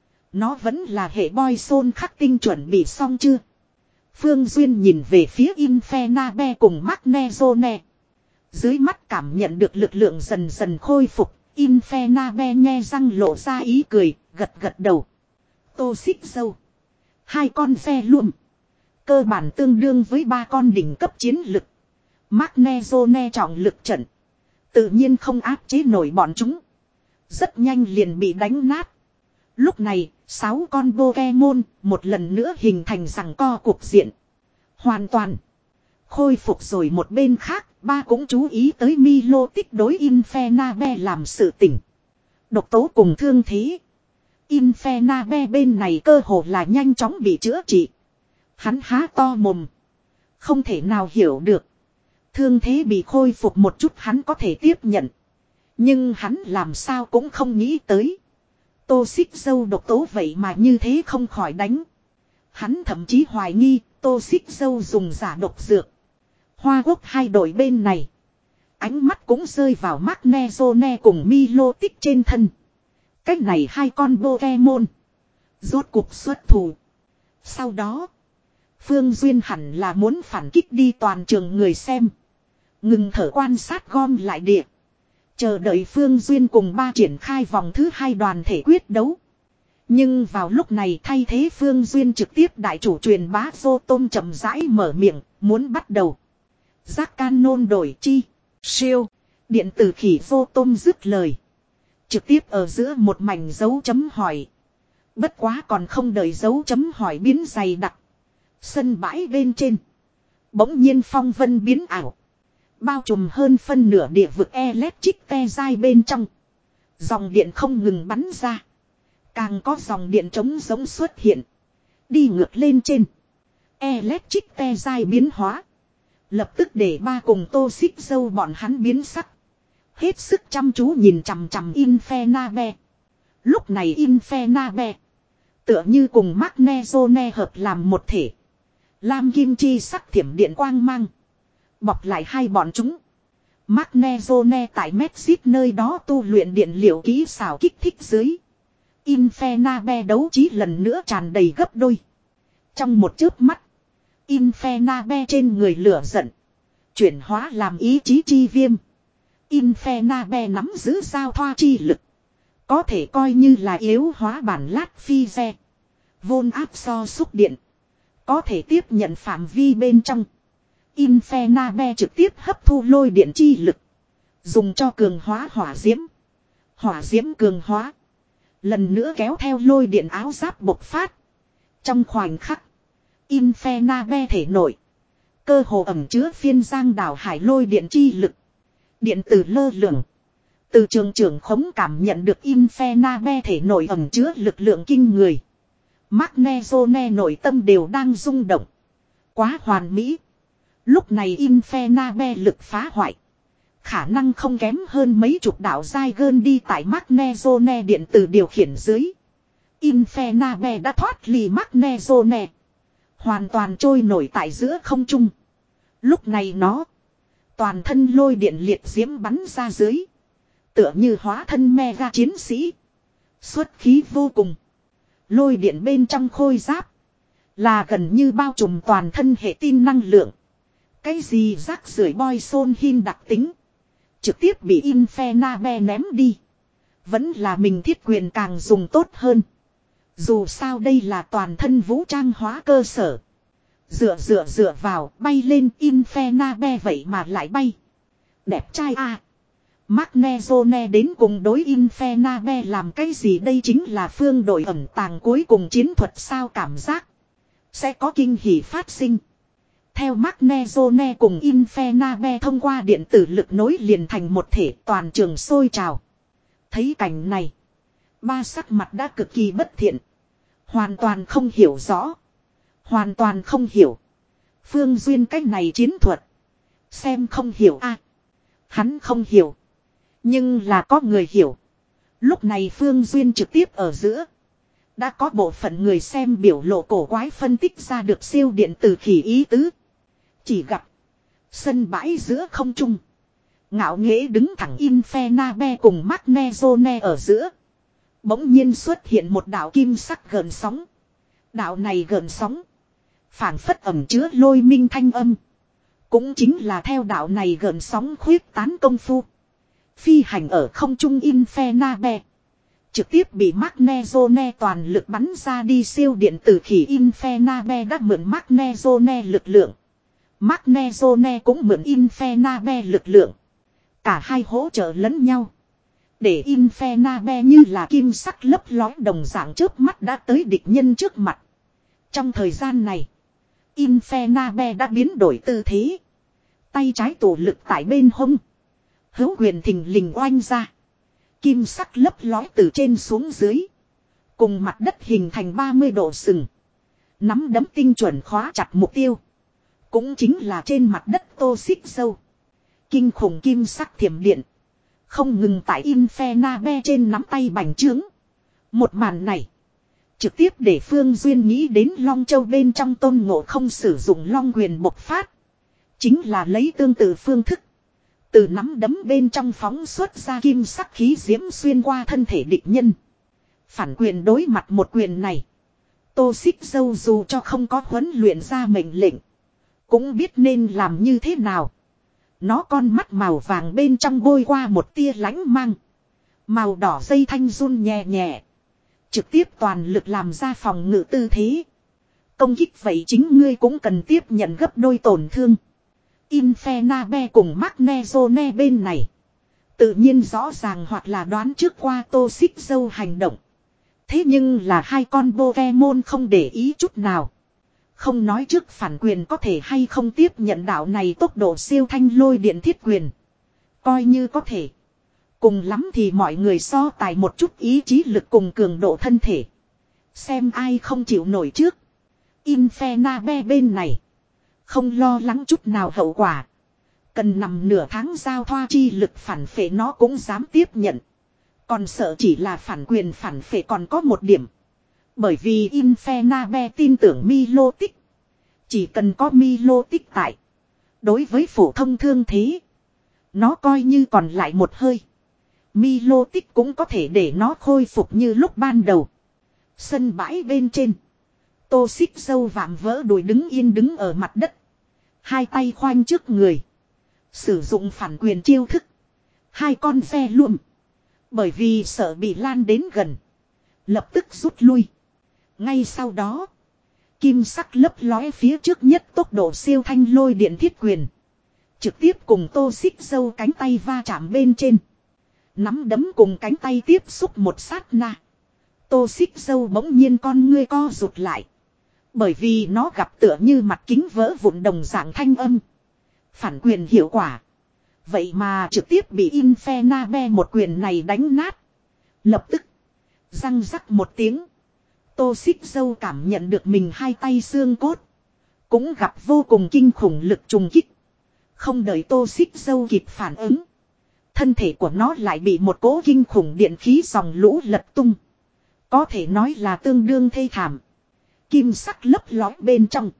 Nó vẫn là hệ boy xôn khắc tinh chuẩn bị xong chưa? Phương Duyên nhìn về phía Infernabe cùng Magnezone. Dưới mắt cảm nhận được lực lượng dần dần khôi phục. Infernabe nhe răng lộ ra ý cười, gật gật đầu. Tô xích dâu. Hai con phe luộm. Cơ bản tương đương với ba con đỉnh cấp chiến lực. Magnezone trọng lực trận. Tự nhiên không áp chế nổi bọn chúng. Rất nhanh liền bị đánh nát. Lúc này, sáu con Pokemon một lần nữa hình thành giằng co cuộc diện. Hoàn toàn khôi phục rồi. Một bên khác, ba cũng chú ý tới Milotic đối Infernabe làm sự tỉnh. Độc tố cùng thương thế. Infernabe bên này cơ hồ là nhanh chóng bị chữa trị. Hắn há to mồm. Không thể nào hiểu được. Thương thế bị khôi phục một chút hắn có thể tiếp nhận. Nhưng hắn làm sao cũng không nghĩ tới. Tô xích dâu độc tố vậy mà như thế không khỏi đánh. Hắn thậm chí hoài nghi tô xích dâu dùng giả độc dược. Hoa Quốc hai đội bên này. Ánh mắt cũng rơi vào Magnezone cùng Milotic trên thân. Cách này hai con Pokemon. Rốt cuộc xuất thủ. Sau đó. Phương Duyên hẳn là muốn phản kích đi toàn trường người xem. Ngừng thở quan sát gom lại địa. Chờ đợi Phương Duyên cùng ba triển khai vòng thứ hai đoàn thể quyết đấu. Nhưng vào lúc này thay thế Phương Duyên trực tiếp đại chủ truyền bá Vô Tôm chậm rãi mở miệng, muốn bắt đầu. Giác Canon đổi chi, siêu, điện tử khỉ Vô Tôm dứt lời. Trực tiếp ở giữa một mảnh dấu chấm hỏi. Bất quá còn không đợi dấu chấm hỏi biến dày đặc. Sân bãi bên trên. Bỗng nhiên phong vân biến ảo. Bao trùm hơn phân nửa địa vực electric te dai bên trong. Dòng điện không ngừng bắn ra. Càng có dòng điện trống giống xuất hiện. Đi ngược lên trên. Electric te dai biến hóa. Lập tức để ba cùng tô xích dâu bọn hắn biến sắc. Hết sức chăm chú nhìn chằm chằm Infernabe. Lúc này Infernabe. Tựa như cùng Magnezone hợp làm một thể. Lam kim chi sắc thiểm điện quang mang. Bọc lại hai bọn chúng. Magnezone tại Mexit nơi đó tu luyện điện liệu kỹ xảo kích thích dưới. Infernabe đấu trí lần nữa tràn đầy gấp đôi. Trong một chớp mắt. Infernabe trên người lửa giận. Chuyển hóa làm ý chí chi viêm. Infernabe nắm giữ sao thoa chi lực. Có thể coi như là yếu hóa bản lát phi xe. Vôn áp so xúc điện. Có thể tiếp nhận phạm vi bên trong. Infernabe trực tiếp hấp thu lôi điện chi lực. Dùng cho cường hóa hỏa diễm. Hỏa diễm cường hóa. Lần nữa kéo theo lôi điện áo giáp bộc phát. Trong khoảnh khắc. Infernabe thể nổi. Cơ hồ ẩm chứa phiên giang đảo hải lôi điện chi lực. Điện tử lơ lửng. Từ trường trưởng khống cảm nhận được Infernabe thể nổi ẩm chứa lực lượng kinh người. Magnezone nội tâm đều đang rung động. Quá hoàn mỹ. Lúc này Infernabe lực phá hoại. Khả năng không kém hơn mấy chục đạo dai gơn đi tại Magnezone điện tử điều khiển dưới. Infernabe đã thoát ly Magnezone. Hoàn toàn trôi nổi tại giữa không trung. Lúc này nó. Toàn thân lôi điện liệt diễm bắn ra dưới. Tựa như hóa thân mega chiến sĩ. Xuất khí vô cùng. Lôi điện bên trong khôi giáp. Là gần như bao trùm toàn thân hệ tin năng lượng. Cái gì rác rưởi boy xôn hin đặc tính. Trực tiếp bị Infernabe ném đi. Vẫn là mình thiết quyền càng dùng tốt hơn. Dù sao đây là toàn thân vũ trang hóa cơ sở. Dựa dựa dựa vào bay lên Infernabe vậy mà lại bay. Đẹp trai à. Magnezone đến cùng đối Infernabe làm cái gì, đây chính là phương đội ẩn tàng cuối cùng chiến thuật sao, cảm giác sẽ có kinh hỉ phát sinh. Theo Magnezone cùng Infernabe thông qua điện tử lực nối liền thành một thể, toàn trường sôi trào. Thấy cảnh này, ba sắc mặt đã cực kỳ bất thiện. Hoàn toàn không hiểu rõ. Hoàn toàn không hiểu. Phương Duyên cách này chiến thuật. Xem không hiểu a, à, hắn không hiểu. Nhưng là có người hiểu. Lúc này Phương Duyên trực tiếp ở giữa. Đã có bộ phận người xem biểu lộ cổ quái phân tích ra được siêu điện tử khỉ ý tứ. Chỉ gặp sân bãi giữa không trung, ngạo nghễ đứng thẳng Infernabe cùng Magnezone ở giữa. Bỗng nhiên xuất hiện một đạo kim sắc gợn sóng. Đạo này gợn sóng phảng phất ẩm chứa lôi minh thanh âm. Cũng chính là theo đạo này gợn sóng khuyết tán công phu, phi hành ở không trung Infernabe trực tiếp bị Magnezone toàn lực bắn ra đi. Siêu điện tử khỉ Infernabe đã mượn Magnezone lực lượng. Magnezone cũng mượn Infernabe lực lượng. Cả hai hỗ trợ lẫn nhau. Để Infernabe như là kim sắc lấp lói đồng dạng chớp mắt đã tới địch nhân trước mặt. Trong thời gian này, Infernabe đã biến đổi tư thế. Tay trái tổ lực tại bên hông. Hữu quyền thình lình oanh ra. Kim sắc lấp lói từ trên xuống dưới. Cùng mặt đất hình thành ba mươi độ sừng. Nắm đấm tinh chuẩn khóa chặt mục tiêu. Cũng chính là trên mặt đất Tô Xích Dâu. Kinh khủng kim sắc thiểm điện không ngừng tại Infernabe trên nắm tay bành trướng. Một màn này trực tiếp để Phương Duyên nghĩ đến Long Châu bên trong Tôn Ngộ Không sử dụng long quyền bộc phát. Chính là lấy tương tự phương thức. Từ nắm đấm bên trong phóng xuất ra kim sắc khí diễm xuyên qua thân thể địch nhân. Phản quyền đối mặt một quyền này, Tô Xích Dâu dù cho không có huấn luyện ra mệnh lệnh, cũng biết nên làm như thế nào. Nó con mắt màu vàng bên trong bôi qua một tia lánh mang. Màu đỏ dây thanh run nhẹ nhẹ. Trực tiếp toàn lực làm ra phòng ngự tư thế. Công kích vậy chính ngươi cũng cần tiếp nhận gấp đôi tổn thương. Infernabe cùng Magnezone bên này tự nhiên rõ ràng hoặc là đoán trước qua Tô Xích Dâu hành động. Thế nhưng là hai con Pokemon không để ý chút nào. Không nói trước phản quyền có thể hay không tiếp nhận đạo này tốc độ siêu thanh lôi điện thiết quyền. Coi như có thể. Cùng lắm thì mọi người so tài một chút ý chí lực cùng cường độ thân thể. Xem ai không chịu nổi trước. Infernabe bên này không lo lắng chút nào hậu quả. Cần nằm nửa tháng giao thoa chi lực phản phệ nó cũng dám tiếp nhận. Còn sợ chỉ là phản quyền phản phệ còn có một điểm. Bởi vì Infernabe tin tưởng Milotic. Chỉ cần có Milotic tại. Đối với phổ thông thương thế, nó coi như còn lại một hơi. Milotic cũng có thể để nó khôi phục như lúc ban đầu. Sân bãi bên trên, Tô Xích Dâu vạm vỡ đùi đứng yên đứng ở mặt đất. Hai tay khoanh trước người. Sử dụng phản quyền chiêu thức. Hai con ve luộm. Bởi vì sợ bị lan đến gần, lập tức rút lui. Ngay sau đó, kim sắc lấp lóe phía trước nhất tốc độ siêu thanh lôi điện thiết quyền trực tiếp cùng Tô Xích Dâu cánh tay va chạm bên trên. Nắm đấm cùng cánh tay tiếp xúc một sát na, Tô Xích Dâu bỗng nhiên con ngươi co rụt lại. Bởi vì nó gặp tựa như mặt kính vỡ vụn đồng dạng thanh âm. Phản quyền hiệu quả vậy mà trực tiếp bị Infernabe một quyền này đánh nát. Lập tức răng rắc một tiếng, Tô Xích Dâu cảm nhận được mình hai tay xương cốt cũng gặp vô cùng kinh khủng lực trùng kích. Không đợi Tô Xích Dâu kịp phản ứng, thân thể của nó lại bị một cỗ kinh khủng điện khí dòng lũ lật tung. Có thể nói là tương đương thê thảm. Kim sắc lấp lói bên trong,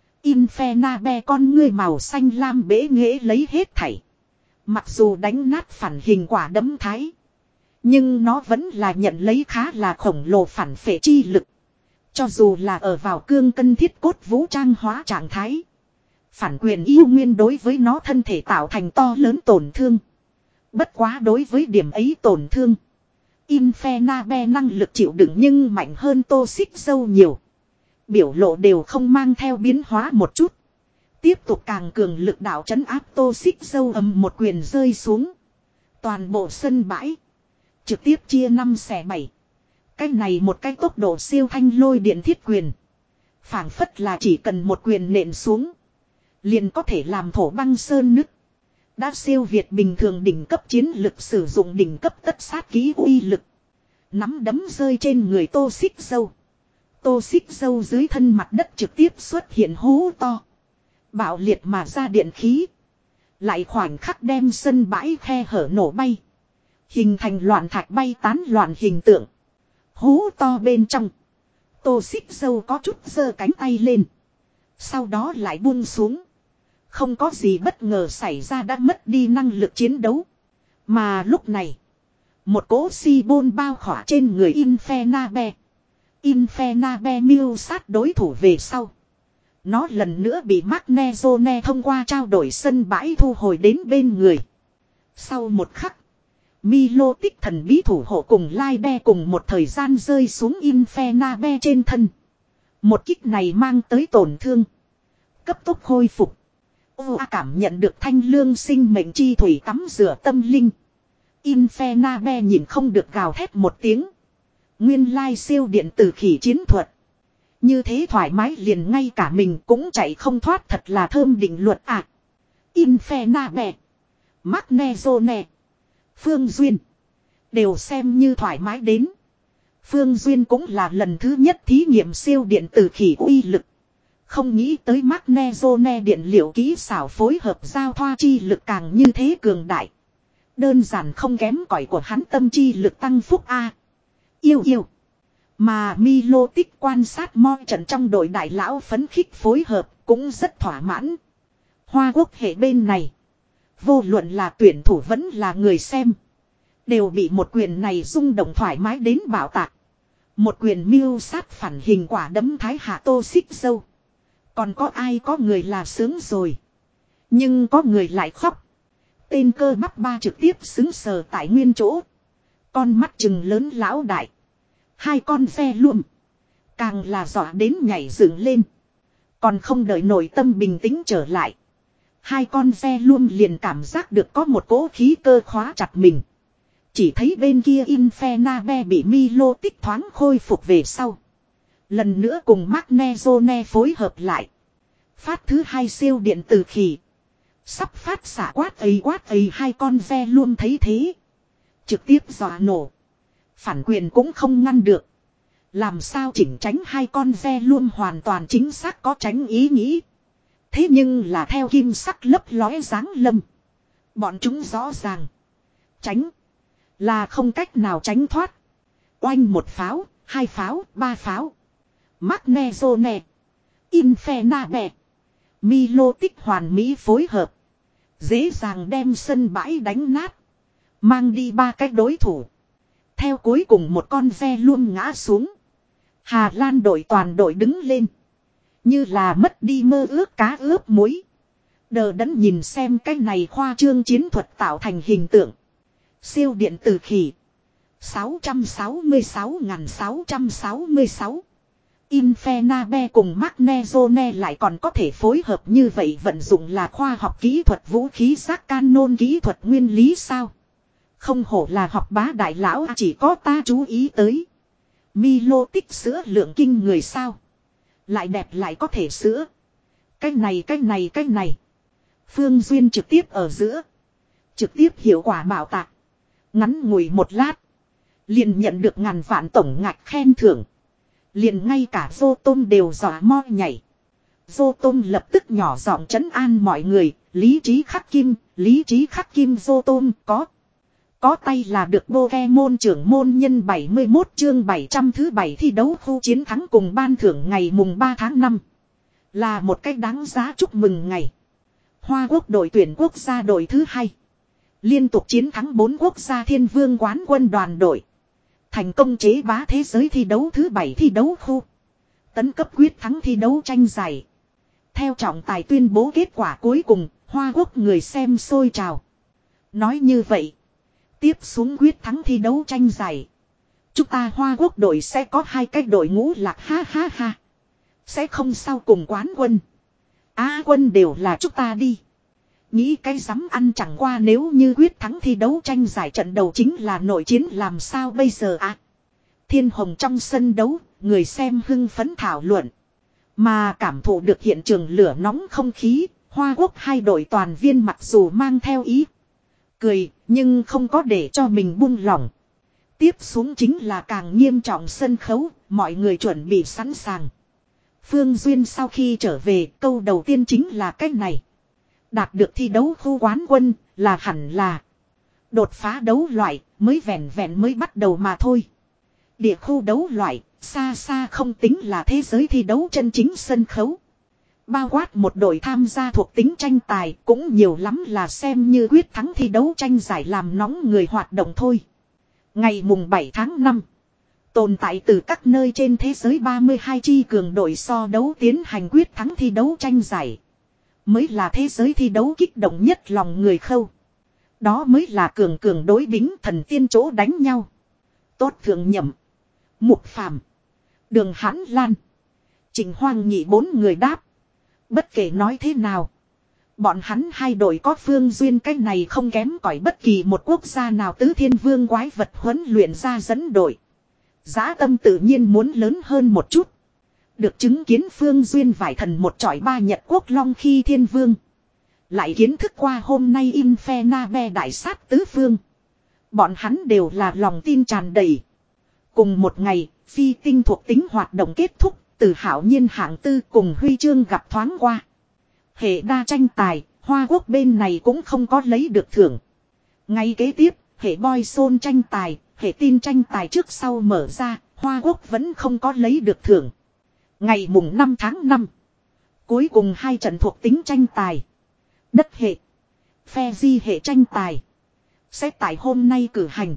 Infernabe con ngươi màu xanh lam bế nghễ lấy hết thảy. Mặc dù đánh nát phản hình quả đấm thái, nhưng nó vẫn là nhận lấy khá là khổng lồ phản phệ chi lực. Cho dù là ở vào cương cân thiết cốt vũ trang hóa trạng thái, phản quyền yêu nguyên đối với nó thân thể tạo thành to lớn tổn thương. Bất quá đối với điểm ấy tổn thương, Infernabe năng lực chịu đựng nhưng mạnh hơn Tô Xích Dâu nhiều. Biểu lộ đều không mang theo biến hóa một chút. Tiếp tục càng cường lực đạo trấn áp Tô Xích Dâu ầm một quyền rơi xuống. Toàn bộ sân bãi. Trực tiếp chia năm xẻ bảy. Cái này một cái tốc độ siêu thanh lôi điện thiết quyền. Phảng phất là chỉ cần một quyền nện xuống. Liền có thể làm thổ băng sơn nứt. Đã siêu việt bình thường đỉnh cấp chiến lực sử dụng đỉnh cấp tất sát kỹ uy lực. Nắm đấm rơi trên người Tô Xích Dâu. Tô Xích Dâu dưới thân mặt đất trực tiếp xuất hiện hố to. Bạo liệt mà ra điện khí. Lại khoảnh khắc đem sân bãi khe hở nổ bay. Hình thành loạn thạch bay tán loạn hình tượng. Hố to bên trong. Tô Xích Dâu có chút giơ cánh tay lên. Sau đó lại buông xuống. Không có gì bất ngờ xảy ra đã mất đi năng lực chiến đấu. Mà lúc này. Một cỗ si bôn bao khỏa trên người Infernabe. Infernabe miêu sát đối thủ về sau. Nó lần nữa bị Magnezone thông qua trao đổi sân bãi thu hồi đến bên người. Sau một khắc. Milo tích thần bí thủ hộ cùng Laide cùng một thời gian rơi xuống Infernabe trên thân. Một kích này mang tới tổn thương. Cấp tốc khôi phục. Ô cảm nhận được thanh lương sinh mệnh chi thủy tắm rửa tâm linh. Infernabe nhìn không được gào thét một tiếng. Nguyên lai siêu điện tử khỉ chiến thuật. Như thế thoải mái liền ngay cả mình cũng chạy không thoát thật là thơm định luật à. Infernabe. Magnezone. Phương Duyên. Đều xem như thoải mái đến. Phương Duyên cũng là lần thứ nhất thí nghiệm siêu điện tử khỉ uy lực. Không nghĩ tới Magnezone điện liệu kỹ xảo phối hợp giao thoa chi lực càng như thế cường đại. Đơn giản không kém cỏi của hắn tâm chi lực tăng phúc A. Yêu yêu. Mà Milo tích quan sát moi trận trong đội đại lão phấn khích phối hợp cũng rất thỏa mãn. Hoa quốc hệ bên này. Vô luận là tuyển thủ vẫn là người xem. Đều bị một quyền này rung động thoải mái đến bảo tạc. Một quyền mưu sát phản hình quả đấm thái hạ Tô Xích Dâu. Còn có ai có người là sướng rồi. Nhưng có người lại khóc. Tên cơ bắp ba trực tiếp xứng sờ tại nguyên chỗ. Con mắt trừng lớn lão đại. Hai con ve luộm. Càng là dọa đến nhảy dựng lên. Còn không đợi nội tâm bình tĩnh trở lại. Hai con ve luôm liền cảm giác được có một cỗ khí cơ khóa chặt mình. Chỉ thấy bên kia Infernabe bị Milo tích thoáng khôi phục về sau. Lần nữa cùng Magnezone phối hợp lại. Phát thứ hai siêu điện tử khỉ. Sắp phát xạ quát ấy quát ấy hai con ve luôn thấy thế. Trực tiếp dọa nổ. Phản quyền cũng không ngăn được. Làm sao chỉnh tránh hai con ve luôn hoàn toàn chính xác có tránh ý nghĩ. Thế nhưng là theo kim sắc lấp lóe dáng lâm. Bọn chúng rõ ràng. Tránh. Là không cách nào tránh thoát. Oanh một pháo, hai pháo, ba pháo. Magnezone. Infernabe. Milo tích hoàn mỹ phối hợp. Dễ dàng đem sân bãi đánh nát. Mang đi ba cái đối thủ. Theo cuối cùng một con ve luôn ngã xuống. Hà Lan đội toàn đội đứng lên. Như là mất đi mơ ước cá ướp muối. Đờ đẫn nhìn xem cái này khoa trương chiến thuật tạo thành hình tượng. Siêu điện tử khỉ. sáu trăm sáu mươi sáu nghìn sáu trăm sáu mươi sáu. Infernabe cùng Magnezone lại còn có thể phối hợp như vậy vận dụng là khoa học kỹ thuật vũ khí giác canon kỹ thuật nguyên lý sao. Không hổ là học bá đại lão chỉ có ta chú ý tới. Milo tích sữa lượng kinh người sao. Lại đẹp lại có thể sữa. Cái này cái này cái này. Phương Duyên trực tiếp ở giữa. Trực tiếp hiệu quả bảo tạc. Ngắn ngủi một lát. Liền nhận được ngàn vạn tổng ngạch khen thưởng. Liền ngay cả Vô Tôm đều dọa mo nhảy. Vô Tôm lập tức nhỏ giọng trấn an mọi người. Lý trí khắc kim, lý trí khắc kim Vô Tôm có. Có tay là được Pokemon trưởng môn nhân bảy mươi mốt chương bảy trăm thứ bảy thi đấu khu chiến thắng cùng ban thưởng ngày mùng ba tháng năm. Là một cách đáng giá chúc mừng ngày. Hoa quốc đội tuyển quốc gia đội thứ hai. Liên tục chiến thắng bốn quốc gia thiên vương quán quân đoàn đội. Thành công chế bá thế giới thi đấu thứ bảy thi đấu khu. Tấn cấp quyết thắng thi đấu tranh giải. Theo trọng tài tuyên bố kết quả cuối cùng, Hoa quốc người xem sôi trào. Nói như vậy. Tiếp xuống quyết thắng thi đấu tranh giải. Chúng ta Hoa quốc đội sẽ có hai cái đội ngũ lạc ha ha ha. Sẽ không sau cùng quán quân. Á quân đều là chúng ta đi. Nghĩ cái dám ăn chẳng qua nếu như quyết thắng thi đấu tranh giải trận đầu chính là nội chiến làm sao bây giờ à. Thiên Hồng trong sân đấu, người xem hưng phấn thảo luận. Mà cảm thụ được hiện trường lửa nóng không khí, Hoa Quốc hai đội toàn viên mặc dù mang theo ý cười, nhưng không có để cho mình buông lỏng. Tiếp xuống chính là càng nghiêm trọng sân khấu, mọi người chuẩn bị sẵn sàng. Phương Duyên sau khi trở về, câu đầu tiên chính là cái này. Đạt được thi đấu khu quán quân, là hẳn là đột phá đấu loại, mới vẹn vẹn mới bắt đầu mà thôi. Địa khu đấu loại, xa xa không tính là thế giới thi đấu chân chính sân khấu. Bao quát một đội tham gia thuộc tính tranh tài cũng nhiều lắm là xem như quyết thắng thi đấu tranh giải làm nóng người hoạt động thôi. Ngày mùng bảy tháng năm, tồn tại từ các nơi trên thế giới ba mươi hai chi cường đội so đấu tiến hành quyết thắng thi đấu tranh giải. Mới là thế giới thi đấu kích động nhất lòng người khâu. Đó mới là cường cường đối bính thần tiên chỗ đánh nhau. Tốt thượng nhậm, Mục Phàm, Đường Hãn Lan, Trình Hoang Nhị bốn người đáp. Bất kể nói thế nào, bọn hắn hai đội có Phương Duyên cái này không kém cỏi bất kỳ một quốc gia nào tứ thiên vương quái vật huấn luyện ra dẫn đội. Giá tâm tự nhiên muốn lớn hơn một chút. Được chứng kiến Phương Duyên vải thần một chọi ba Nhật Quốc Long khi thiên vương. Lại kiến thức qua hôm nay Infernabe đại sát tứ phương. Bọn hắn đều là lòng tin tràn đầy. Cùng một ngày, phi tinh thuộc tính hoạt động kết thúc, từ Hảo Nhiên hạng tư cùng huy chương gặp thoáng qua. Hệ đa tranh tài, Hoa Quốc bên này cũng không có lấy được thưởng. Ngay kế tiếp, hệ boy soul tranh tài, hệ tin tranh tài trước sau mở ra, Hoa Quốc vẫn không có lấy được thưởng. Ngày mùng năm tháng năm, cuối cùng hai trận thuộc tính tranh tài. Đất hệ, phe di hệ tranh tài sẽ tại hôm nay cử hành.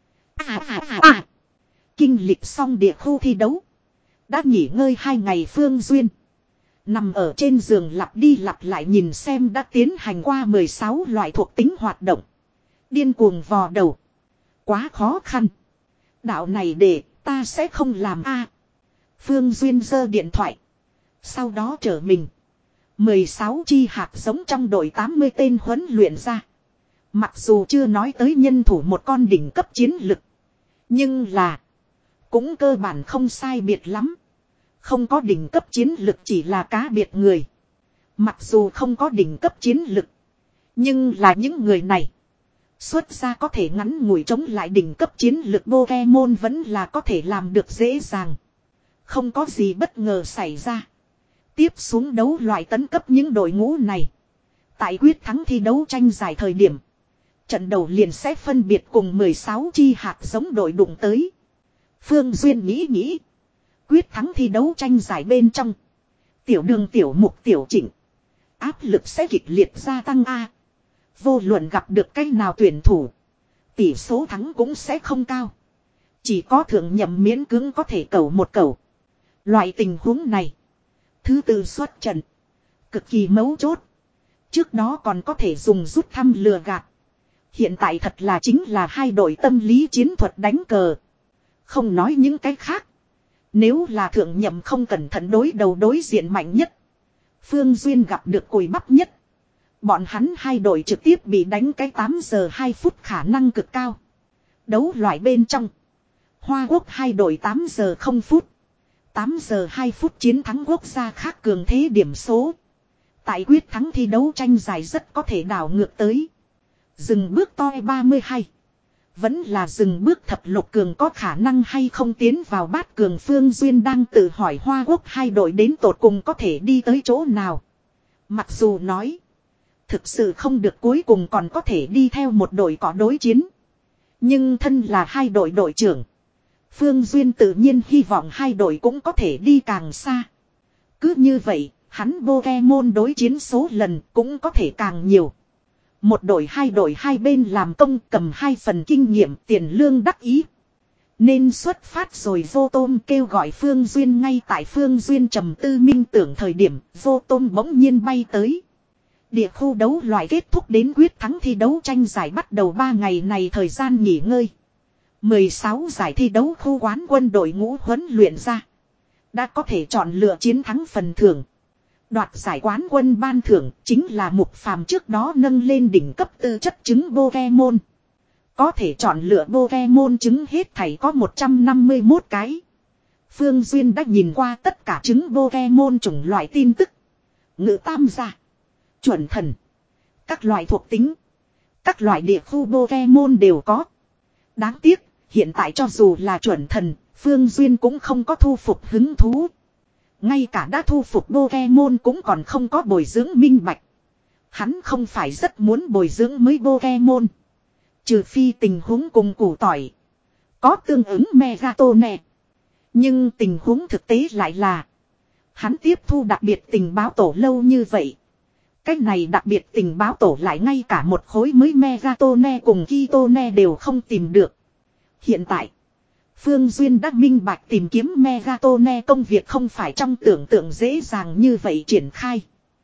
À à à à. Kinh lịch xong địa khu thi đấu, đã nghỉ ngơi hai ngày Phương Duyên nằm ở trên giường lặp đi lặp lại nhìn xem đã tiến hành qua mười sáu loại thuộc tính hoạt động. Điên cuồng vò đầu. Quá khó khăn. Đạo này để ta sẽ không làm a. À. Phương Duyên giơ điện thoại. Sau đó trở mình. mười sáu chi hạt giống trong đội tám mươi tên huấn luyện ra. Mặc dù chưa nói tới nhân thủ một con đỉnh cấp chiến lực. Nhưng là cũng cơ bản không sai biệt lắm. Không có đỉnh cấp chiến lực chỉ là cá biệt người. Mặc dù không có đỉnh cấp chiến lực. Nhưng là những người này. Xuất ra có thể ngắn ngủi chống lại đỉnh cấp chiến lực Pokemon vẫn là có thể làm được dễ dàng. Không có gì bất ngờ xảy ra. Tiếp xuống đấu loại tấn cấp những đội ngũ này. Tại quyết thắng thi đấu tranh giải thời điểm. Trận đầu liền sẽ phân biệt cùng mười sáu chi hạt giống đội đụng tới. Phương Duyên nghĩ nghĩ. Quyết thắng thi đấu tranh giải bên trong. Tiểu Đường tiểu Mục tiểu Trịnh. Áp lực sẽ kịch liệt gia tăng a. Vô luận gặp được cách nào tuyển thủ. Tỷ số thắng cũng sẽ không cao. Chỉ có thượng nhậm miễn cưỡng có thể cầu một cầu. Loại tình huống này. Thứ tự xuất trận. Cực kỳ mấu chốt. Trước đó còn có thể dùng rút thăm lừa gạt. Hiện tại thật là chính là hai đội tâm lý chiến thuật đánh cờ. Không nói những cái khác. Nếu là thượng nhậm không cẩn thận đối đầu đối diện mạnh nhất. Phương Duyên gặp được cùi bắp nhất. Bọn hắn hai đội trực tiếp bị đánh cái tám giờ hai phút khả năng cực cao. Đấu loại bên trong. Hoa Quốc hai đội tám giờ không phút. tám giờ hai phút chiến thắng quốc gia khác cường thế điểm số. Tại quyết thắng thi đấu tranh giải rất có thể đảo ngược tới. Dừng bước toi ba mươi hai. Vẫn là dừng bước thập lục cường có khả năng hay không tiến vào bát cường. Phương Duyên đang tự hỏi Hoa Quốc hai đội đến tột cùng có thể đi tới chỗ nào. Mặc dù nói. Thực sự không được cuối cùng còn có thể đi theo một đội có đối chiến. Nhưng thân là hai đội đội trưởng. Phương Duyên tự nhiên hy vọng hai đội cũng có thể đi càng xa. Cứ như vậy, hắn Pokemon đối chiến số lần cũng có thể càng nhiều. Một đội hai đội hai bên làm công cầm hai phần kinh nghiệm tiền lương đắc ý. Nên xuất phát rồi Vô Tôm kêu gọi Phương Duyên ngay tại Phương Duyên trầm tư minh tưởng thời điểm Vô Tôm bỗng nhiên bay tới. Địa khu đấu loại kết thúc đến quyết thắng thi đấu tranh giải bắt đầu ba ngày này thời gian nghỉ ngơi. mười sáu giải thi đấu khu quán quân đội ngũ huấn luyện ra. Đã có thể chọn lựa chiến thắng phần thưởng. Đoạt giải quán quân ban thưởng chính là Mục Phàm trước đó nâng lên đỉnh cấp tư chất trứng Pokemon. Có thể chọn lựa Pokemon trứng hết thảy có một trăm năm mươi mốt cái. Phương Duyên đã nhìn qua tất cả trứng Pokemon chủng loại tin tức. Ngự tam gia, chuẩn thần, các loại thuộc tính, các loại địa khu Pokemon đều có. Đáng tiếc, hiện tại cho dù là chuẩn thần, Phương Duyên cũng không có thu phục hứng thú. Ngay cả đã thu phục Pokemon cũng còn không có bồi dưỡng minh bạch. Hắn không phải rất muốn bồi dưỡng mới Pokemon. Trừ phi tình huống cùng củ tỏi. Có tương ứng Megatone. Nhưng tình huống thực tế lại là. Hắn tiếp thu đặc biệt tình báo tổ lâu như vậy. Cách này đặc biệt tình báo tổ lại ngay cả một khối mới Megatone cùng Kitone đều không tìm được. Hiện tại. Phương Duyên đã minh bạch tìm kiếm Megatone công việc không phải trong tưởng tượng dễ dàng như vậy triển khai.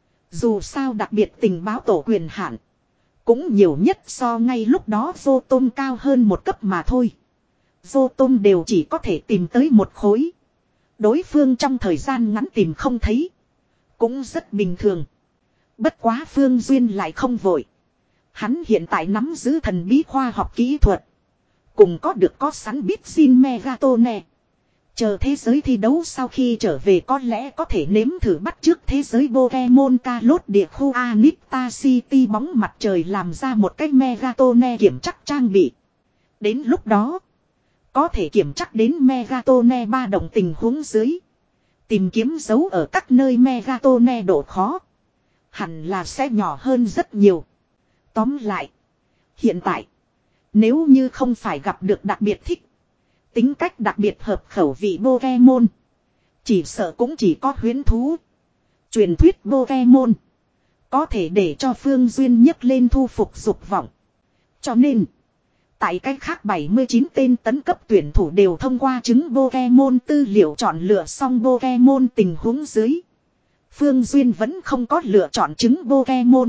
Dù sao đặc biệt tình báo tổ quyền hạn. Cũng nhiều nhất so ngay lúc đó vô tôm cao hơn một cấp mà thôi. Vô tôm đều chỉ có thể tìm tới một khối. Đối phương trong thời gian ngắn tìm không thấy. Cũng rất bình thường. Bất quá Phương Duyên lại không vội. Hắn hiện tại nắm giữ thần bí khoa học kỹ thuật. Cùng có được có sẵn biết xin Megatone. Chờ thế giới thi đấu sau khi trở về có lẽ có thể nếm thử bắt trước thế giới Pokemon ca lốt địa khu Anita City bóng mặt trời làm ra một cái Megatone kiểm chắc trang bị. Đến lúc đó, có thể kiểm chắc đến Megatone ba động tình huống dưới. Tìm kiếm dấu ở các nơi Megatone độ khó. Hẳn là sẽ nhỏ hơn rất nhiều. Tóm lại, hiện tại, nếu như không phải gặp được đặc biệt thích. Tính cách đặc biệt hợp khẩu vị Pokemon. Chỉ sợ cũng chỉ có huyễn thú. Truyền thuyết Pokemon. Có thể để cho Phương Duyên nhấc lên thu phục dục vọng. Cho nên. Tại cách khác bảy mươi chín tên tấn cấp tuyển thủ đều thông qua chứng Pokemon tư liệu chọn lựa xong Pokemon tình huống dưới. Phương Duyên vẫn không có lựa chọn chứng Pokemon.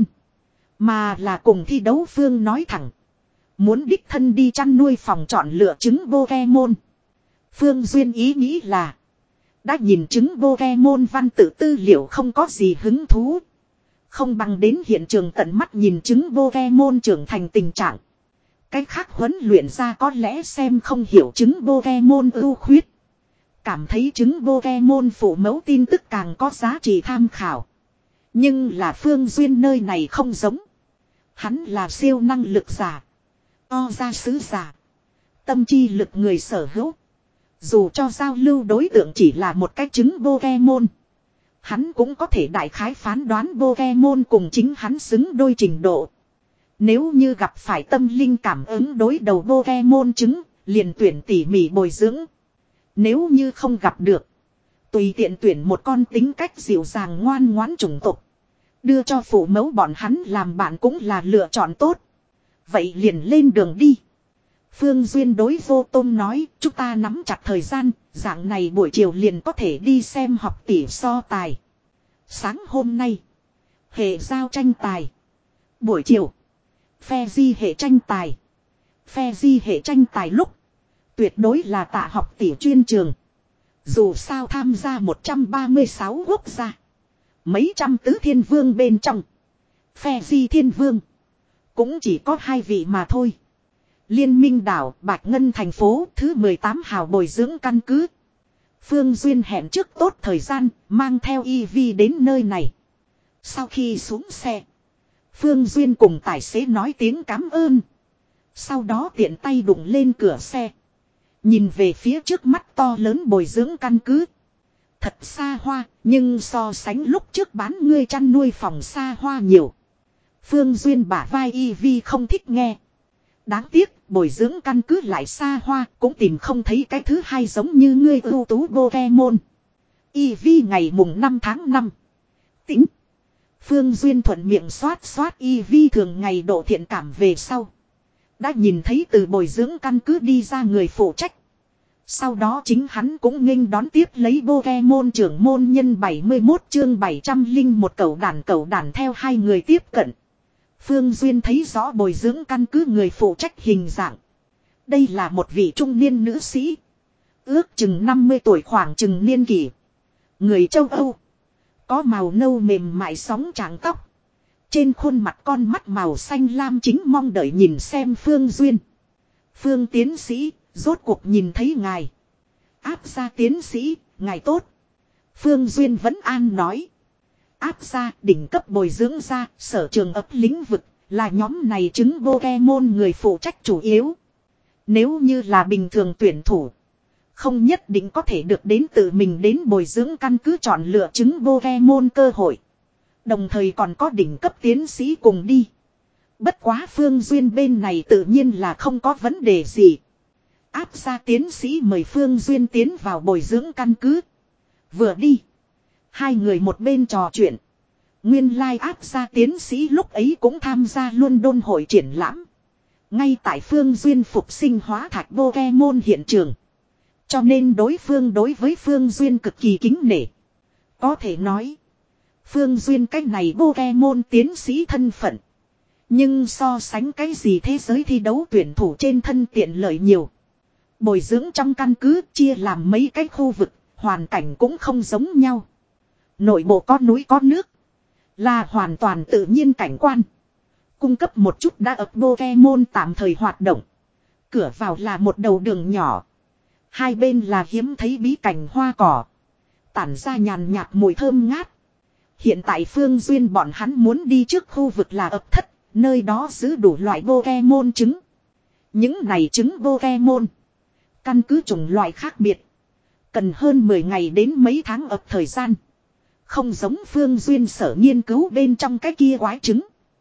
Mà là cùng thi đấu Phương nói thẳng. Muốn đích thân đi chăn nuôi phòng chọn lựa trứng Pokemon. Phương Duyên ý nghĩ là. Đã nhìn trứng Pokemon văn tự tư liệu không có gì hứng thú. Không bằng đến hiện trường tận mắt nhìn trứng Pokemon trưởng thành tình trạng. Cái khác huấn luyện ra có lẽ xem không hiểu trứng Pokemon ưu khuyết. Cảm thấy trứng Pokemon phụ mẫu tin tức càng có giá trị tham khảo. Nhưng là Phương Duyên nơi này không giống. Hắn là siêu năng lực giả. O gia sứ giả. Tâm chi lực người sở hữu. Dù cho giao lưu đối tượng chỉ là một cái trứng Pokemon. Hắn cũng có thể đại khái phán đoán Pokemon cùng chính hắn xứng đôi trình độ. Nếu như gặp phải tâm linh cảm ứng đối đầu Pokemon trứng, liền tuyển tỉ mỉ bồi dưỡng. Nếu như không gặp được, tùy tiện tuyển một con tính cách dịu dàng ngoan ngoãn chủng tộc. Đưa cho phụ mẫu bọn hắn làm bạn cũng là lựa chọn tốt. Vậy liền lên đường đi. Phương Duyên đối Vô Tôm nói, chúng ta nắm chặt thời gian, dạng này buổi chiều liền có thể đi xem học tỷ so tài. Sáng hôm nay, hệ giao tranh tài. Buổi chiều, phe di hệ tranh tài. Phe di hệ tranh tài lúc, tuyệt đối là tạ học tỷ chuyên trường. Dù sao tham gia một trăm ba mươi sáu quốc gia, mấy trăm tứ thiên vương bên trong. Phe di thiên vương cũng chỉ có hai vị mà thôi. Liên minh đảo Bạch Ngân thành phố thứ mười tám hào bồi dưỡng căn cứ. Phương Duyên hẹn trước tốt thời gian, mang theo e vê đến nơi này. Sau khi xuống xe, Phương Duyên cùng tài xế nói tiếng cảm ơn. Sau đó tiện tay đụng lên cửa xe. Nhìn về phía trước mắt to lớn bồi dưỡng căn cứ. Thật xa hoa, nhưng so sánh lúc trước bán ngươi chăn nuôi phòng xa hoa nhiều. Phương Duyên bả vai e vê không thích nghe. Đáng tiếc, bồi dưỡng căn cứ lại xa hoa, cũng tìm không thấy cái thứ hai giống như ngươi ưu tú Pokemon. e vê ngày mùng năm tháng năm. Tĩnh. Phương Duyên thuận miệng xoát xoát e vê thường ngày độ thiện cảm về sau. Đã nhìn thấy từ bồi dưỡng căn cứ đi ra người phụ trách. Sau đó chính hắn cũng nghênh đón tiếp lấy Pokemon trưởng môn nhân bảy mươi mốt chương bảy trăm linh một cẩu đàn cẩu đàn theo hai người tiếp cận. Phương Duyên thấy rõ bồi dưỡng căn cứ người phụ trách hình dạng. Đây là một vị trung niên nữ sĩ. Ước chừng năm mươi tuổi khoảng chừng niên kỷ. Người châu Âu. Có màu nâu mềm mại sóng tràng tóc. Trên khuôn mặt con mắt màu xanh lam chính mong đợi nhìn xem Phương Duyên. Phương tiến sĩ, rốt cuộc nhìn thấy ngài. Áp ra tiến sĩ, ngài tốt. Phương Duyên vẫn an nói. Áp ra đỉnh cấp bồi dưỡng ra, sở trường ấp lĩnh vực, là nhóm này chứng Pokemon người phụ trách chủ yếu. Nếu như là bình thường tuyển thủ, không nhất định có thể được đến tự mình đến bồi dưỡng căn cứ chọn lựa chứng Pokemon cơ hội. Đồng thời còn có đỉnh cấp tiến sĩ cùng đi. Bất quá Phương Duyên bên này tự nhiên là không có vấn đề gì. Áp ra tiến sĩ mời Phương Duyên tiến vào bồi dưỡng căn cứ. Vừa đi, hai người một bên trò chuyện. Nguyên lai áp ra tiến sĩ lúc ấy cũng tham gia London hội triển lãm. Ngay tại Phương Duyên phục sinh hóa thạch Pokemon hiện trường. Cho nên đối phương đối với Phương Duyên cực kỳ kính nể. Có thể nói, Phương Duyên cái này Pokemon tiến sĩ thân phận. Nhưng so sánh cái gì thế giới thi đấu tuyển thủ trên thân tiện lợi nhiều. Bồi dưỡng trong căn cứ chia làm mấy cái khu vực, hoàn cảnh cũng không giống nhau. Nội bộ có núi có nước, là hoàn toàn tự nhiên cảnh quan. Cung cấp một chút đa ập Pokemon tạm thời hoạt động. Cửa vào là một đầu đường nhỏ. Hai bên là hiếm thấy bí cảnh hoa cỏ. Tản ra nhàn nhạt mùi thơm ngát. Hiện tại Phương Duyên bọn hắn muốn đi trước khu vực là ập thất. Nơi đó giữ đủ loại Pokemon trứng. Những này trứng Pokemon, căn cứ chủng loại khác biệt, cần hơn mười ngày đến mấy tháng ập thời gian. Không giống Phương Duyên sở nghiên cứu bên trong cái kia quái trứng.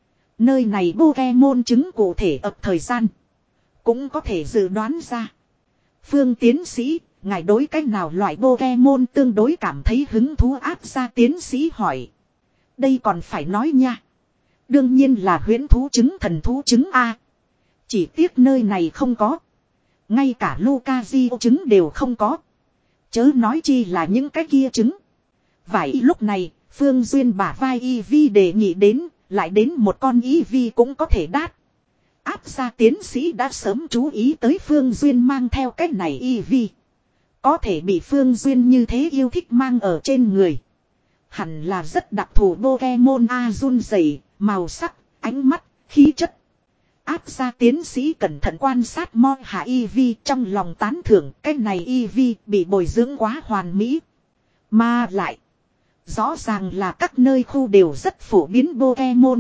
Nơi này Pokemon trứng cụ thể ập thời gian cũng có thể dự đoán ra. Phương tiến sĩ, ngài đối cách nào loại Pokemon tương đối cảm thấy hứng thú? Áp ra tiến sĩ hỏi. Đây còn phải nói nha. Đương nhiên là huyễn thú trứng, thần thú trứng A. Chỉ tiếc nơi này không có. Ngay cả Lucario trứng đều không có. Chớ nói chi là những cái kia trứng. Vậy lúc này, Phương Duyên bả vai Eevee đề nghị đến, lại đến một con Eevee cũng có thể đát. Áp ra tiến sĩ đã sớm chú ý tới Phương Duyên mang theo cái này Eevee. Có thể bị Phương Duyên như thế yêu thích mang ở trên người. Hẳn là rất đặc thù Pokemon A, run rẩy, màu sắc, ánh mắt, khí chất. Áp ra tiến sĩ cẩn thận quan sát mo hạ Eevee, trong lòng tán thưởng cái này Eevee bị bồi dưỡng quá hoàn mỹ. Mà lại, rõ ràng là các nơi khu đều rất phổ biến Pokemon.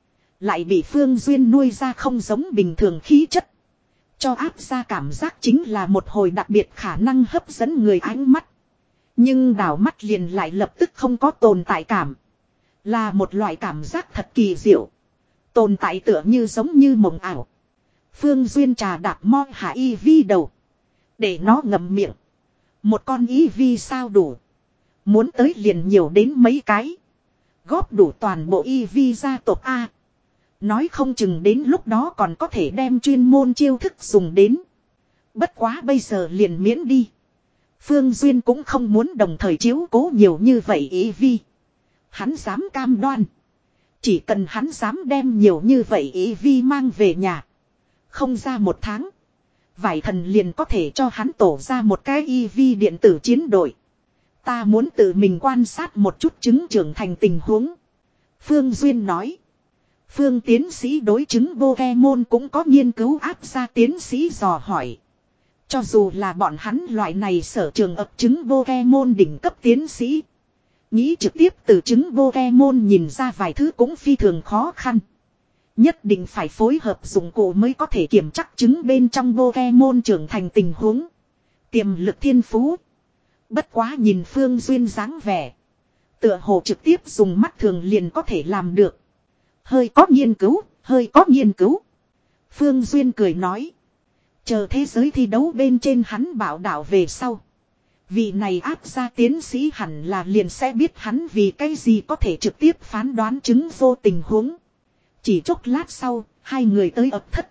Lại bị Phương Duyên nuôi ra không giống bình thường khí chất. Cho áp ra cảm giác chính là một hồi đặc biệt khả năng hấp dẫn người ánh mắt. Nhưng đảo mắt liền lại lập tức không có tồn tại cảm. Là một loại cảm giác thật kỳ diệu. Tồn tại tựa như giống như mộng ảo. Phương Duyên trà đạp mo hạ Eevee đầu. Để nó ngậm miệng. Một con Eevee sao đủ. Muốn tới liền nhiều đến mấy cái. Góp đủ toàn bộ Eevee gia tộc A. Nói không chừng đến lúc đó còn có thể đem chuyên môn chiêu thức dùng đến. Bất quá bây giờ liền miễn đi. Phương Duyên cũng không muốn đồng thời chiếu cố nhiều như vậy Eevee. Hắn dám cam đoan. Chỉ cần hắn dám đem nhiều như vậy Eevee mang về nhà. Không ra một tháng. Vải thần liền có thể cho hắn tổ ra một cái Eevee điện tử chiến đội. Ta muốn tự mình quan sát một chút trứng trưởng thành tình huống. Phương Duyên nói. Phương tiến sĩ đối chứng Pokemon cũng có nghiên cứu. Áp ra tiến sĩ dò hỏi. Cho dù là bọn hắn loại này sở trường ập chứng Pokemon đỉnh cấp tiến sĩ. Nghĩ trực tiếp từ chứng Pokemon nhìn ra vài thứ cũng phi thường khó khăn. Nhất định phải phối hợp dụng cụ mới có thể kiểm chắc chứng bên trong Pokemon trưởng thành tình huống. Tiềm lực thiên phú. Bất quá nhìn Phương Duyên dáng vẻ. Tựa hồ trực tiếp dùng mắt thường liền có thể làm được. Hơi có nghiên cứu, hơi có nghiên cứu. Phương Duyên cười nói. Chờ thế giới thi đấu bên trên hắn bảo đạo về sau. Vị này áp ra tiến sĩ hẳn là liền sẽ biết hắn vì cái gì có thể trực tiếp phán đoán chứng vô tình huống. Chỉ chốc lát sau, hai người tới ập thất.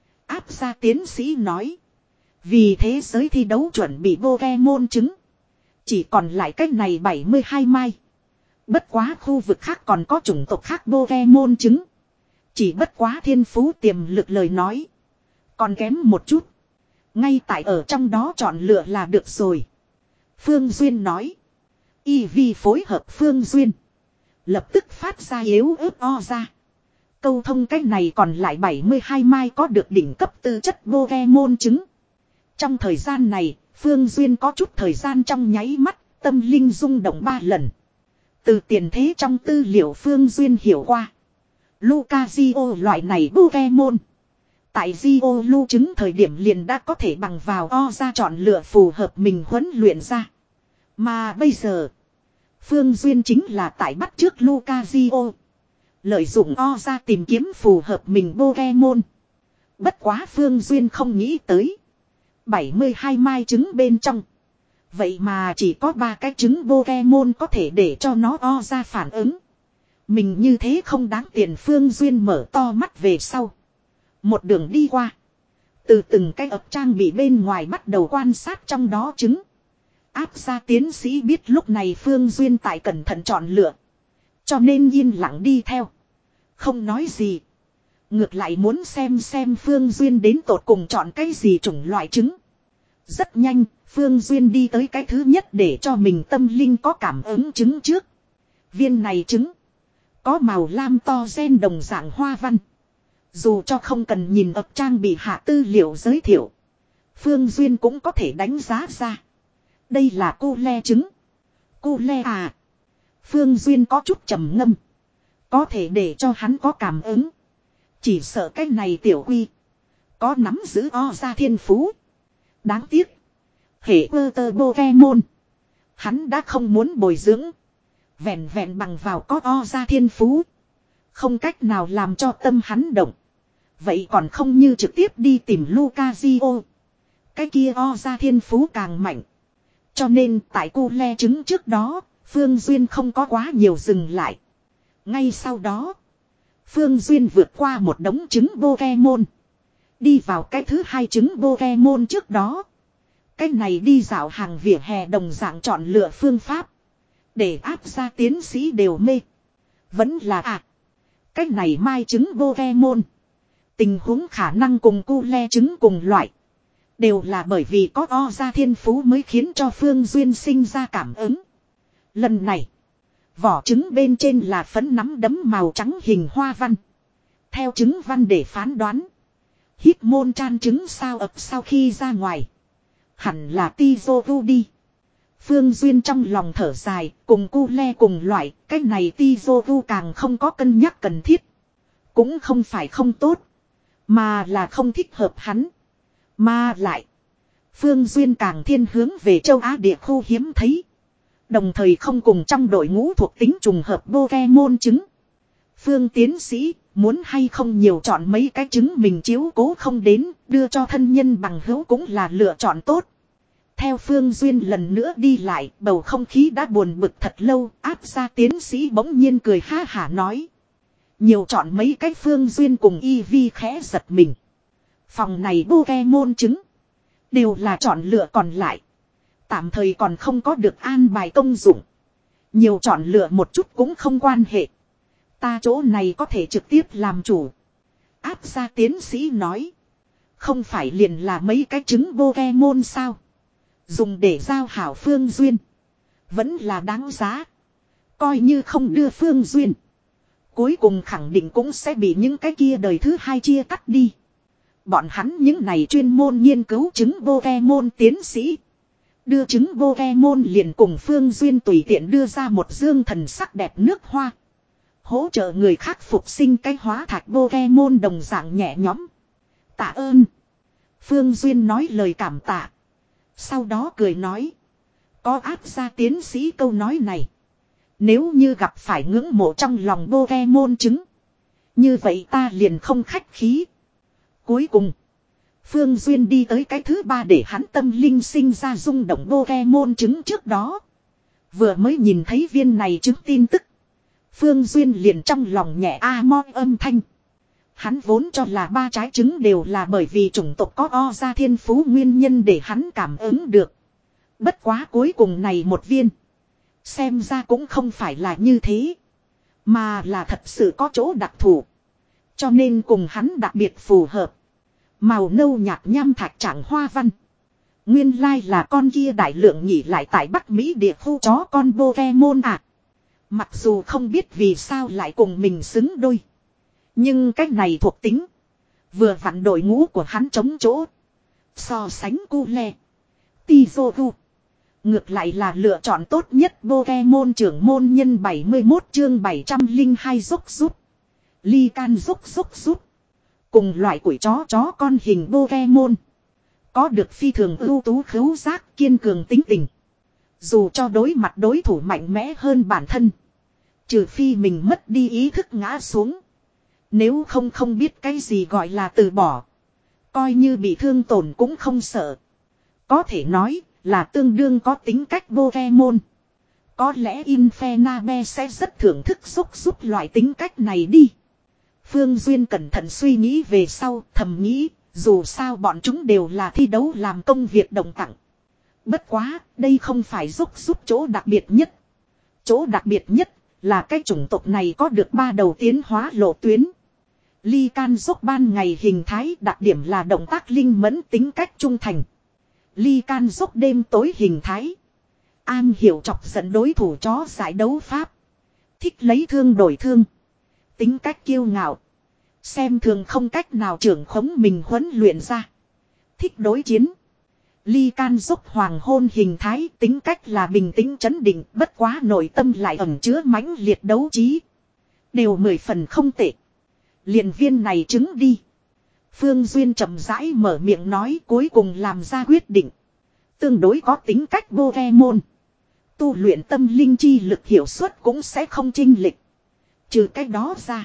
Áp ra tiến sĩ nói. Vì thế giới thi đấu chuẩn bị Pokemon trứng. Chỉ còn lại cách này bảy mươi hai mai. Bất quá khu vực khác còn có chủng tộc khác Pokemon trứng. Chỉ bất quá thiên phú tiềm lực lời nói. Còn kém một chút. Ngay tại ở trong đó chọn lựa là được rồi. Phương Duyên nói. Eevee phối hợp Phương Duyên. Lập tức phát ra yếu ớt o ra. Câu thông cách này còn lại bảy mươi hai mai có được đỉnh cấp tư chất Pokemon trứng. Trong thời gian này, Phương Duyên có chút thời gian trong nháy mắt, tâm linh rung động ba lần. Từ tiền thế trong tư liệu Phương Duyên hiểu qua. Lucario loại này Pokemon. Tại Dio lưu trứng thời điểm liền đã có thể bằng vào o ra chọn lựa phù hợp mình huấn luyện ra. Mà bây giờ, Phương Duyên chính là tại bắt trước Lucario. Lợi dụng o ra tìm kiếm phù hợp mình Pokemon. Bất quá Phương Duyên không nghĩ tới. bảy mươi hai mai trứng bên trong. Vậy mà chỉ có ba cái trứng Pokemon có thể để cho nó o ra phản ứng. Mình như thế không đáng tiền. Phương Duyên mở to mắt về sau. Một đường đi qua. Từ từng cái ập trang bị bên ngoài bắt đầu quan sát trong đó trứng. Áp ra tiến sĩ biết lúc này Phương Duyên tại cẩn thận chọn lựa. Cho nên yên lặng đi theo. Không nói gì. Ngược lại muốn xem xem Phương Duyên đến tột cùng chọn cái gì chủng loại trứng. Rất nhanh, Phương Duyên đi tới cái thứ nhất để cho mình tâm linh có cảm ứng trứng trước. Viên này trứng. Có màu lam to gen đồng dạng hoa văn. Dù cho không cần nhìn ập trang bị hạ tư liệu giới thiệu. Phương Duyên cũng có thể đánh giá ra. Đây là cu le trứng. Cu le à. Phương Duyên có chút trầm ngâm. Có thể để cho hắn có cảm ứng. Chỉ sợ cái này tiểu quy. Có nắm giữ o ra thiên phú. Đáng tiếc. Hệ ơ tơ Pokemon. Hắn đã không muốn bồi dưỡng. Vẹn vẹn bằng vào có o ra thiên phú. Không cách nào làm cho tâm hắn động. Vậy còn không như trực tiếp đi tìm Lucario. Cái kia o ra thiên phú càng mạnh. Cho nên tại cu le trứng trước đó, Phương Duyên không có quá nhiều dừng lại. Ngay sau đó, Phương Duyên vượt qua một đống trứng Pokemon. Đi vào cái thứ hai trứng Pokemon trước đó. Cái này đi dạo hàng vỉa hè đồng dạng chọn lựa phương pháp. Để áp ra tiến sĩ đều mê. Vẫn là à. Cái này mai trứng Pokemon. Tình huống khả năng cùng cu le trứng cùng loại. Đều là bởi vì có o ra thiên phú mới khiến cho Phương Duyên sinh ra cảm ứng. Lần này, vỏ trứng bên trên là phấn nắm đấm màu trắng hình hoa văn. Theo trứng văn để phán đoán. Hít môn chan trứng sao ập sau khi ra ngoài. Hẳn là Tizoru đi. Phương Duyên trong lòng thở dài, cùng cu le cùng loại, cái này Tizoru càng không có cân nhắc cần thiết. Cũng không phải không tốt, mà là không thích hợp hắn. Mà lại, Phương Duyên càng thiên hướng về châu Á địa khu hiếm thấy. Đồng thời không cùng trong đội ngũ thuộc tính trùng hợp Pokemon trứng. Phương tiến sĩ, muốn hay không nhiều chọn mấy cái trứng mình chiếu cố không đến, đưa cho thân nhân bằng hữu cũng là lựa chọn tốt. Theo Phương Duyên lần nữa đi lại, bầu không khí đã buồn bực thật lâu, áp ra tiến sĩ bỗng nhiên cười ha hả nói. Nhiều chọn mấy cái Phương Duyên cùng y vi khẽ giật mình. Phòng này Pokemon trứng. Đều là chọn lựa còn lại. Tạm thời còn không có được an bài công dụng. Nhiều chọn lựa một chút cũng không quan hệ. Ta chỗ này có thể trực tiếp làm chủ. Áp ra tiến sĩ nói. Không phải liền là mấy cái trứng Pokemon sao. Dùng để giao hảo Phương Duyên. Vẫn là đáng giá. Coi như không đưa Phương Duyên. Cuối cùng khẳng định cũng sẽ bị những cái kia đời thứ hai chia cắt đi. Bọn hắn những này chuyên môn nghiên cứu trứng Pokemon tiến sĩ. Đưa trứng Pokemon liền cùng Phương Duyên tùy tiện đưa ra một dương thần sắc đẹp nước hoa. Hỗ trợ người khác phục sinh cái hóa thạch Pokemon đồng dạng nhẹ nhõm. Tạ ơn. Phương Duyên nói lời cảm tạ. Sau đó cười nói. Có áp ra tiến sĩ câu nói này. Nếu như gặp phải ngưỡng mộ trong lòng Pokemon trứng. Như vậy ta liền không khách khí. Cuối cùng. Phương Duyên đi tới cái thứ ba để hắn tâm linh sinh ra rung động Pokemon trứng trước đó. Vừa mới nhìn thấy viên này trứng tin tức. Phương Duyên liền trong lòng nhẹ a mo âm thanh. Hắn vốn cho là ba trái trứng đều là bởi vì chủng tộc có o ra thiên phú nguyên nhân để hắn cảm ứng được. Bất quá cuối cùng này một viên. Xem ra cũng không phải là như thế. Mà là thật sự có chỗ đặc thù. Cho nên cùng hắn đặc biệt phù hợp. Màu nâu nhạt nham thạch trạng hoa văn. Nguyên lai là con kia đại lượng nhỉ lại tại Bắc Mỹ địa khu chó con Pokemon à. Mặc dù không biết vì sao lại cùng mình xứng đôi. Nhưng cách này thuộc tính. Vừa vặn đội ngũ của hắn chống chỗ. So sánh cu le. Tizogu. Ngược lại là lựa chọn tốt nhất Pokemon trưởng môn nhân bảy mươi mốt chương bảy trăm lẻ hai rúc rút. Ly can rúc rúc rút. Cùng loại củi chó chó con hình Pokemon. Có được phi thường ưu tú khứu giác kiên cường tính tình. Dù cho đối mặt đối thủ mạnh mẽ hơn bản thân. Trừ phi mình mất đi ý thức ngã xuống. Nếu không không biết cái gì gọi là từ bỏ. Coi như bị thương tổn cũng không sợ. Có thể nói là tương đương có tính cách Pokemon. Có lẽ Infernape sẽ rất thưởng thức xúc xúc loại tính cách này đi. Phương Duyên cẩn thận suy nghĩ về sau, thầm nghĩ, dù sao bọn chúng đều là thi đấu làm công việc đồng tặng. Bất quá, đây không phải xúc xúc chỗ đặc biệt nhất. Chỗ đặc biệt nhất là cái chủng tộc này có được ba đầu tiến hóa lộ tuyến. Ly can dốc ban ngày hình thái đặc điểm là động tác linh mẫn tính cách trung thành. Ly can dốc đêm tối hình thái. An hiểu chọc giận đối thủ chó giải đấu pháp. Thích lấy thương đổi thương. Tính cách kiêu ngạo. Xem thường không cách nào trưởng khống mình huấn luyện ra. Thích đối chiến. Ly can dốc hoàng hôn hình thái tính cách là bình tĩnh trấn định bất quá nội tâm lại ẩn chứa mãnh liệt đấu trí. Đều mười phần không tệ. Liền viên này chứng đi. Phương Duyên chậm rãi mở miệng nói cuối cùng làm ra quyết định. Tương đối có tính cách Pokemon. Tu luyện tâm linh chi lực hiệu suất cũng sẽ không chênh lệch. Trừ cách đó ra.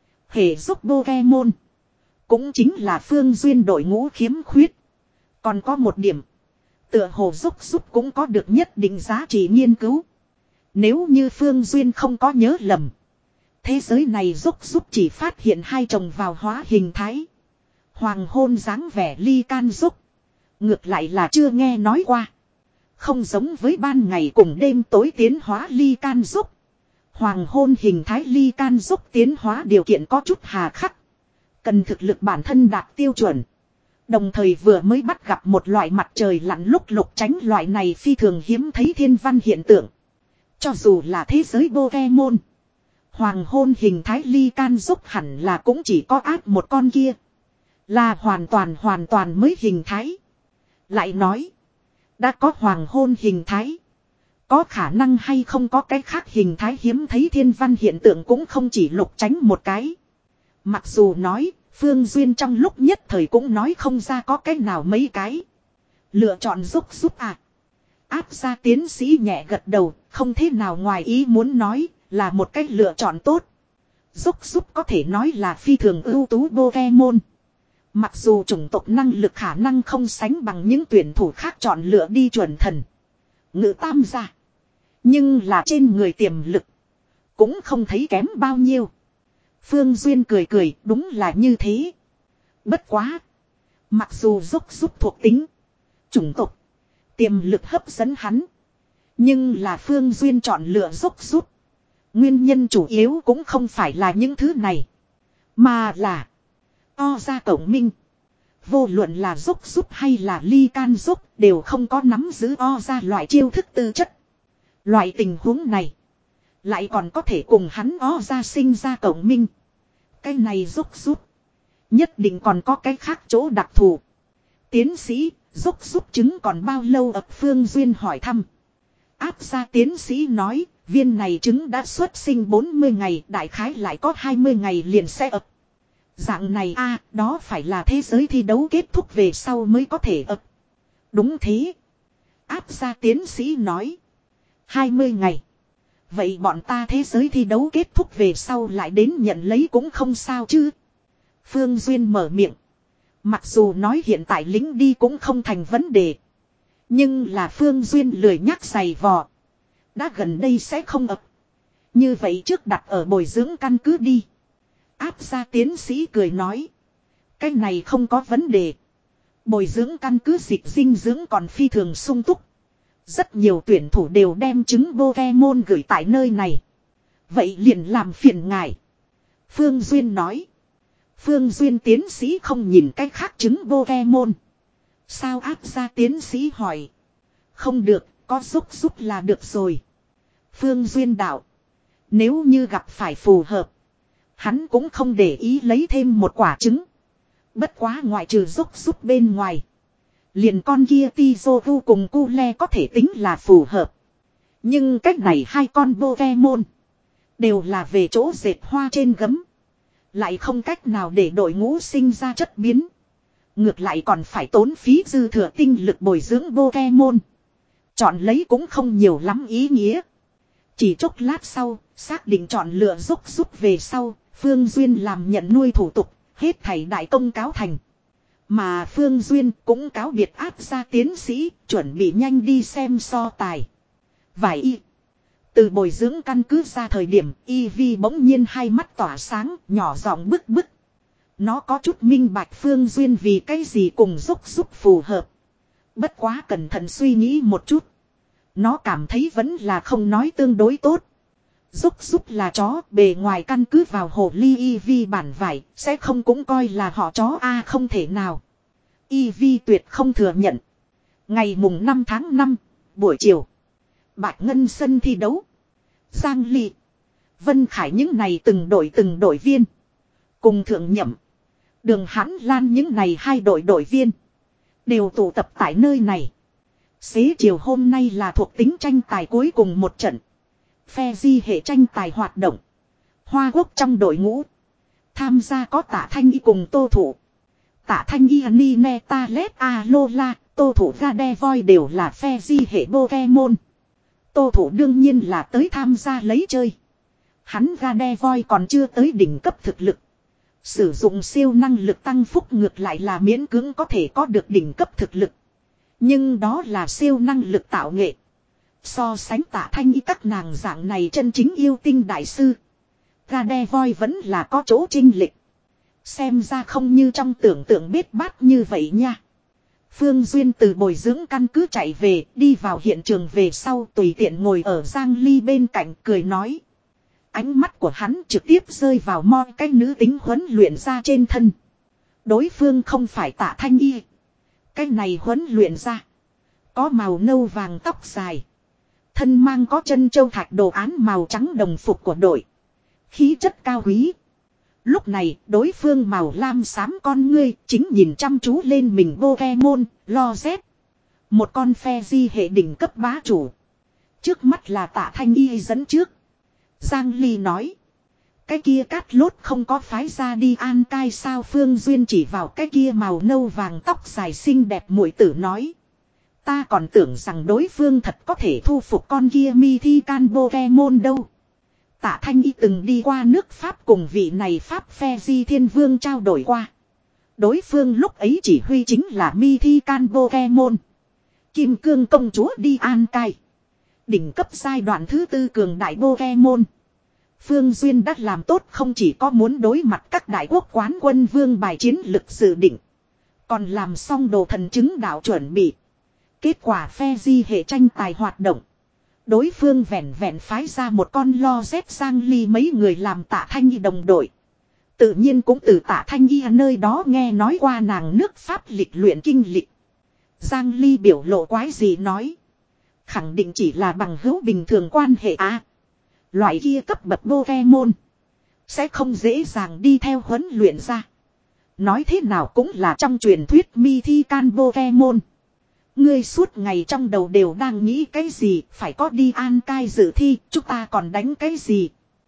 Hệ giúp Pokemon. Cũng chính là Phương Duyên đội ngũ khiếm khuyết. Còn có một điểm. Tựa hồ giúp giúp cũng có được nhất định giá trị nghiên cứu. Nếu như Phương Duyên không có nhớ lầm. Thế giới này giúp giúp chỉ phát hiện hai chồng vào hóa hình thái. Hoàng hôn dáng vẻ ly can giúp. Ngược lại là chưa nghe nói qua. Không giống với ban ngày cùng đêm tối tiến hóa ly can giúp. Hoàng hôn hình thái ly can giúp tiến hóa điều kiện có chút hà khắc. Cần thực lực bản thân đạt tiêu chuẩn. Đồng thời vừa mới bắt gặp một loại mặt trời lặn lúc lục tránh loại này phi thường hiếm thấy thiên văn hiện tượng. Cho dù là thế giới Pokemon. Hoàng hôn hình thái ly can giúp hẳn là cũng chỉ có áp một con kia. Là hoàn toàn hoàn toàn mới hình thái. Lại nói. Đã có hoàng hôn hình thái. Có khả năng hay không có cái khác hình thái hiếm thấy thiên văn hiện tượng cũng không chỉ lục tránh một cái. Mặc dù nói, Phương Duyên trong lúc nhất thời cũng nói không ra có cái nào mấy cái. Lựa chọn giúp giúp à. Áp ra tiến sĩ nhẹ gật đầu, không thế nào ngoài ý muốn nói, là một cách lựa chọn tốt. Giúp giúp có thể nói là phi thường ưu tú Pokemon. Mặc dù chủng tộc năng lực khả năng không sánh bằng những tuyển thủ khác chọn lựa đi chuẩn thần. Ngự tam gia. Nhưng là trên người tiềm lực. Cũng không thấy kém bao nhiêu. Phương Duyên cười cười đúng là như thế. Bất quá. Mặc dù giúp giúp thuộc tính. Chủng tộc. Tiềm lực hấp dẫn hắn. Nhưng là Phương Duyên chọn lựa giúp giúp. Nguyên nhân chủ yếu cũng không phải là những thứ này. Mà là. O ra cổng minh. Vô luận là giúp giúp hay là ly can giúp đều không có nắm giữ o ra loại chiêu thức tư chất. Loại tình huống này. Lại còn có thể cùng hắn o ra sinh ra cổng minh. Cái này giúp giúp. Nhất định còn có cái khác chỗ đặc thù. Tiến sĩ, giúp giúp chứng còn bao lâu ập Phương Duyên hỏi thăm. Áp ra tiến sĩ nói, viên này trứng đã xuất sinh bốn mươi ngày, đại khái lại có hai mươi ngày liền sẽ ập. Dạng này a đó phải là thế giới thi đấu kết thúc về sau mới có thể ập. Đúng thế. Áp ra tiến sĩ nói. hai mươi ngày. Vậy bọn ta thế giới thi đấu kết thúc về sau lại đến nhận lấy cũng không sao chứ. Phương Duyên mở miệng. Mặc dù nói hiện tại lính đi cũng không thành vấn đề. Nhưng là Phương Duyên lười nhắc giày vò. Đã gần đây sẽ không ập. Như vậy trước đặt ở bồi dưỡng căn cứ đi. Áp ra tiến sĩ cười nói. Cái này không có vấn đề. Bồi dưỡng căn cứ dịch dinh dưỡng còn phi thường sung túc. Rất nhiều tuyển thủ đều đem trứng Pokemon gửi tại nơi này. Vậy liền làm phiền ngài. Phương Duyên nói. Phương Duyên tiến sĩ không nhìn cái khác trứng Pokemon. Sao áp ra tiến sĩ hỏi. Không được, có giúp giúp là được rồi. Phương Duyên đạo. Nếu như gặp phải phù hợp. Hắn cũng không để ý lấy thêm một quả trứng. Bất quá ngoại trừ rúc rúc bên ngoài. Liền con kia Tizovu cùng Cule có thể tính là phù hợp. Nhưng cách này hai con Pokemon. Đều là về chỗ dệt hoa trên gấm. Lại không cách nào để đội ngũ sinh ra chất biến. Ngược lại còn phải tốn phí dư thừa tinh lực bồi dưỡng Pokemon. Chọn lấy cũng không nhiều lắm ý nghĩa. Chỉ chốc lát sau, xác định chọn lựa rúc rúc về sau, Phương Duyên làm nhận nuôi thủ tục, hết thảy đại công cáo thành. Mà Phương Duyên cũng cáo biệt áp ra tiến sĩ, chuẩn bị nhanh đi xem so tài. Vài y. Từ bồi dưỡng căn cứ ra thời điểm, Eevee bỗng nhiên hai mắt tỏa sáng, nhỏ giọng bức bức. Nó có chút minh bạch Phương Duyên vì cái gì cùng rúc rúc phù hợp. Bất quá cẩn thận suy nghĩ một chút. Nó cảm thấy vẫn là không nói tương đối tốt. Rúc rúc là chó, bề ngoài căn cứ vào hồ ly Eevee bản vải, sẽ không cũng coi là họ chó a không thể nào. Eevee tuyệt không thừa nhận. Ngày mùng năm tháng năm, buổi chiều. Bạch Ngân sân thi đấu. Giang Ly, Vân Khải những này từng đội từng đội viên. Cùng thượng nhậm. Đường Hãn Lan những này hai đội đội viên. Đều tụ tập tại nơi này. Xế chiều hôm nay là thuộc tính tranh tài cuối cùng một trận. Phe di hệ tranh tài hoạt động. Hoa Quốc trong đội ngũ. Tham gia có Tạ Thanh Y cùng Tô Thủ. Tạ Thanh Y, Nine Talet, Alola, Tô Thủ Gardevoir đều là phe di hệ Pokemon. Tô Thủ đương nhiên là tới tham gia lấy chơi. Hắn Gardevoir còn chưa tới đỉnh cấp thực lực. Sử dụng siêu năng lực tăng phúc ngược lại là miễn cưỡng có thể có được đỉnh cấp thực lực. Nhưng đó là siêu năng lực tạo nghệ. So sánh Tạ Thanh Y các nàng dạng này chân chính yêu tinh đại sư. Gardevoir vẫn là có chỗ chênh lệch. Xem ra không như trong tưởng tượng bết bát như vậy nha. Phương Duyên từ bồi dưỡng căn cứ chạy về, đi vào hiện trường về sau tùy tiện ngồi ở Giang Ly bên cạnh cười nói. Ánh mắt của hắn trực tiếp rơi vào mo cái nữ tính huấn luyện ra trên thân. Đối phương không phải Tạ Thanh Y. Cái này huấn luyện ra. Có màu nâu vàng tóc dài. Thân mang có chân châu thạch đồ án màu trắng đồng phục của đội. Khí chất cao quý. Lúc này đối phương màu lam xám con ngươi chính nhìn chăm chú lên mình Pokemon, lo rét. Một con phe di hệ đỉnh cấp bá chủ. Trước mắt là Tạ Thanh Y dẫn trước. Giang Ly nói. Cái kia cát lốt không có phái ra đi an cai sao Phương Duyên chỉ vào cái kia màu nâu vàng tóc dài xinh đẹp muội tử nói. Ta còn tưởng rằng đối phương thật có thể thu phục con kia mi thi can Pokemon đâu. Tạ Thanh Y từng đi qua nước Pháp cùng vị này Pháp phe di thiên vương trao đổi qua. Đối phương lúc ấy chỉ huy chính là mi thi can Pokemon. Kim cương công chúa đi an cai. Đỉnh cấp giai đoạn thứ tư cường đại Pokemon. Phương Duyên đã làm tốt không chỉ có muốn đối mặt các đại quốc quán quân vương bài chiến lực dự định. Còn làm xong đồ thần chứng đạo chuẩn bị. Kết quả phe di hệ tranh tài hoạt động. Đối phương vẹn vẹn phái ra một con lo dép Giang Ly mấy người làm Tạ Thanh Y đồng đội. Tự nhiên cũng từ Tạ Thanh Y nơi đó nghe nói qua nàng nước Pháp lịch luyện kinh lịch. Giang Ly biểu lộ quái gì nói. Khẳng định chỉ là bằng hữu bình thường quan hệ à. Loại kia cấp bậc Pokemon. Sẽ không dễ dàng đi theo huấn luyện ra. Nói thế nào cũng là trong truyền thuyết mi thi can Pokemon. Ngươi suốt ngày trong đầu đều đang nghĩ cái gì, phải có đi an cai dự thi, chúng ta còn đánh cái gì.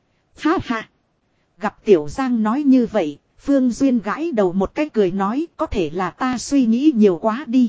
Ha ha. Gặp Tiểu Giang nói như vậy, Phương Duyên gãi đầu một cái cười nói có thể là ta suy nghĩ nhiều quá đi.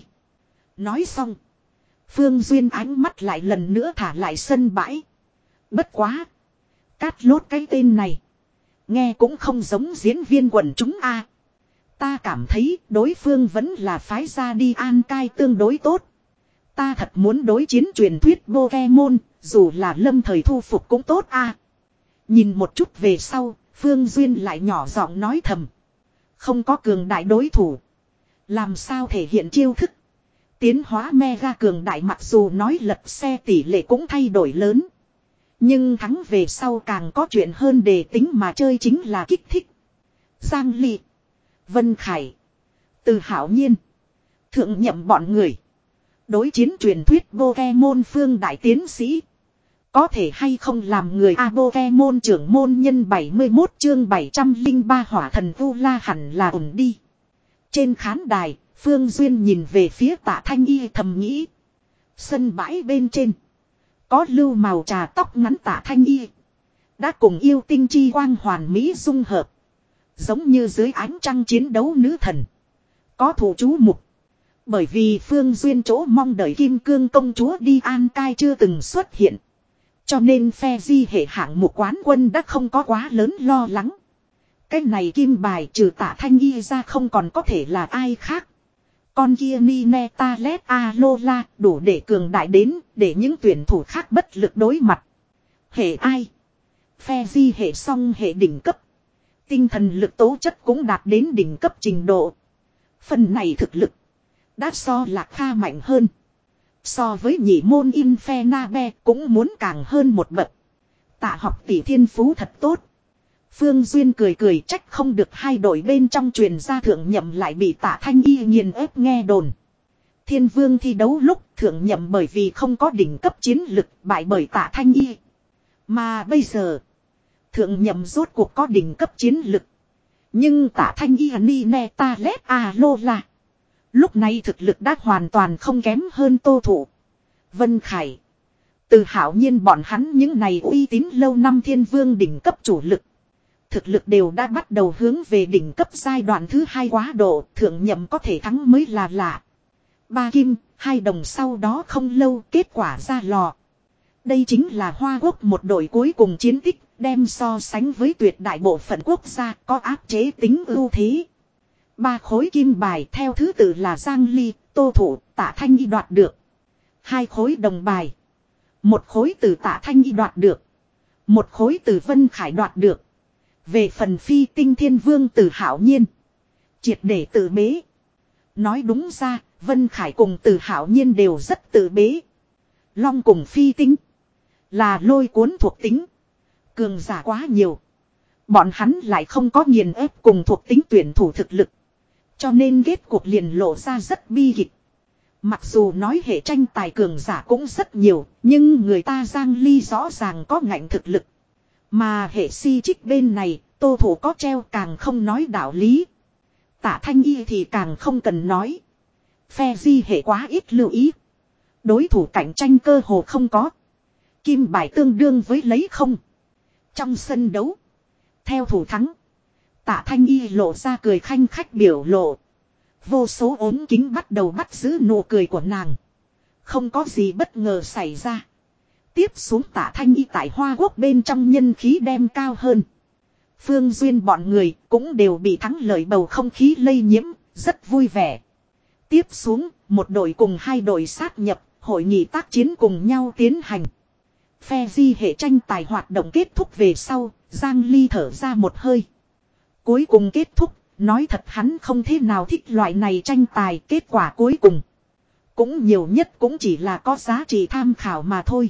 Nói xong. Phương Duyên ánh mắt lại lần nữa thả lại sân bãi. Bất quá. Cát lốt cái tên này. Nghe cũng không giống diễn viên quần chúng a. Ta cảm thấy đối phương vẫn là phái ra đi an cai tương đối tốt. Ta thật muốn đối chiến truyền thuyết Pokemon, dù là lâm thời thu phục cũng tốt a. Nhìn một chút về sau, Phương Duyên lại nhỏ giọng nói thầm. Không có cường đại đối thủ. Làm sao thể hiện chiêu thức. Tiến hóa mega cường đại mặc dù nói lật xe tỷ lệ cũng thay đổi lớn. Nhưng thắng về sau càng có chuyện hơn để tính mà chơi chính là kích thích. Giang Ly, Vân Khải, Từ Hảo Nhiên, Thượng Nhậm bọn người. Đối chiến truyền thuyết Pokemon phương đại tiến sĩ. Có thể hay không làm người Pokemon trưởng môn nhân bảy mươi mốt chương bảy trăm lẻ ba hỏa thần Vu La hẳn là ổn đi. Trên khán đài, Phương Duyên nhìn về phía Tạ Thanh Y thầm nghĩ. Sân bãi bên trên. Có lưu màu trà tóc ngắn Tạ Thanh Y. Đã cùng yêu tinh chi quang hoàn mỹ dung hợp. Giống như dưới ánh trăng chiến đấu nữ thần. Có thủ chú mục. Bởi vì Phương Duyên chỗ mong đợi Kim Cương công chúa đi an cai chưa từng xuất hiện. Cho nên phe di hệ hạng mục quán quân đã không có quá lớn lo lắng. Cái này kim bài trừ Tạ Thanh Y ra không còn có thể là ai khác. Con kia Nine Talet Alola đủ để cường đại đến để những tuyển thủ khác bất lực đối mặt. Hệ ai? Phe di hệ song hệ đỉnh cấp. Tinh thần lực tố chất cũng đạt đến đỉnh cấp trình độ. Phần này thực lực đã so Lạc Kha mạnh hơn. So với nhị môn Infernabe cũng muốn càng hơn một bậc. Tạ học tỷ thiên phú thật tốt. Phương Duyên cười cười trách không được hai đội bên trong truyền ra thượng nhậm lại bị Tạ Thanh Y nghiền ép nghe đồn. Thiên vương thi đấu lúc thượng nhậm bởi vì không có đỉnh cấp chiến lực bại bởi Tạ Thanh Y. Mà bây giờ thượng nhậm rốt cuộc có đỉnh cấp chiến lực. Nhưng Tạ Thanh Y Nine Talet Alola lúc này thực lực đã hoàn toàn không kém hơn Tô Thụ, Vân Khải, Từ Hạo Nhiên bọn hắn những này uy tín lâu năm thiên vương đỉnh cấp chủ lực. Thực lực đều đã bắt đầu hướng về đỉnh cấp giai đoạn thứ hai quá độ, thượng nhậm có thể thắng mới là lạ. Ba kim, hai đồng sau đó không lâu kết quả ra lò. Đây chính là Hoa Quốc một đội cuối cùng chiến tích, đem so sánh với tuyệt đại bộ phận quốc gia có áp chế tính ưu thế. Ba khối kim bài theo thứ tự là Giang Ly, Tô Thụ, Tạ Thanh Y đoạt được. Hai khối đồng bài. Một khối từ Tạ Thanh Y đoạt được. Một khối từ Vân Khải đoạt được. Về phần phi tinh thiên vương Từ Hạo Nhiên. Triệt để tự bế. Nói đúng ra, Vân Khải cùng Từ Hạo Nhiên đều rất tự bế. Long cùng phi tinh. Là lôi cuốn thuộc tính. Cường giả quá nhiều. Bọn hắn lại không có nghiền ép cùng thuộc tính tuyển thủ thực lực. Cho nên kết cuộc liền lộ ra rất bi kịch. Mặc dù nói hệ tranh tài cường giả cũng rất nhiều, nhưng người ta Giang Ly rõ ràng có ngạnh thực lực. Mà hệ si trích bên này, Tô Thủ có treo càng không nói đạo lý. Tạ Thanh Y thì càng không cần nói. Phe di hệ quá ít lưu ý. Đối thủ cạnh tranh cơ hồ không có. Kim bài tương đương với lấy không. Trong sân đấu, theo thủ thắng, Tạ Thanh Y lộ ra cười khanh khách biểu lộ. Vô số ốm kính bắt đầu bắt giữ nụ cười của nàng. Không có gì bất ngờ xảy ra. Tiếp xuống Tạ Thanh Y tại Hoa Quốc bên trong nhân khí đem cao hơn. Phương Duyên bọn người cũng đều bị thắng lợi bầu không khí lây nhiễm, rất vui vẻ. Tiếp xuống, một đội cùng hai đội sát nhập, hội nghị tác chiến cùng nhau tiến hành. Phe di hệ tranh tài hoạt động kết thúc về sau, Giang Ly thở ra một hơi. Cuối cùng kết thúc, nói thật hắn không thế nào thích loại này tranh tài, kết quả cuối cùng cũng nhiều nhất cũng chỉ là có giá trị tham khảo mà thôi.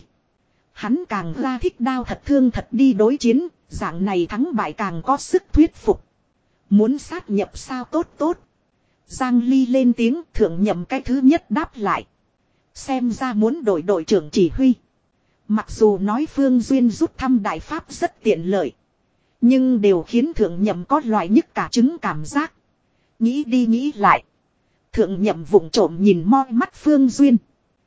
Hắn càng ra thích đao thật thương thật đi đối chiến, dạng này thắng bại càng có sức thuyết phục. Muốn sát nhập sao tốt tốt. Giang Ly lên tiếng thượng nhậm cái thứ nhất đáp lại. Xem ra muốn đổi đội trưởng chỉ huy. Mặc dù nói Phương Duyên rút thăm đại pháp rất tiện lợi. Nhưng đều khiến thượng nhậm có loại nhức cả trứng cảm giác. Nghĩ đi nghĩ lại. Thượng nhậm vụng trộm nhìn moi mắt Phương Duyên.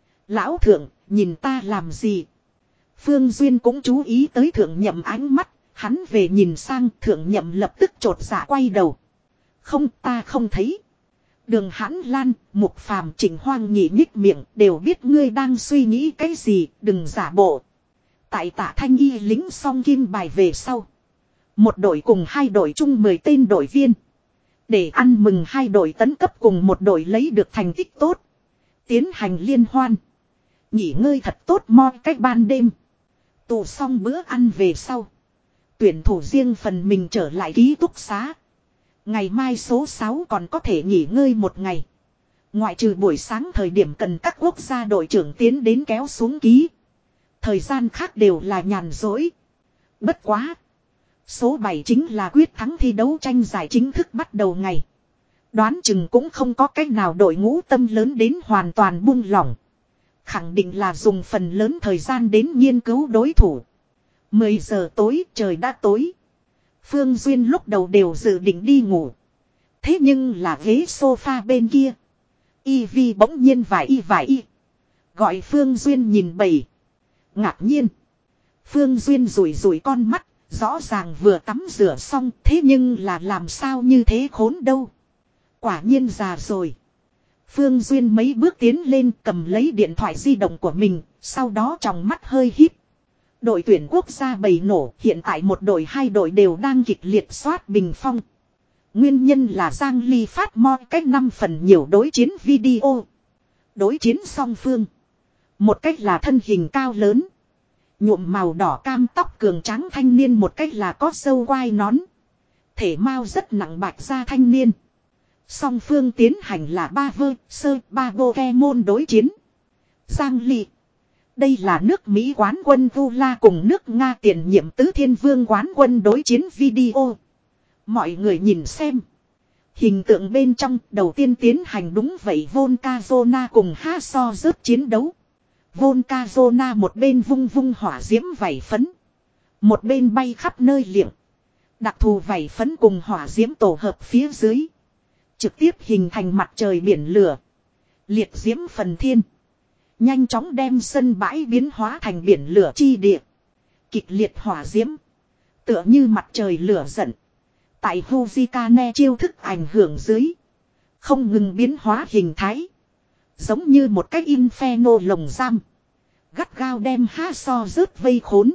Lão thượng, nhìn ta làm gì? Phương Duyên cũng chú ý tới thượng nhậm ánh mắt. Hắn về nhìn sang thượng nhậm lập tức trột dạ quay đầu. Không, ta không thấy. Đường Hãn Lan, Mục Phàm, Trịnh Hoang nhỉ nhích miệng đều biết ngươi đang suy nghĩ cái gì, đừng giả bộ. Tại Tạ Thanh Y lính xong kim bài về sau. Một đội cùng hai đội chung mười tên đội viên. Để ăn mừng hai đội tấn cấp cùng một đội lấy được thành tích tốt. Tiến hành liên hoan. Nghỉ ngơi thật tốt mo cách ban đêm. Tụ xong bữa ăn về sau. Tuyển thủ riêng phần mình trở lại ký túc xá. Ngày mai số sáu còn có thể nghỉ ngơi một ngày. Ngoại trừ buổi sáng thời điểm cần các quốc gia đội trưởng tiến đến kéo xuống ký. Thời gian khác đều là nhàn rỗi. Bất quá. Số bảy chính là quyết thắng thi đấu tranh giải chính thức bắt đầu ngày. Đoán chừng cũng không có cách nào đội ngũ tâm lớn đến hoàn toàn buông lỏng. khẳng định là dùng phần lớn thời gian đến nghiên cứu đối thủ. mười giờ tối trời đã tối. Phương Duyên lúc đầu đều dự định đi ngủ. Thế nhưng là ghế sofa bên kia. Y Vi bỗng nhiên vải y vải y. Gọi Phương Duyên nhìn bầy. Ngạc nhiên. Phương Duyên rủi rủi con mắt. Rõ ràng vừa tắm rửa xong. Thế nhưng là làm sao như thế khốn đâu. Quả nhiên già rồi. Phương Duyên mấy bước tiến lên cầm lấy điện thoại di động của mình. Sau đó tròng mắt hơi híp. Đội tuyển quốc gia bầy nổ. Hiện tại một đội hai đội đều đang kịch liệt soát bình phong. Nguyên nhân là Giang Ly phát mo cách năm phần nhiều đối chiến video. Đối chiến song phương. Một cách là thân hình cao lớn. Nhuộm màu đỏ cam tóc cường tráng thanh niên, một cách là có sâu quai nón. Thể mao rất nặng bạch da thanh niên. Song phương tiến hành là ba vơ, sơ, ba Pokemon đối chiến. Giang Ly. Đây là nước Mỹ quán quân Vula cùng nước Nga tiền nhiệm tứ thiên vương quán quân đối chiến video. Mọi người nhìn xem. Hình tượng bên trong đầu tiên tiến hành đúng vậy Volcazona cùng Haso rớt chiến đấu. Volcazona một bên vung vung hỏa diễm vảy phấn. Một bên bay khắp nơi liệng. Đặc thù vảy phấn cùng hỏa diễm tổ hợp phía dưới. Trực tiếp hình thành mặt trời biển lửa. Liệt diễm phần thiên. Nhanh chóng đem sân bãi biến hóa thành biển lửa chi địa. Kịch liệt hỏa diễm. Tựa như mặt trời lửa giận. Tại Hujikane chiêu thức ảnh hưởng dưới. Không ngừng biến hóa hình thái. Giống như một cái inferno lồng giam. Gắt gao đem Haso rớt vây khốn.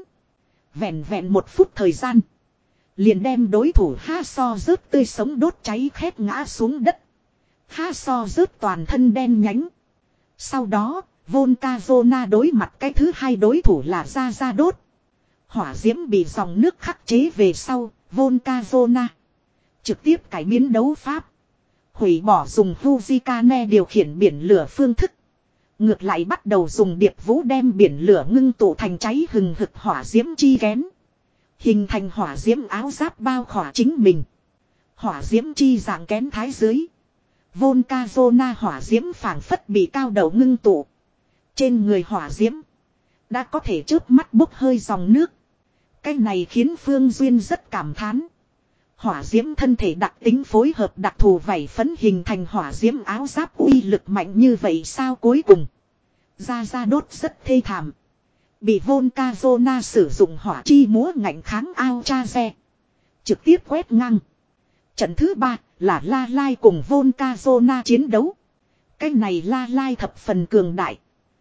Vẹn vẹn một phút thời gian. Liền đem đối thủ Haso rớt tươi sống đốt cháy khét ngã xuống đất. Haso rớt toàn thân đen nhánh. Sau đó, Volcazona đối mặt cái thứ hai đối thủ là Ra Ra đốt. Hỏa diễm bị dòng nước khắc chế về sau, Volcazona trực tiếp cải biến đấu pháp. Hủy bỏ dùng Hujikane điều khiển biển lửa phương thức. Ngược lại bắt đầu dùng điệp vũ đem biển lửa ngưng tụ thành cháy hừng hực hỏa diễm chi kén. Hình thành hỏa diễm áo giáp bao khỏa chính mình. Hỏa diễm chi dạng kén thái dưới. Volcazona hỏa diễm phảng phất bị cao đầu ngưng tụ. Trên người hỏa diễm đã có thể chớp mắt bốc hơi dòng nước. Cái này khiến Phương Duyên rất cảm thán. Hỏa diễm thân thể đặc tính phối hợp đặc thù vảy phấn hình thành hỏa diễm áo giáp uy lực mạnh như vậy sao cuối cùng. Ra Ra đốt rất thê thảm. Bị Volcazona sử dụng hỏa chi múa ngạnh kháng ao cha xe. Trực tiếp quét ngang. Trận thứ ba là La Lai cùng Volcazona chiến đấu. Cái này La Lai thập phần cường đại.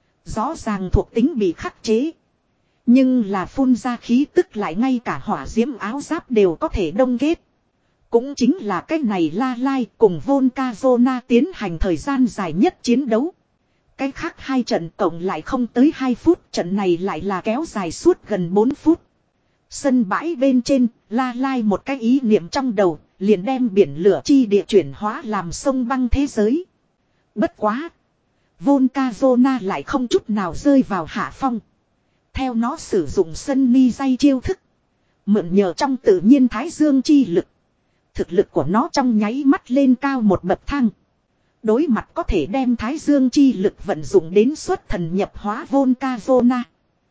Rõ ràng thuộc tính bị khắc chế. Nhưng là phun ra khí tức lại ngay cả hỏa diễm áo giáp đều có thể đông kết. Cũng chính là cái này La Lai cùng Volcazona tiến hành thời gian dài nhất chiến đấu. Cái khác hai trận tổng lại không tới hai phút, trận này lại là kéo dài suốt gần bốn phút. Sân bãi bên trên, La Lai một cái ý niệm trong đầu, liền đem biển lửa chi địa chuyển hóa làm sông băng thế giới. Bất quá. Volcazona lại không chút nào rơi vào hạ phong. Theo nó sử dụng sân ni dây chiêu thức. Mượn nhờ trong tự nhiên thái dương chi lực. Thực lực của nó trong nháy mắt lên cao một bậc thang. Đối mặt có thể đem thái dương chi lực vận dụng đến xuất thần nhập hóa Volcazona.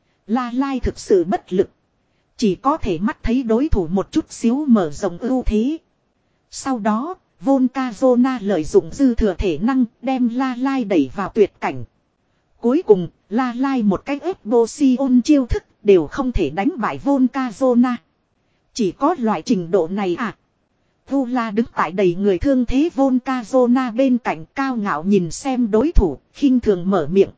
La Lai thực sự bất lực. Chỉ có thể mắt thấy đối thủ một chút xíu mở rộng ưu thế. Sau đó, Volcazona lợi dụng dư thừa thể năng đem La Lai đẩy vào tuyệt cảnh. Cuối cùng, La Lai một cách ép Potion chiêu thức đều không thể đánh bại Volcazona. Chỉ có loại trình độ này à. Vula đứng tại đầy người thương thế Volcazona bên cạnh cao ngạo nhìn xem đối thủ, khinh thường mở miệng.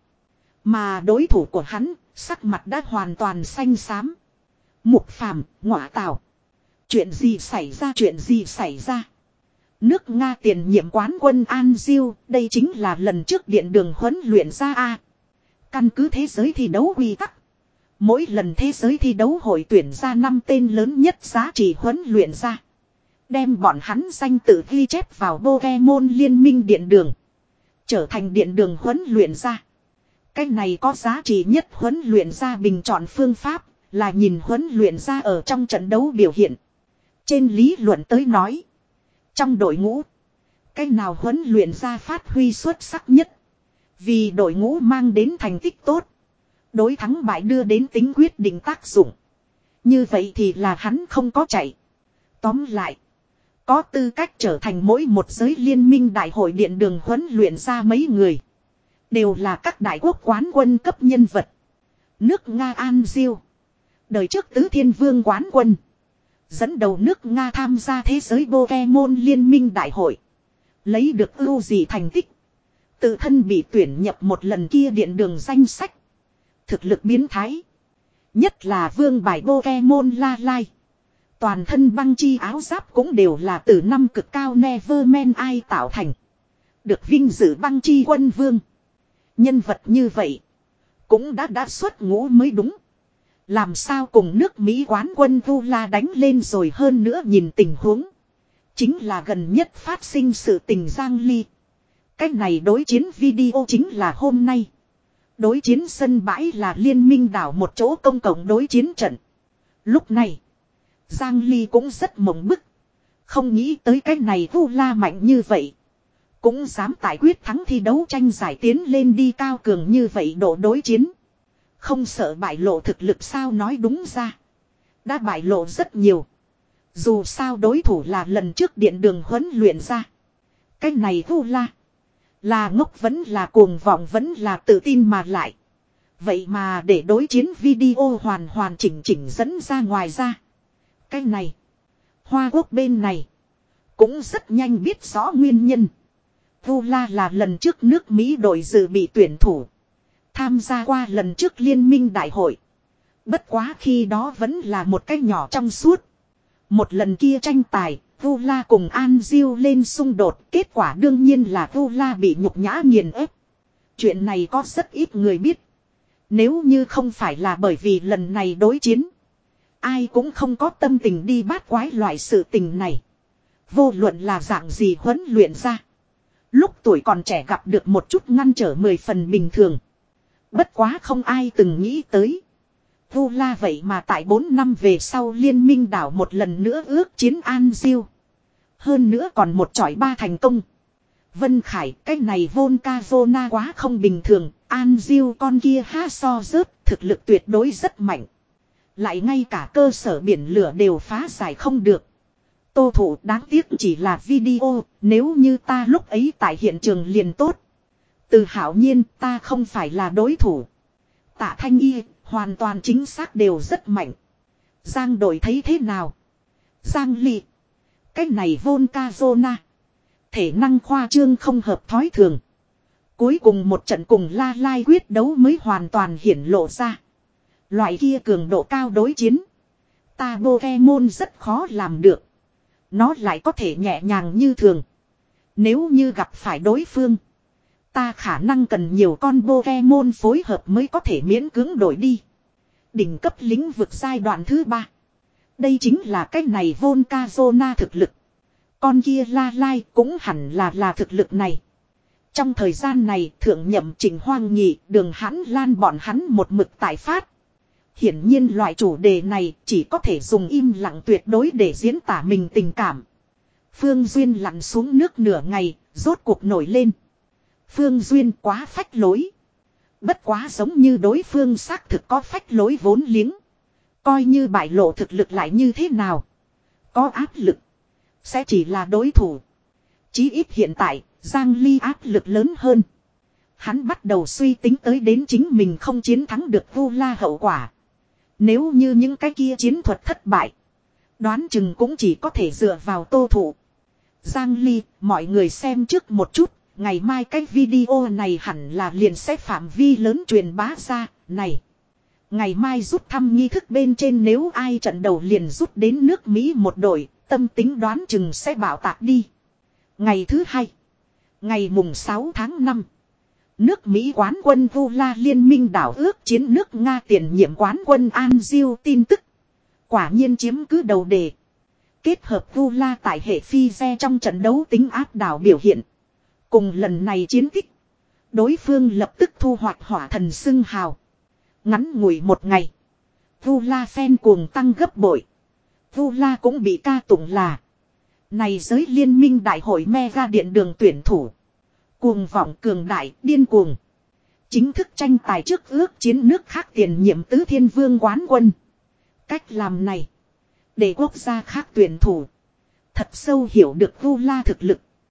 Mà đối thủ của hắn, sắc mặt đã hoàn toàn xanh xám. Mục Phàm, Ngọa Tào. Chuyện gì xảy ra chuyện gì xảy ra. Nước Nga tiền nhiệm quán quân An Diêu, đây chính là lần trước điện đường huấn luyện ra a. Căn cứ thế giới thi đấu quy tắc. Mỗi lần thế giới thi đấu hội tuyển ra năm tên lớn nhất giá trị huấn luyện ra. Đem bọn hắn danh tự ghi chép vào Pokemon liên minh điện đường. Trở thành điện đường huấn luyện ra. Cái này có giá trị nhất huấn luyện ra bình chọn phương pháp là nhìn huấn luyện ra ở trong trận đấu biểu hiện. Trên lý luận tới nói. Trong đội ngũ. Cái nào huấn luyện ra phát huy xuất sắc nhất. Vì đội ngũ mang đến thành tích tốt. Đối thắng bại đưa đến tính quyết định tác dụng. Như vậy thì là hắn không có chạy. Tóm lại. Có tư cách trở thành mỗi một giới liên minh đại hội điện đường huấn luyện ra mấy người. Đều là các đại quốc quán quân cấp nhân vật. Nước Nga An Diêu. Đời trước tứ thiên vương quán quân. Dẫn đầu nước Nga tham gia thế giới Pokemon liên minh đại hội. Lấy được ưu dị thành tích. Tự thân bị tuyển nhập một lần kia điện đường danh sách. Thực lực biến thái. Nhất là vương bài Pokemon La Lai. Toàn thân băng chi áo giáp cũng đều là từ năm cực cao Neverman ai tạo thành. Được vinh dự băng chi quân vương. Nhân vật như vậy. Cũng đã đã xuất ngũ mới đúng. Làm sao cùng nước Mỹ quán quân Vu La đánh lên rồi hơn nữa nhìn tình huống. Chính là gần nhất phát sinh sự tình Giang Ly. Cách này đối chiến video chính là hôm nay. Đối chiến sân bãi là liên minh đảo một chỗ công cộng đối chiến trận. Lúc này. Giang Ly cũng rất mộng bức. Không nghĩ tới cái này Vu La mạnh như vậy. Cũng dám tại quyết thắng thi đấu tranh giải tiến lên đi cao cường như vậy độ đối chiến. Không sợ bại lộ thực lực sao nói đúng ra. Đã bại lộ rất nhiều. Dù sao đối thủ là lần trước điện đường huấn luyện ra. Cái này Vu La. Là ngốc vẫn là cuồng vọng vẫn là tự tin mà lại. Vậy mà để đối chiến video hoàn hoàn chỉnh chỉnh dẫn ra ngoài ra. Cái này. Hoa Quốc bên này. Cũng rất nhanh biết rõ nguyên nhân. Vu La là lần trước nước Mỹ đội dự bị tuyển thủ. Tham gia qua lần trước liên minh đại hội. Bất quá khi đó vẫn là một cái nhỏ trong suốt. Một lần kia tranh tài, Vu La cùng An Diêu lên xung đột. Kết quả đương nhiên là Vu La bị nhục nhã nghiền ép. Chuyện này có rất ít người biết. Nếu như không phải là bởi vì lần này đối chiến. Ai cũng không có tâm tình đi bát quái loại sự tình này. Vô luận là dạng gì huấn luyện ra. Lúc tuổi còn trẻ gặp được một chút ngăn trở mười phần bình thường. Bất quá không ai từng nghĩ tới. Vu La vậy mà tại bốn năm về sau liên minh đảo một lần nữa ước chiến An Diêu. Hơn nữa còn một chọi ba thành công. Vân Khải cái này Volcazona quá không bình thường. An Diêu con kia ha so rớt thực lực tuyệt đối rất mạnh. Lại ngay cả cơ sở biển lửa đều phá giải không được. Tô Thủ đáng tiếc chỉ là video, nếu như ta lúc ấy tại hiện trường liền tốt. Từ Hảo Nhiên ta không phải là đối thủ. Tạ Thanh Y, hoàn toàn chính xác đều rất mạnh. Giang đội thấy thế nào? Giang Ly. Cái này Volcazona. Thể năng khoa trương không hợp thói thường. Cuối cùng một trận cùng La Lai quyết đấu mới hoàn toàn hiển lộ ra. Loại kia cường độ cao đối chiến. Ta Pokemon rất khó làm được. Nó lại có thể nhẹ nhàng như thường. Nếu như gặp phải đối phương. Ta khả năng cần nhiều con Pokemon phối hợp mới có thể miễn cưỡng đổi đi. Đỉnh cấp lĩnh vực giai đoạn thứ ba. Đây chính là cái này Volcazona thực lực. Con kia La Lai cũng hẳn là là thực lực này. Trong thời gian này thượng nhậm Trình Hoang Nhị Đường Hãn Lan bọn hắn một mực tại phát. Hiển nhiên loại chủ đề này chỉ có thể dùng im lặng tuyệt đối để diễn tả mình tình cảm. Phương Duyên lặn xuống nước nửa ngày, rốt cuộc nổi lên. Phương Duyên quá phách lối. Bất quá giống như đối phương xác thực có phách lối vốn liếng. Coi như bại lộ thực lực lại như thế nào. Có áp lực. Sẽ chỉ là đối thủ. Chí ít hiện tại, Giang Ly áp lực lớn hơn. Hắn bắt đầu suy tính tới đến chính mình không chiến thắng được Vu La hậu quả. Nếu như những cái kia chiến thuật thất bại. Đoán chừng cũng chỉ có thể dựa vào Tô Thủ. Giang Ly, mọi người xem trước một chút. Ngày mai cái video này hẳn là liền sẽ phạm vi lớn truyền bá ra. Này. Ngày mai rút thăm nghi thức bên trên nếu ai trận đầu liền rút đến nước Mỹ một đội. Tâm tính đoán chừng sẽ bảo tạc đi. Ngày thứ hai. Ngày mùng sáu tháng năm. Nước Mỹ quán quân Vu La liên minh đảo ước chiến nước Nga tiền nhiệm quán quân An Diêu tin tức. Quả nhiên chiếm cứ đầu đề. Kết hợp Vu La tại hệ phi xe trong trận đấu tính áp đảo biểu hiện. Cùng lần này chiến tích. Đối phương lập tức thu hoạch hỏa thần xưng hào. Ngắn ngủi một ngày. Vu La fan cuồng tăng gấp bội. Vu La cũng bị ca tụng là. Này giới liên minh đại hội mega điện đường tuyển thủ. Cuồng vọng cường đại, điên cuồng. Chính thức tranh tài trước ước chiến nước khác tiền nhiệm tứ thiên vương quán quân. Cách làm này, để quốc gia khác tuyển thủ thật sâu hiểu được Vu La thực lực.